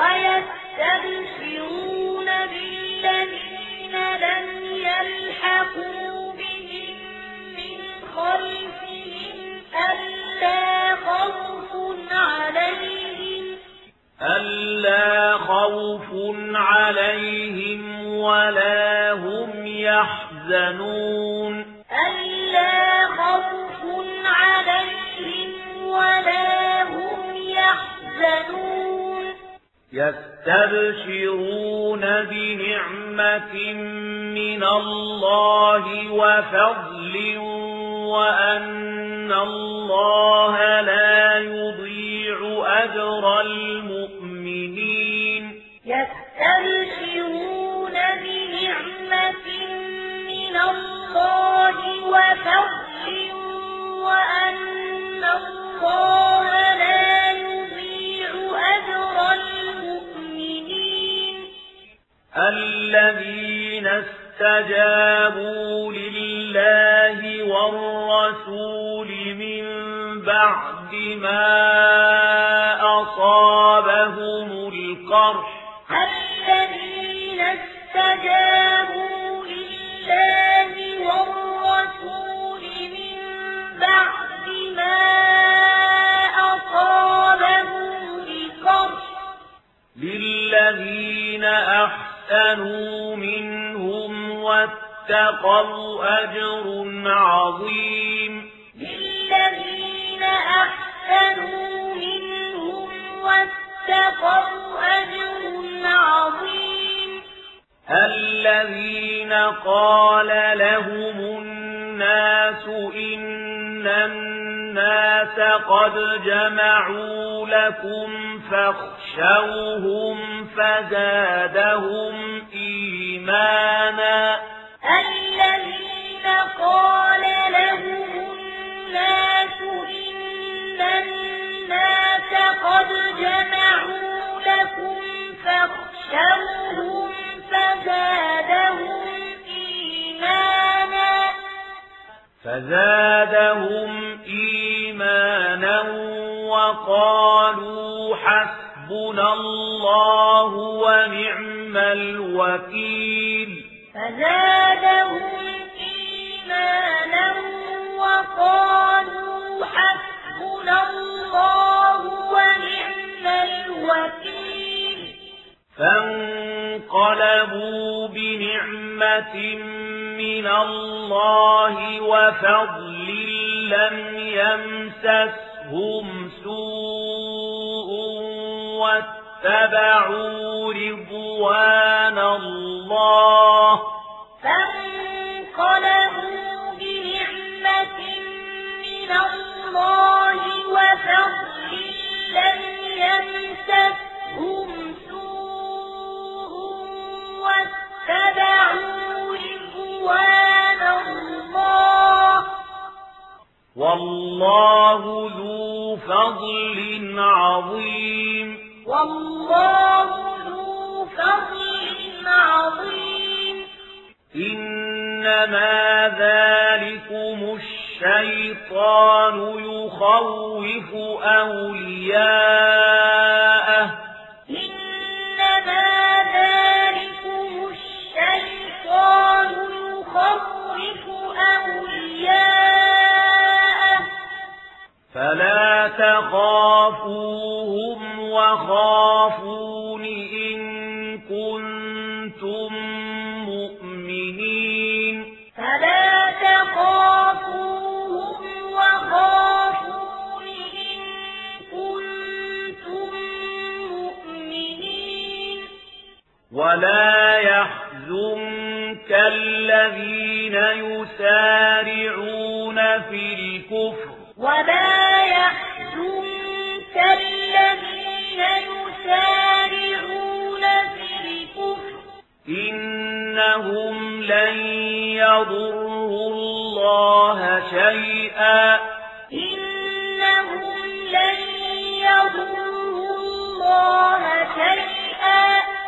B: ويستبشرون بالذين لم يلحقوا بهم من خلفهم ألا خوف عليهم
A: ألا خوف عليهم ولا هم يحزنون
B: ألا خوف عليهم ولا هم يحزنون
A: يستبشرون بنعمة من الله وفضل وأن الله لا يضيع أجر المؤمنين
B: يستبشرون بنعمة من الله وفضل وأن الله لا يضيع أجر المؤمنين
A: الذين استجابوا لله والرسول من بعد ما أصابهم القرح
B: الذين استجابوا لله والرسول من بعد ما أصابهم القرح
A: للذين أحسنوا منهم واتقوا أجر عظيم
B: للذين أحسنوا منهم واتقوا أجر عظيم
A: الذين قال لهم الناس إن الناس قد جمعوا لكم فاخشوهم فزادهم إيمانا
B: الذين قال لهم الناس إن الناس قد جمعوا لكم فاخشوهم فزادهم إيمانا
A: فزادهم إيمانا وقالوا حسبنا الله ونعم الوكيل
B: فزادهم إيمانا وقالوا حسبنا الله ونعم الوكيل
A: فانقلبوا بنعمة من الله وفضل لم يمسسهم سوء واتبعوا رضوان الله
B: فانقلبوا بنعمة من الله وفضل لم يمسسهم سوء واتبعوا رضوان الله
A: والله ذو فضل عظيم
B: والله ذو فضل عظيم
A: إنما ذلكم الشيطان يخوف أولياءه
B: إنما ذلكم الشيطان يخوف أولياءه
A: فلا تخافوهم وخافون إن كنتم مؤمنين ولا يحزنك الذين يسارعون في الكفر
B: ولا يحزنك الذين يسارعون في الكفر
A: إنهم لن يضروا الله شيئا
B: إنهم لن يضروا الله شيئا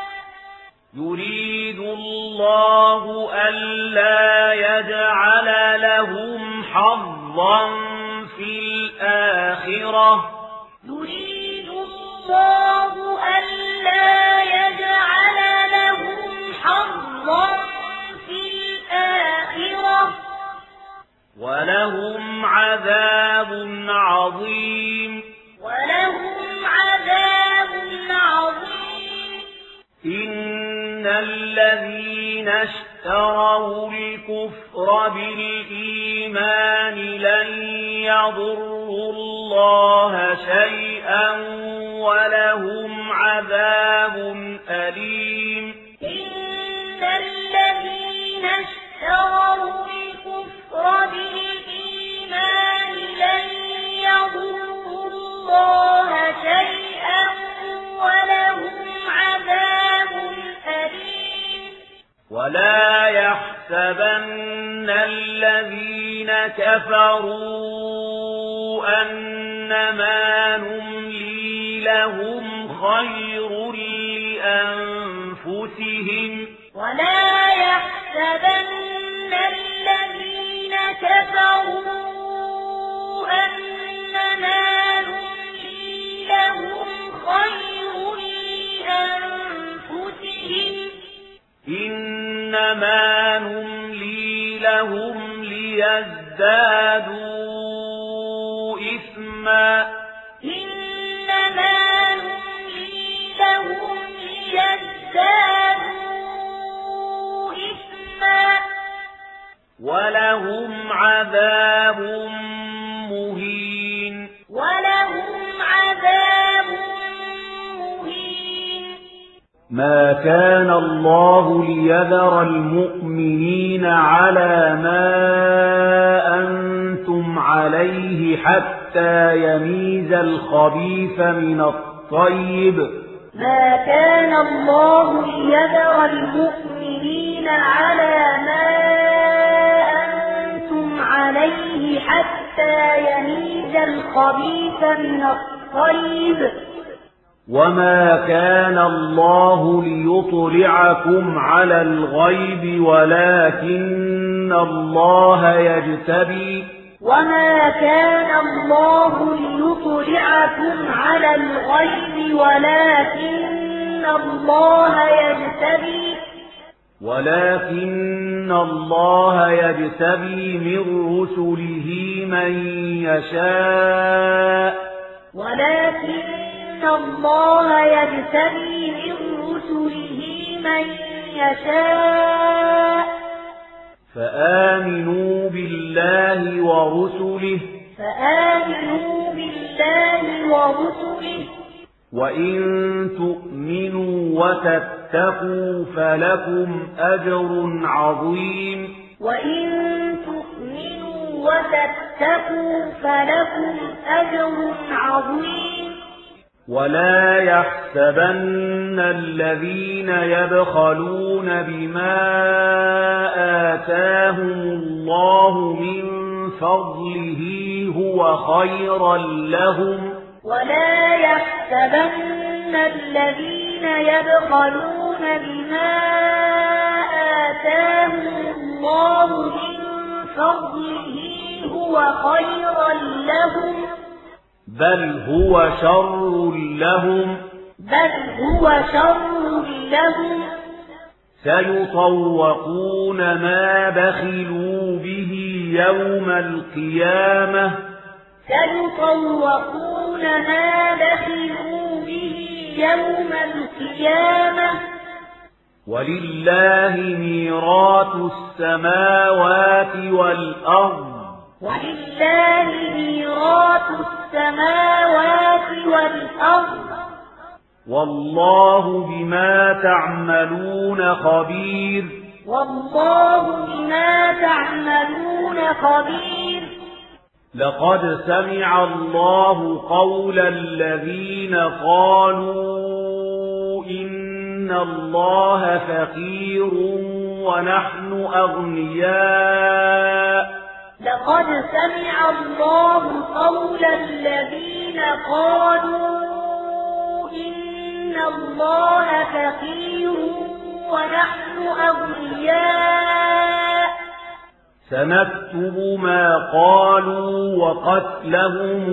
A: يريد الله ألا يجعل لهم حظا في الآخرة
B: يريد الله ألا يجعل لهم حظا في الآخرة
A: ولهم عذاب عظيم
B: ولهم عذاب عظيم
A: إن الذين اشتروا الكفر بالإيمان لن يضروا الله شيئا ولهم عذاب أليم
B: إن الذين اشتروا الكفر بالإيمان لن يضروا الله شيئا ولهم عذاب أليم
A: ولا يحسبن الذين كفروا أنما نملي لهم خير لأنفسهم
B: ولا يحسبن الذين كفروا أنما نملي لهم خير لأنفسهم
A: إنما نملي لهم ليزدادوا إثما
B: إنما نملي لهم ليزدادوا إثما
A: ولهم عذاب مهين
B: ولهم عذاب مهين
C: ما كان الله ليذر المؤمنين على ما أنتم عليه حتى يميز الخبيث من الطيب
B: ما كان الله ليذر المؤمنين على ما أنتم عليه حتى يميز الخبيث من الطيب
C: وما كان الله ليطلعكم على الغيب ولكن الله يجتبي
B: وما كان الله ليطلعكم على الغيب ولكن الله يجتبي
C: ولكن الله يجتبي من رسله من يشاء
B: ولكن الله يجتبي من رسله من يشاء
C: فآمنوا بالله ورسله
B: فآمنوا بالله ورسله
C: وإن تؤمنوا وتتقوا فلكم أجر عظيم
B: وإن تؤمنوا وتتقوا فلكم أجر عظيم
C: ولا يحسبن الذين يبخلون بما آتاهم الله من فضله هو خيرا لهم
B: ولا يحسبن الذين يبخلون بما آتاهم الله من فضله هو خيرا لهم
C: بل هو شر لهم
B: بل هو شر لهم
C: سيطوقون ما بخلوا به يوم القيامة
B: سيطوقون ما بخلوا به يوم القيامة
C: ولله ميراث السماوات والأرض
B: ولله ميراث السماوات والأرض
C: والله بما تعملون خبير
B: والله بما تعملون خبير
C: لقد سمع الله قول الذين قالوا إن الله فقير ونحن أغنياء
B: لقد سمع الله قول الذين قالوا إن الله فقير ونحن أغنياء
C: سنكتب ما قالوا وقتلهم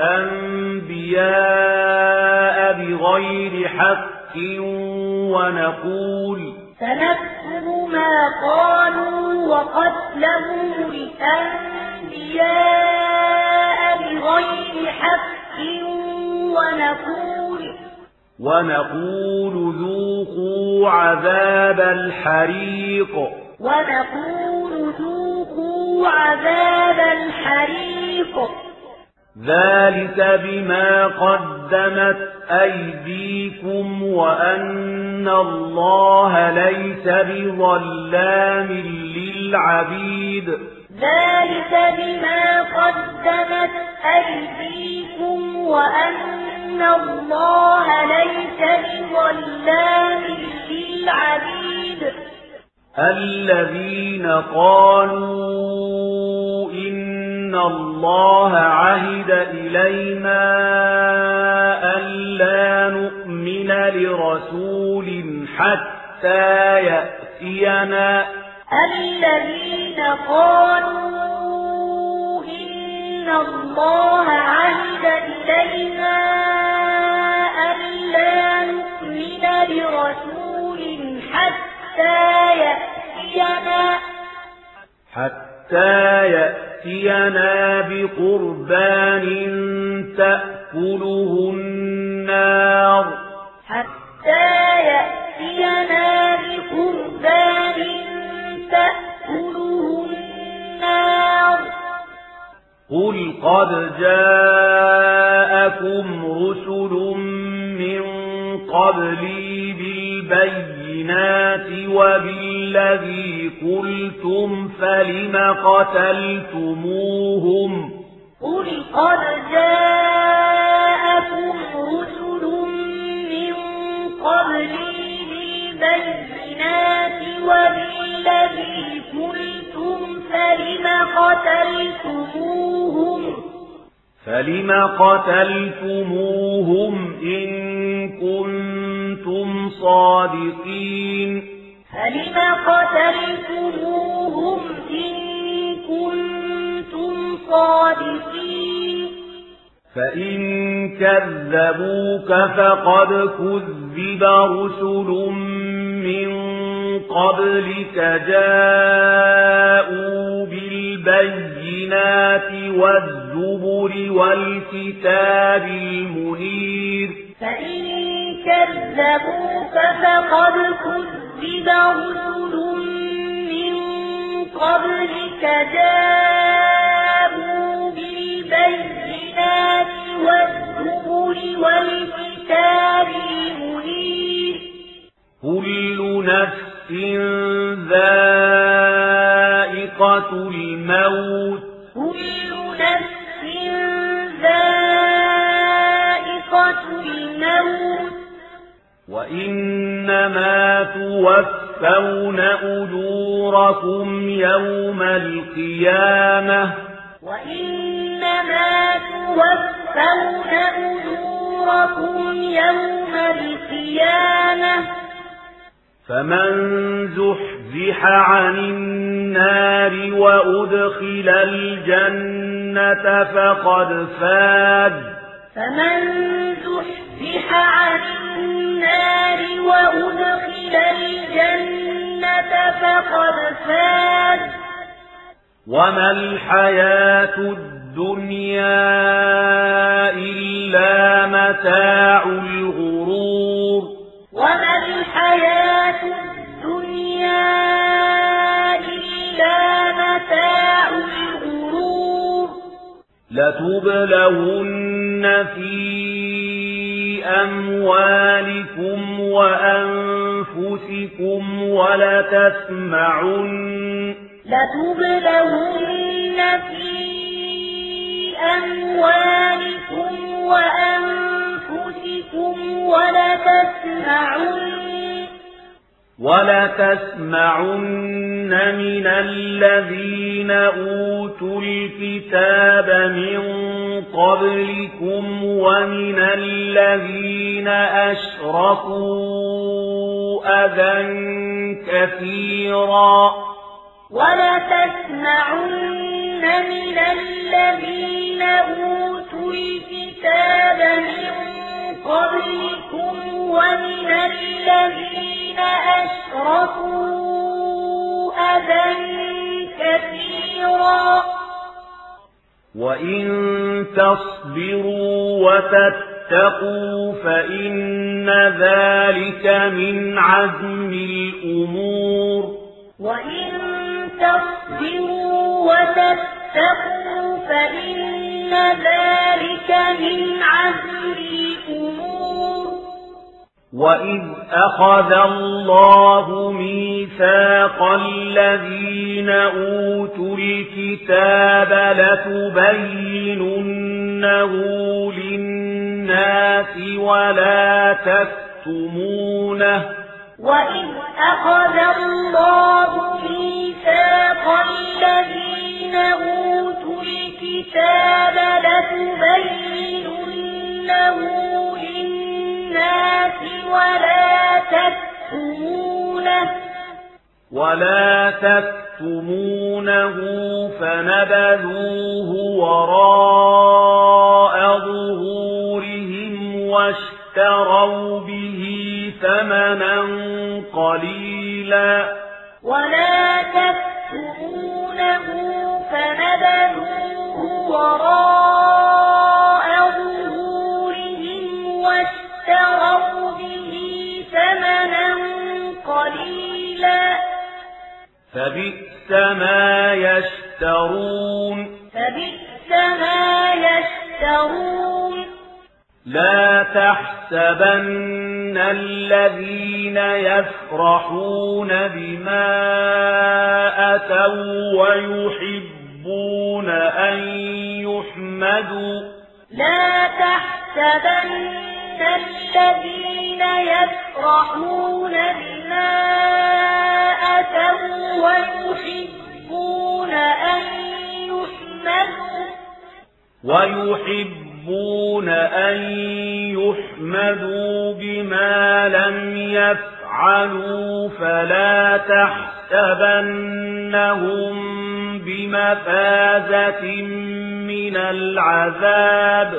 C: الأنبياء بغير حق ونقول
B: سنكتب ما قالوا وقتلهم الأنبياء بغير حق ونقول
C: ونقول ذوقوا عذاب الحريق
B: ونقول ذوقوا عذاب الحريق
C: ذلك بما قدمت أيديكم وأن الله ليس بظلام للعبيد
B: ذلك بما قدمت أيديكم وأن الله ليس بظلام للعبيد
C: الذين قالوا إن الله عهد إلينا ألا نؤمن لرسول حتى يأتينا
B: الذين قالوا إن الله عهد إلينا ألا نؤمن لرسول حتى يأتينا
C: حتى يأتينا بقربان تأكله النار
B: حتى يأتينا بقربان تأكله النار
C: قل قد جاءكم رسل من قبلي بالبينات وبالذي قلتم فلم قتلتموهم
B: قل قد جاءكم رسل من قبلي بالبينات وبالذي قلتم فلم قتلتموهم
C: فلم قتلتموهم إن كنتم صادقين
B: فلم قتلتموهم إن كنتم صادقين
C: فإن كذبوك فقد كذب رسل من قبلك جاءوا بالبينات والزبر والكتاب المنير
B: فإن كذبوك فقد كذب رسل من قبلك جاءوا بالبينات والزبر والكتاب المنير
C: كل نفس ذائقة الموت
B: كل نفس ذائقة الموت
C: وإنما توفون أجوركم يوم القيامة
B: وإنما توفون أجوركم يوم القيامة
C: فمن زحزح عن النار وأدخل الجنة فقد فاز
B: فمن زحزح عن النار وأدخل الجنة فقد فاز
C: وما الحياة الدنيا إلا متاع الغرور
B: وما الحياة الدنيا إلا متاع الغرور
C: لتبلون في أموالكم وأنفسكم ولتسمعن
B: لتبلغن في أموالكم وأنفسكم ولتسمعن
C: ولتسمعن من الذين أوتوا الكتاب من قبلكم ومن الذين أشركوا أذى كثيرا
B: ولتسمعن من الذين أوتوا الكتاب من قبلكم ومن الذين أشركوا أذى كثيرا
C: وإن تصبروا وتتقوا فإن ذلك من عزم الأمور
B: وإن تصبروا وتتقوا فإن ذلك من عزم الأمور
C: وإذ أخذ الله ميثاق الذين أوتوا الكتاب لتبيننه للناس ولا تكتمونه
B: وإذ أخذ الله ميثاق الذين أوتوا الكتاب لتبيننه للناس ولا تكتمونه
C: ولا تكتمونه فنبذوه وراء ظهورهم واشتروا به ثمنا قليلا
B: ولا تكتمونه فنبذوه وراء ظهورهم واشتروا به ثمنا قليلا
C: فبئس ما يشترون
B: فبئس ما يشترون
C: لا تحسبن الذين يفرحون بما أتوا ويحبون أن يحمدوا
B: لا تحسبن الذين يفرحون بما أتوا ويحبون أن يحمدوا
C: ويحبون أن يحمدوا بما لم يفعلوا فلا تحسبنهم بمفازة من العذاب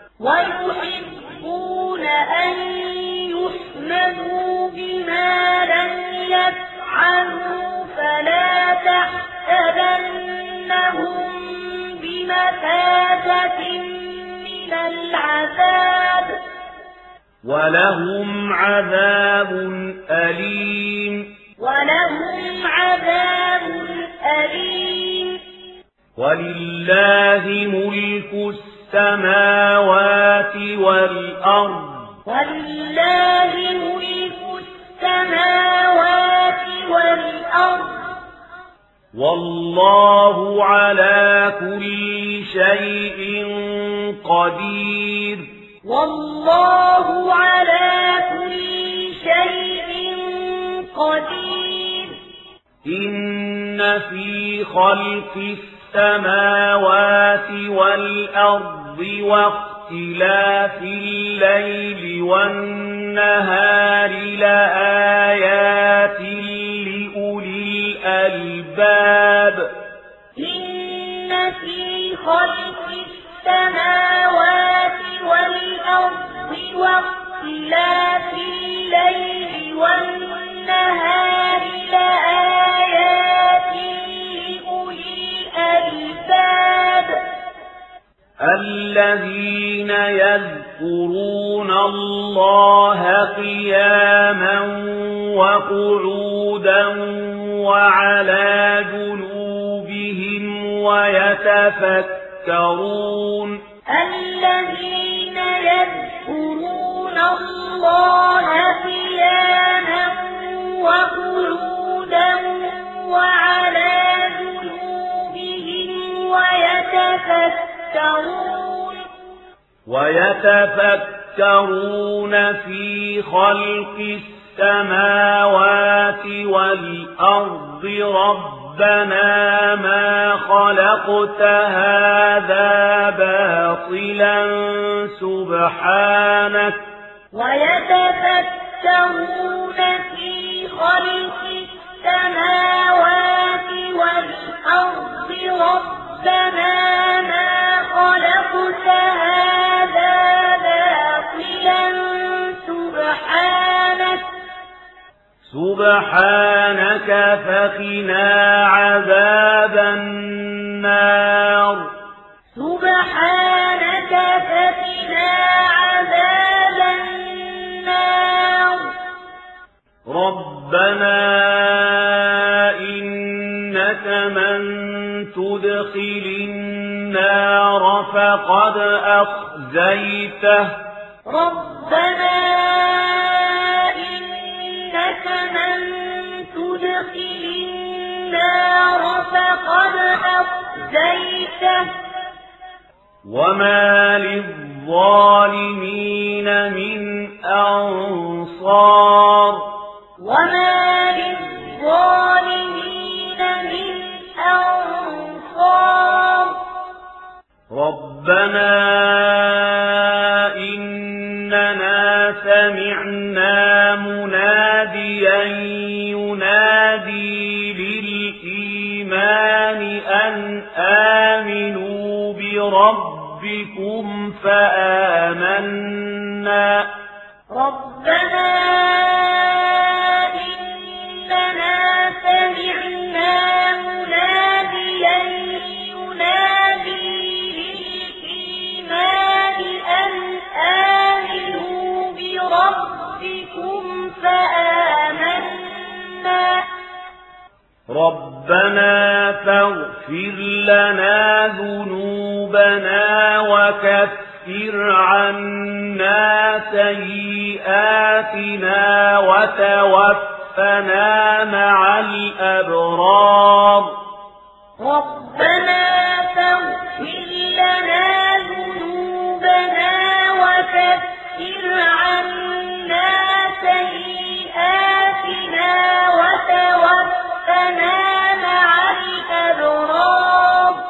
B: ويحبون أن يحمدوا بما لم يفعلوا فلا تحسبنهم بمفازة من العذاب
C: ولهم عذاب أليم
B: ولهم عذاب أليم
C: ولله ملك السماوات والأرض
B: ولله ملك السماوات والأرض
C: والله على كل شيء قدير
B: والله على كل شيء قدير
C: إن في خلق السماوات والأرض واختلاف الليل والنهار لآيات لأولي الألباب
B: إن في خلق السماوات والأرض واختلاف الليل والنهار لآيات لأولي الألباب
C: الذين يذكرون الله قياما وقعودا وعلى جنوبهم ويتفكرون
B: الذين يذكرون يذكرون الله قياما وقعودا وعلى جنوبهم ويتفكرون
C: ويتفكرون في خلق السماوات والأرض ربنا ما خلقت هذا باطلا سبحانك
B: ويتفكرون في خلق السماوات والأرض ربنا ما خلقت هذا باطلا سبحانك
C: سبحانك فقنا عذاب النار
B: سبحانك فقنا عذاب النار
C: ربنا إنك من تدخل النار فقد أخزيته
B: ربنا إنك من تدخل النار فقد أخزيته
C: وما للظالمين من أنصار
B: وما للظالمين من أنصار
C: ربنا إننا سمعنا مناديا ينادي للإيمان أن آمنوا بربكم فآمنا
B: ربنا إننا سمعنا مناديا ينادي للإيمان أن آمنوا بربكم فآمنا
C: ربنا فاغفر لنا ذنوبنا وكفر عنا سيئاتنا وتوفنا مع الأبرار
B: ربنا فاغفر لنا ذنوبنا وكفر عنا سيئاتنا وتوفنا مع الأبرار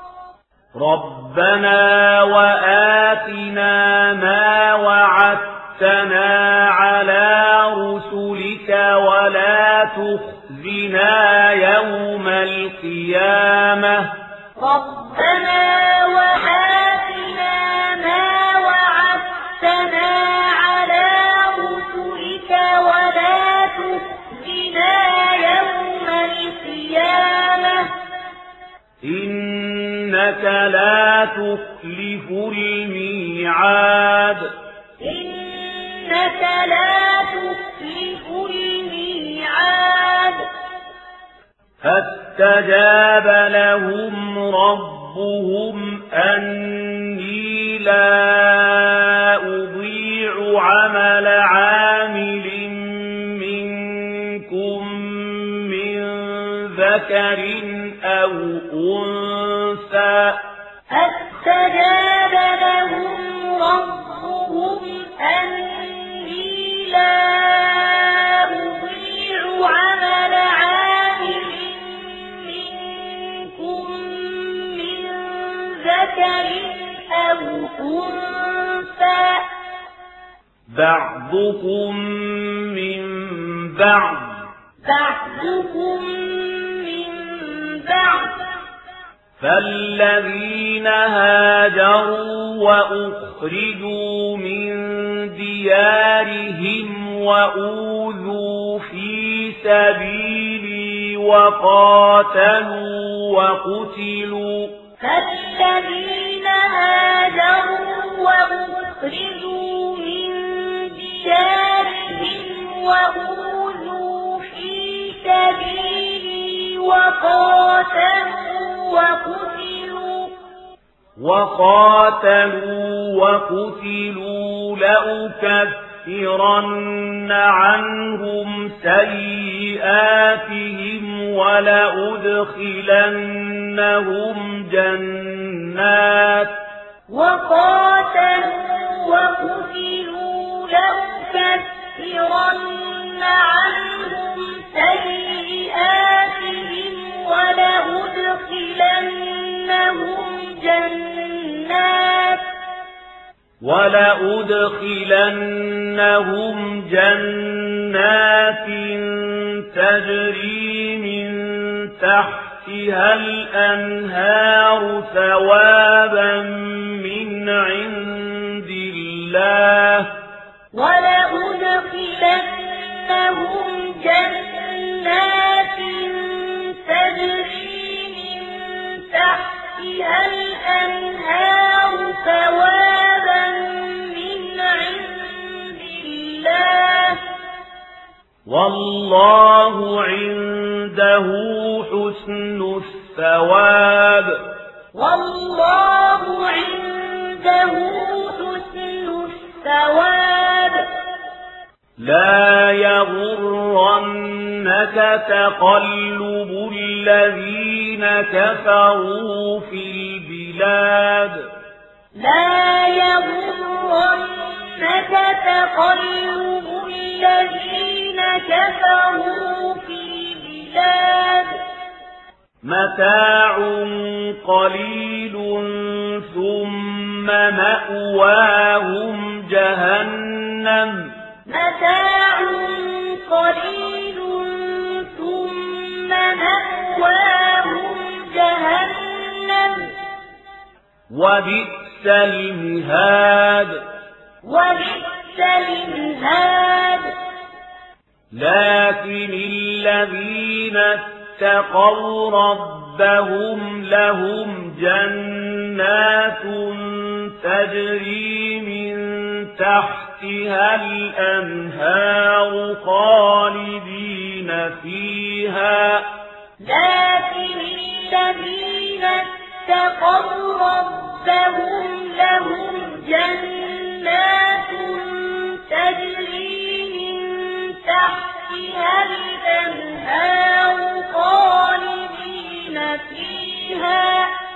C: ربنا وآتنا ما وعدتنا على رسلك ولا تخزنا يوم القيامة
B: ربنا وآتنا ما وعدتنا على رسلك ولا تخزنا يوم القيامة
C: إنك لا تخلف الميعاد
B: إنك لا تخلف الميعاد
C: فاستجاب لهم ربهم أني لا أضيع عمل عامل منكم من ذكر أو أنثى
B: فاستجاب لهم ربهم أني لا أضيع عمل عامل منكم من ذكر أو أنثى
C: بعضكم من بعض
B: بعضكم من بعض
C: فالذين هاجروا وأخرجوا من ديارهم وأوذوا في سبيلي وقاتلوا وقتلوا
B: فالذين هاجروا وأخرجوا من ديارهم وأوذوا في سبيلي وقاتلوا وقتلوا
C: وقاتلوا وقتلوا لأكفرن عنهم سيئاتهم ولأدخلنهم جنات
B: وقاتلوا وقتلوا لأكفرن عنهم سيئاتهم ولأدخلنهم جنات
C: ولأدخلنهم جنات تجري من تحتها الأنهار ثوابا من عند الله
B: ولأدخلنهم جنات تجري من تحتها الأنهار ثوابا من عند الله
C: والله عنده حسن الثواب
B: والله عنده حسن الثواب
C: لا يغرنك تقلب الذين كفروا في البلاد
B: لا يغرنك تقلب الذين كفروا في البلاد
C: متاع قليل ثم مأواهم جهنم
B: متاع قليل ثم مأواهم جهنم
C: وبئس المهاد
B: وبئس المهاد
C: لكن الذين اتقوا ربهم لهم جنات تجري من تحتها الأنهار خالدين فيها
B: لكن الذين اتقوا ربهم لهم جنات تجري من تحتها الأنهار خالدين فيها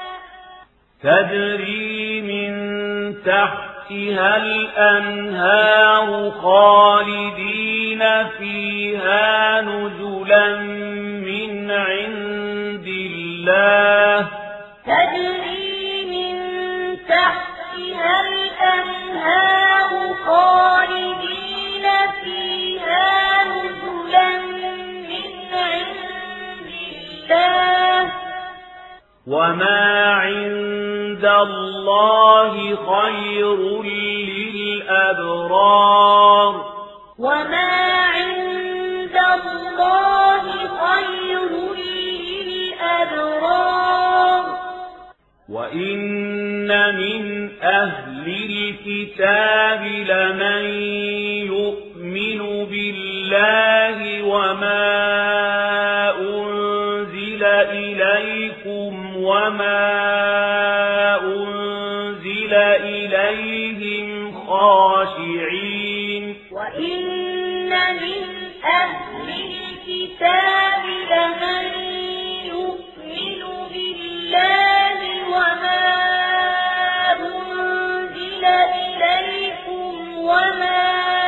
C: تجري من تحتها الأنهار خالدين فيها نزلا من عند الله
B: تجري من تحتها الأنهار خالدين فيها نزلا من عند الله
C: وما عند الله خير للأبرار
B: وما عند الله خير للأبرار
C: وإن من أهل الكتاب لمن يؤمن بالله وما أنزل إليكم وما أنزل إليهم خاشعين
B: وإن من أهل الكتاب لمن يؤمن بالله وما أنزل إليكم وما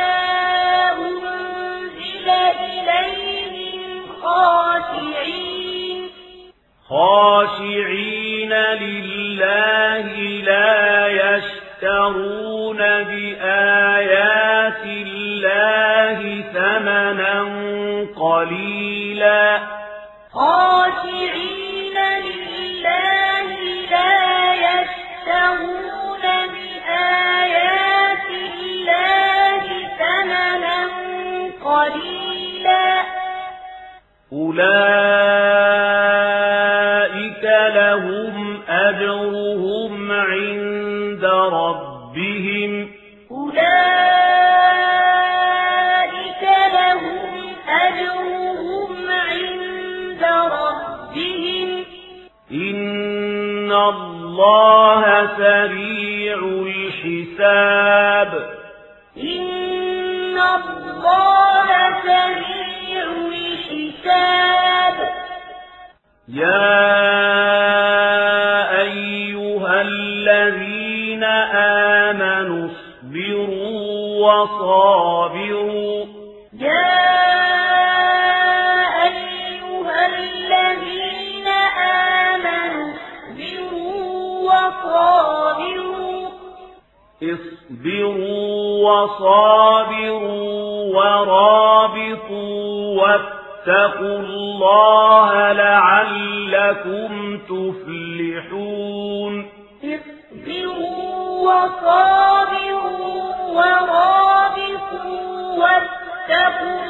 B: أنزل إليهم خاشعين
C: خاشعين لله لا يشترون بآيات الله ثمنا قليلا
B: خاشعين لله لا يشترون بآيات الله ثمنا قليلا
C: أولئك لهم أجرهم عند ربهم
B: أولئك لهم أجرهم عند ربهم
C: إن الله سريع الحساب
B: إن الله سريع الحساب
C: يا أيها الذين آمنوا اصبروا وصابروا
B: يا أيها الذين آمنوا اصبروا وصابروا
C: اصبروا وصابروا ورابطوا واتقوا الله لعلكم تفلحون
B: اصبروا وصابروا ورابطوا واتقوا